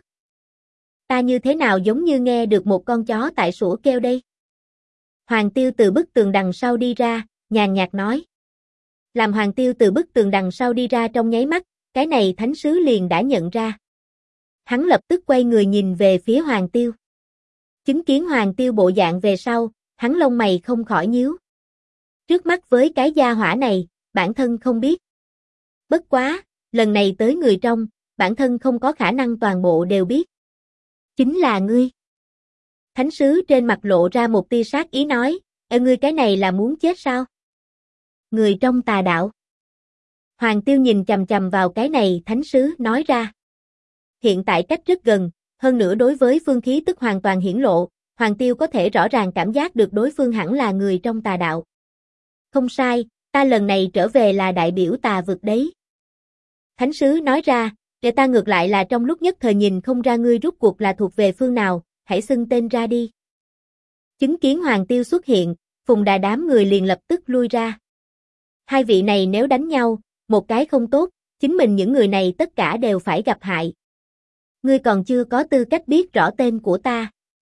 Ta như thế nào giống như nghe được một con chó tại sủa kêu đây. Hoàng Tiêu từ bức tường đằng sau đi ra, nhàn nhạt nói. Làm Hoàng Tiêu từ bức tường đằng sau đi ra trong nháy mắt, cái này thánh sứ liền đã nhận ra. Hắn lập tức quay người nhìn về phía Hoàng Tiêu. Chứng kiến Hoàng Tiêu bộ dạng về sau, hắn lông mày không khỏi nhíu. Trước mắt với cái gia hỏa này, bản thân không biết. Bất quá, lần này tới người trong, bản thân không có khả năng toàn bộ đều biết. Chính là ngươi. Thánh sứ trên mặt lộ ra một tia sát ý nói, ngươi cái này là muốn chết sao? Người trong tà đạo. Hoàng Tiêu nhìn chằm chằm vào cái này thánh sứ nói ra. Hiện tại cách rất gần, hơn nữa đối với phương khí tức hoàn toàn hiển lộ, Hoàng Tiêu có thể rõ ràng cảm giác được đối phương hẳn là người trong tà đạo. Không sai, ta lần này trở về là đại biểu tà vực đấy. Thánh sứ nói ra, để ta ngược lại là trong lúc nhất thời nhìn không ra ngươi rút cuộc là thuộc về phương nào, hãy xưng tên ra đi. Chứng kiến Hoàng Tiêu xuất hiện, Phùng Đà đám người liền lập tức lui ra. Hai vị này nếu đánh nhau, một cái không tốt, chính mình những người này tất cả đều phải gặp hại. Ngươi còn chưa có tư cách biết rõ tên của ta.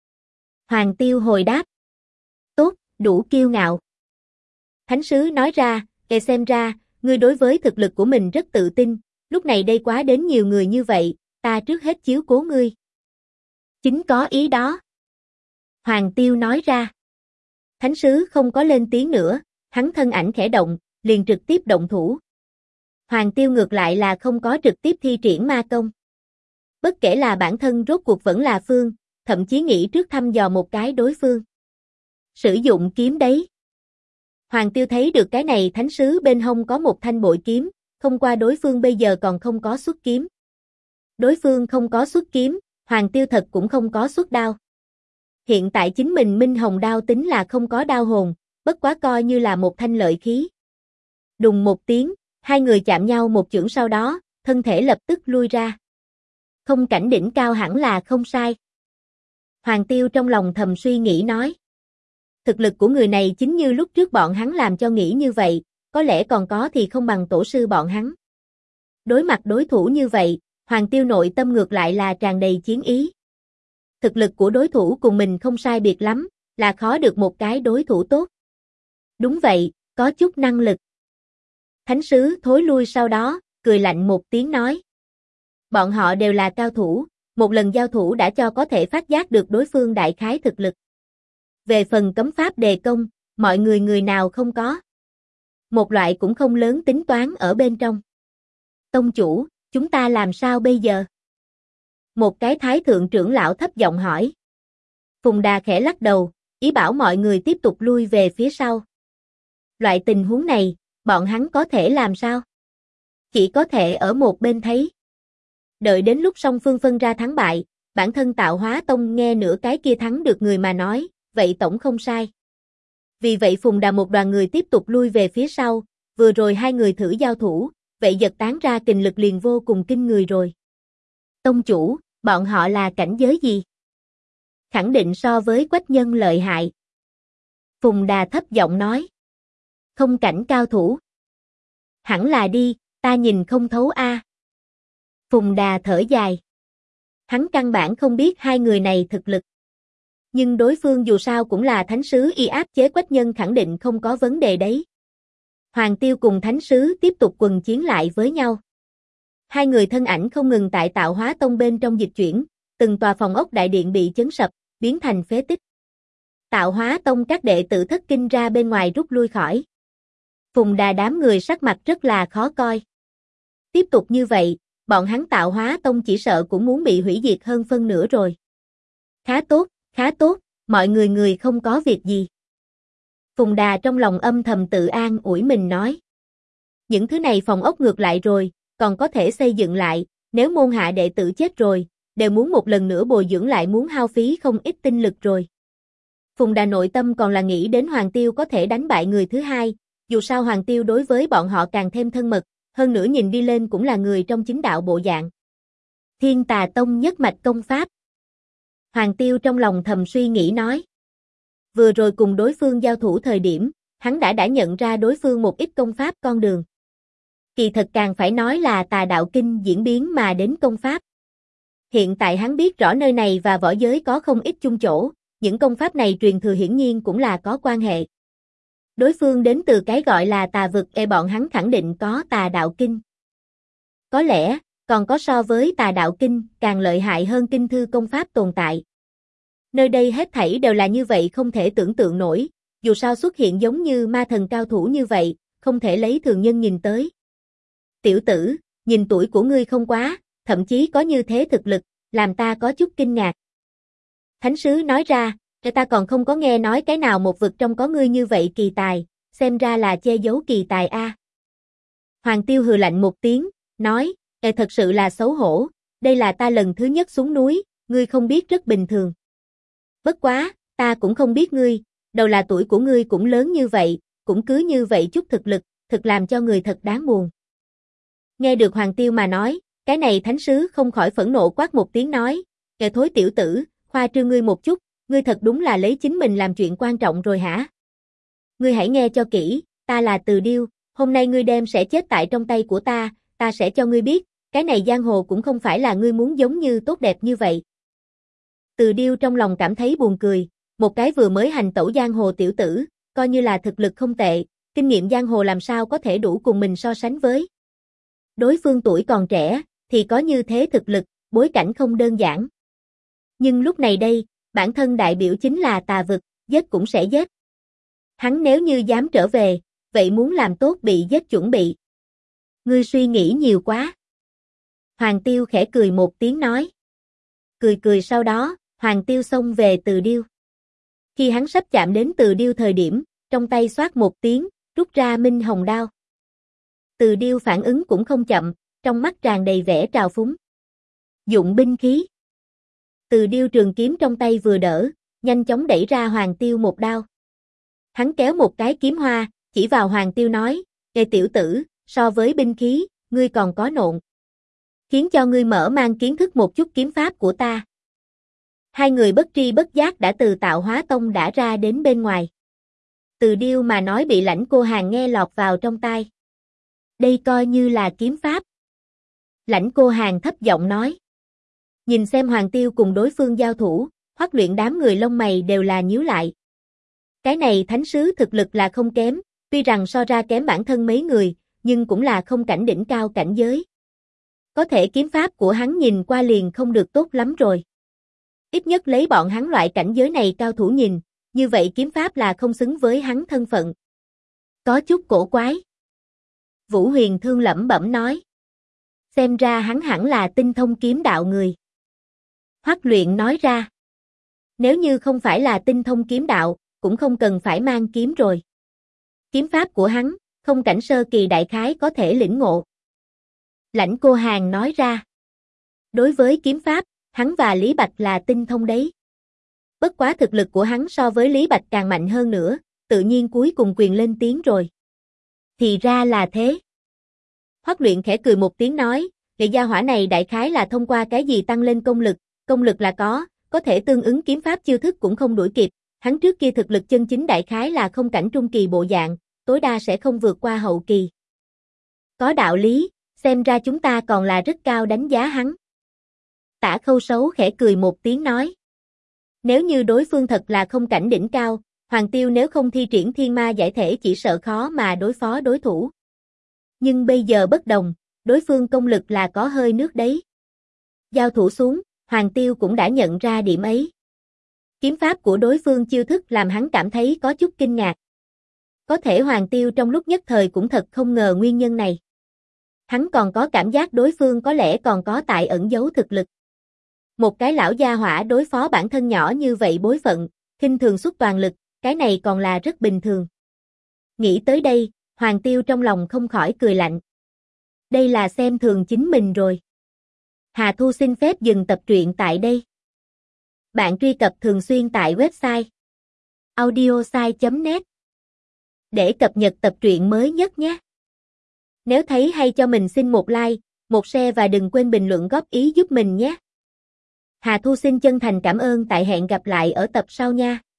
Hoàng Tiêu hồi đáp. Tốt, đủ kiêu ngạo. Thánh sứ nói ra, xem ra, ngươi đối với thực lực của mình rất tự tin, lúc này đây quá đến nhiều người như vậy, ta trước hết chiếu cố ngươi. Chính có ý đó. Hoàng Tiêu nói ra. Thánh sứ không có lên tiếng nữa, hắn thân ảnh khẽ động, liền trực tiếp động thủ. Hoàng Tiêu ngược lại là không có trực tiếp thi triển ma công. Bất kể là bản thân rốt cuộc vẫn là phương, thậm chí nghĩ trước thăm dò một cái đối phương. Sử dụng kiếm đấy. Hoàng Tiêu thấy được cái này thánh sứ bên hông có một thanh bội kiếm, không qua đối phương bây giờ còn không có xuất kiếm. Đối phương không có xuất kiếm, Hoàng Tiêu thật cũng không có xuất đao. Hiện tại chính mình Minh Hồng đao tính là không có đao hồn, bất quá coi như là một thanh lợi khí. Đùng một tiếng, hai người chạm nhau một chưởng sau đó, thân thể lập tức lui ra. Không cảnh đỉnh cao hẳn là không sai. Hoàng Tiêu trong lòng thầm suy nghĩ nói. Thực lực của người này chính như lúc trước bọn hắn làm cho nghĩ như vậy, có lẽ còn có thì không bằng tổ sư bọn hắn. Đối mặt đối thủ như vậy, Hoàng Tiêu nội tâm ngược lại là tràn đầy chiến ý. Thực lực của đối thủ cùng mình không sai biệt lắm, là khó được một cái đối thủ tốt. Đúng vậy, có chút năng lực. Thánh sứ thối lui sau đó, cười lạnh một tiếng nói. Bọn họ đều là cao thủ, một lần giao thủ đã cho có thể phát giác được đối phương đại khái thực lực. Về phần cấm pháp đề công, mọi người người nào không có. Một loại cũng không lớn tính toán ở bên trong. Tông chủ, chúng ta làm sao bây giờ? Một cái thái thượng trưởng lão thấp giọng hỏi. Phùng Đà khẽ lắc đầu, ý bảo mọi người tiếp tục lui về phía sau. Loại tình huống này, bọn hắn có thể làm sao? Chỉ có thể ở một bên thấy. Đợi đến lúc song phương phân ra thắng bại, bản thân Tạo Hóa Tông nghe nửa cái kia thắng được người mà nói, vậy tổng không sai. Vì vậy Phùng Đà một đoàn người tiếp tục lui về phía sau, vừa rồi hai người thử giao thủ, vậy giật tán ra kình lực liền vô cùng kinh người rồi. Tông chủ, bọn họ là cảnh giới gì? Khẳng định so với Quách Nhân lợi hại. Phùng Đà thấp giọng nói. Không cảnh cao thủ. Hẳn là đi, ta nhìn không thấu a. Phùng Đà thở dài. Hắn căn bản không biết hai người này thực lực. Nhưng đối phương dù sao cũng là thánh sứ y áp chế Quách Nhân khẳng định không có vấn đề đấy. Hoàng Tiêu cùng thánh sứ tiếp tục quần chiến lại với nhau. Hai người thân ảnh không ngừng tại Tạo Hóa Tông bên trong dịch chuyển, từng tòa phòng ốc đại điện bị chấn sập, biến thành phế tích. Tạo Hóa Tông các đệ tử thất kinh ra bên ngoài rút lui khỏi. Phùng Đà đám người sắc mặt rất là khó coi. Tiếp tục như vậy, bọn hắn Tạo Hóa Tông chỉ sợ cũng muốn bị hủy diệt hơn phân nửa rồi. Khá tốt, mọi người không có việc gì. Phùng Đà trong lòng âm thầm tự an ủi mình nói. Những thứ này phòng ốc ngược lại rồi, còn có thể xây dựng lại, nếu môn hạ đệ tử chết rồi, đều muốn một lần nữa bồi dưỡng lại muốn hao phí không ít tinh lực rồi. Phùng Đà nội tâm còn là nghĩ đến Hoàng Tiêu có thể đánh bại người thứ hai, dù sao Hoàng Tiêu đối với bọn họ càng thêm thân mật, hơn nữa nhìn đi lên cũng là người trong chính đạo bộ dạng. Thiên Tà Tông nhất mạch công pháp. Hoàng Tiêu trong lòng thầm suy nghĩ nói. Vừa rồi cùng đối phương giao thủ thời điểm, hắn đã nhận ra đối phương một ít công pháp con đường. Kỳ thật càng phải nói là Tà Đạo Kinh diễn biến mà đến công pháp. Hiện tại hắn biết rõ nơi này và võ giới có không ít chung chỗ, những công pháp này truyền thừa hiển nhiên cũng là có quan hệ. Đối phương đến từ cái gọi là tà vực bọn hắn khẳng định có Tà Đạo Kinh. Có lẽ, còn có so với Tà Đạo Kinh càng lợi hại hơn kinh thư công pháp tồn tại. Nơi đây hết thảy đều là như vậy không thể tưởng tượng nổi, dù sao xuất hiện giống như ma thần cao thủ như vậy, không thể lấy thường nhân nhìn tới. Tiểu tử, nhìn tuổi của ngươi không quá, thậm chí có như thế thực lực, làm ta có chút kinh ngạc. Thánh sứ nói ra, ta còn không có nghe nói cái nào một vực trong có ngươi như vậy kỳ tài, xem ra là che giấu kỳ tài a. Hoàng Tiêu hừ lạnh một tiếng, nói, thật sự là xấu hổ, đây là ta lần thứ nhất xuống núi, ngươi không biết rất bình thường. Bất quá, ta cũng không biết ngươi, đầu là tuổi của ngươi cũng lớn như vậy, cũng cứ như vậy chút thực lực, thực làm cho người thật đáng buồn. Nghe được Hoàng Tiêu mà nói, cái này thánh sứ không khỏi phẫn nộ quát một tiếng nói, kẻ thối tiểu tử, khoa trương ngươi một chút, ngươi thật đúng là lấy chính mình làm chuyện quan trọng rồi hả? Ngươi hãy nghe cho kỹ, ta là Từ Điêu, hôm nay ngươi đem sẽ chết tại trong tay của ta sẽ cho ngươi biết, cái này giang hồ cũng không phải là ngươi muốn giống như tốt đẹp như vậy. Từ Điêu trong lòng cảm thấy buồn cười, một cái vừa mới hành tẩu giang hồ tiểu tử, coi như là thực lực không tệ, kinh nghiệm giang hồ làm sao có thể đủ cùng mình so sánh với. Đối phương tuổi còn trẻ, thì có như thế thực lực, bối cảnh không đơn giản. Nhưng lúc này đây, bản thân đại biểu chính là tà vực, giết cũng sẽ giết. Hắn nếu như dám trở về, vậy muốn làm tốt bị giết chuẩn bị. Ngươi suy nghĩ nhiều quá. Hoàng Tiêu khẽ cười một tiếng nói. Cười sau đó, Hoàng Tiêu xông về Từ Điêu. Khi hắn sắp chạm đến Từ Điêu thời điểm, trong tay xoát một tiếng, rút ra Minh Hồng đao. Từ Điêu phản ứng cũng không chậm, trong mắt tràn đầy vẻ trào phúng. Dụng binh khí. Từ Điêu trường kiếm trong tay vừa đỡ, nhanh chóng đẩy ra Hoàng Tiêu một đao. Hắn kéo một cái kiếm hoa, chỉ vào Hoàng Tiêu nói, "Ê tiểu tử, so với binh khí, ngươi còn có nộn. Khiến cho ngươi mở mang kiến thức một chút kiếm pháp của ta." Hai người bất tri bất giác đã từ Tạo Hóa Tông đã ra đến bên ngoài. Từ Điêu mà nói bị Lãnh Cô Hàn nghe lọt vào trong tai. Đây coi như là kiếm pháp. Lãnh Cô Hàn thấp giọng nói. Nhìn xem Hoàng Tiêu cùng đối phương giao thủ, Hoắc Luyện đám người lông mày đều là nhíu lại. Cái này thánh sứ thực lực là không kém, tuy rằng so ra kém bản thân mấy người, nhưng cũng là không cảnh đỉnh cao cảnh giới. Có thể kiếm pháp của hắn nhìn qua liền không được tốt lắm rồi. Ít nhất lấy bọn hắn loại cảnh giới này cao thủ nhìn, như vậy kiếm pháp là không xứng với hắn thân phận. Có chút cổ quái. Vũ Huyền Thương lẩm bẩm nói. Xem ra hắn hẳn là tinh thông kiếm đạo người. Hoắc Luyện nói ra. Nếu như không phải là tinh thông kiếm đạo, cũng không cần phải mang kiếm rồi. Kiếm pháp của hắn, không cảnh sơ kỳ đại khái có thể lĩnh ngộ. Lãnh Cô Hàn nói ra. Đối với kiếm pháp, hắn và Lý Bạch là tinh thông đấy. Bất quá thực lực của hắn so với Lý Bạch càng mạnh hơn nữa, tự nhiên cuối cùng quyền lên tiếng rồi. Thì ra là thế. Hoắc Luyện khẽ cười một tiếng nói, người gia hỏa này đại khái là thông qua cái gì tăng lên công lực là có thể tương ứng kiếm pháp chiêu thức cũng không đuổi kịp, hắn trước kia thực lực chân chính đại khái là không cảnh trung kỳ bộ dạng, tối đa sẽ không vượt qua hậu kỳ. Có đạo lý, xem ra chúng ta còn là rất cao đánh giá hắn. Tả Khâu Sấu khẽ cười một tiếng nói. Nếu như đối phương thật là không cảnh đỉnh cao, Hoàng Tiêu nếu không thi triển thiên ma giải thể chỉ sợ khó mà đối phó đối thủ. Nhưng bây giờ bất đồng, đối phương công lực là có hơi nước đấy. Giao thủ xuống, Hoàng Tiêu cũng đã nhận ra điểm ấy. Kiếm pháp của đối phương chiêu thức làm hắn cảm thấy có chút kinh ngạc. Có thể Hoàng Tiêu trong lúc nhất thời cũng thật không ngờ nguyên nhân này. Hắn còn có cảm giác đối phương có lẽ còn có tại ẩn giấu thực lực. Một cái lão gia hỏa đối phó bản thân nhỏ như vậy bối phận, khinh thường xuất toàn lực, cái này còn là rất bình thường. Nghĩ tới đây, Hoàng Tiêu trong lòng không khỏi cười lạnh. Đây là xem thường chính mình rồi. Hà Thu xin phép dừng tập truyện tại đây. Bạn truy cập thường xuyên tại website audiosai.net để cập nhật tập truyện mới nhất nhé. Nếu thấy hay cho mình xin một like, một share và đừng quên bình luận góp ý giúp mình nhé. Hà Thu xin chân thành cảm ơn, tại hẹn gặp lại ở tập sau nha.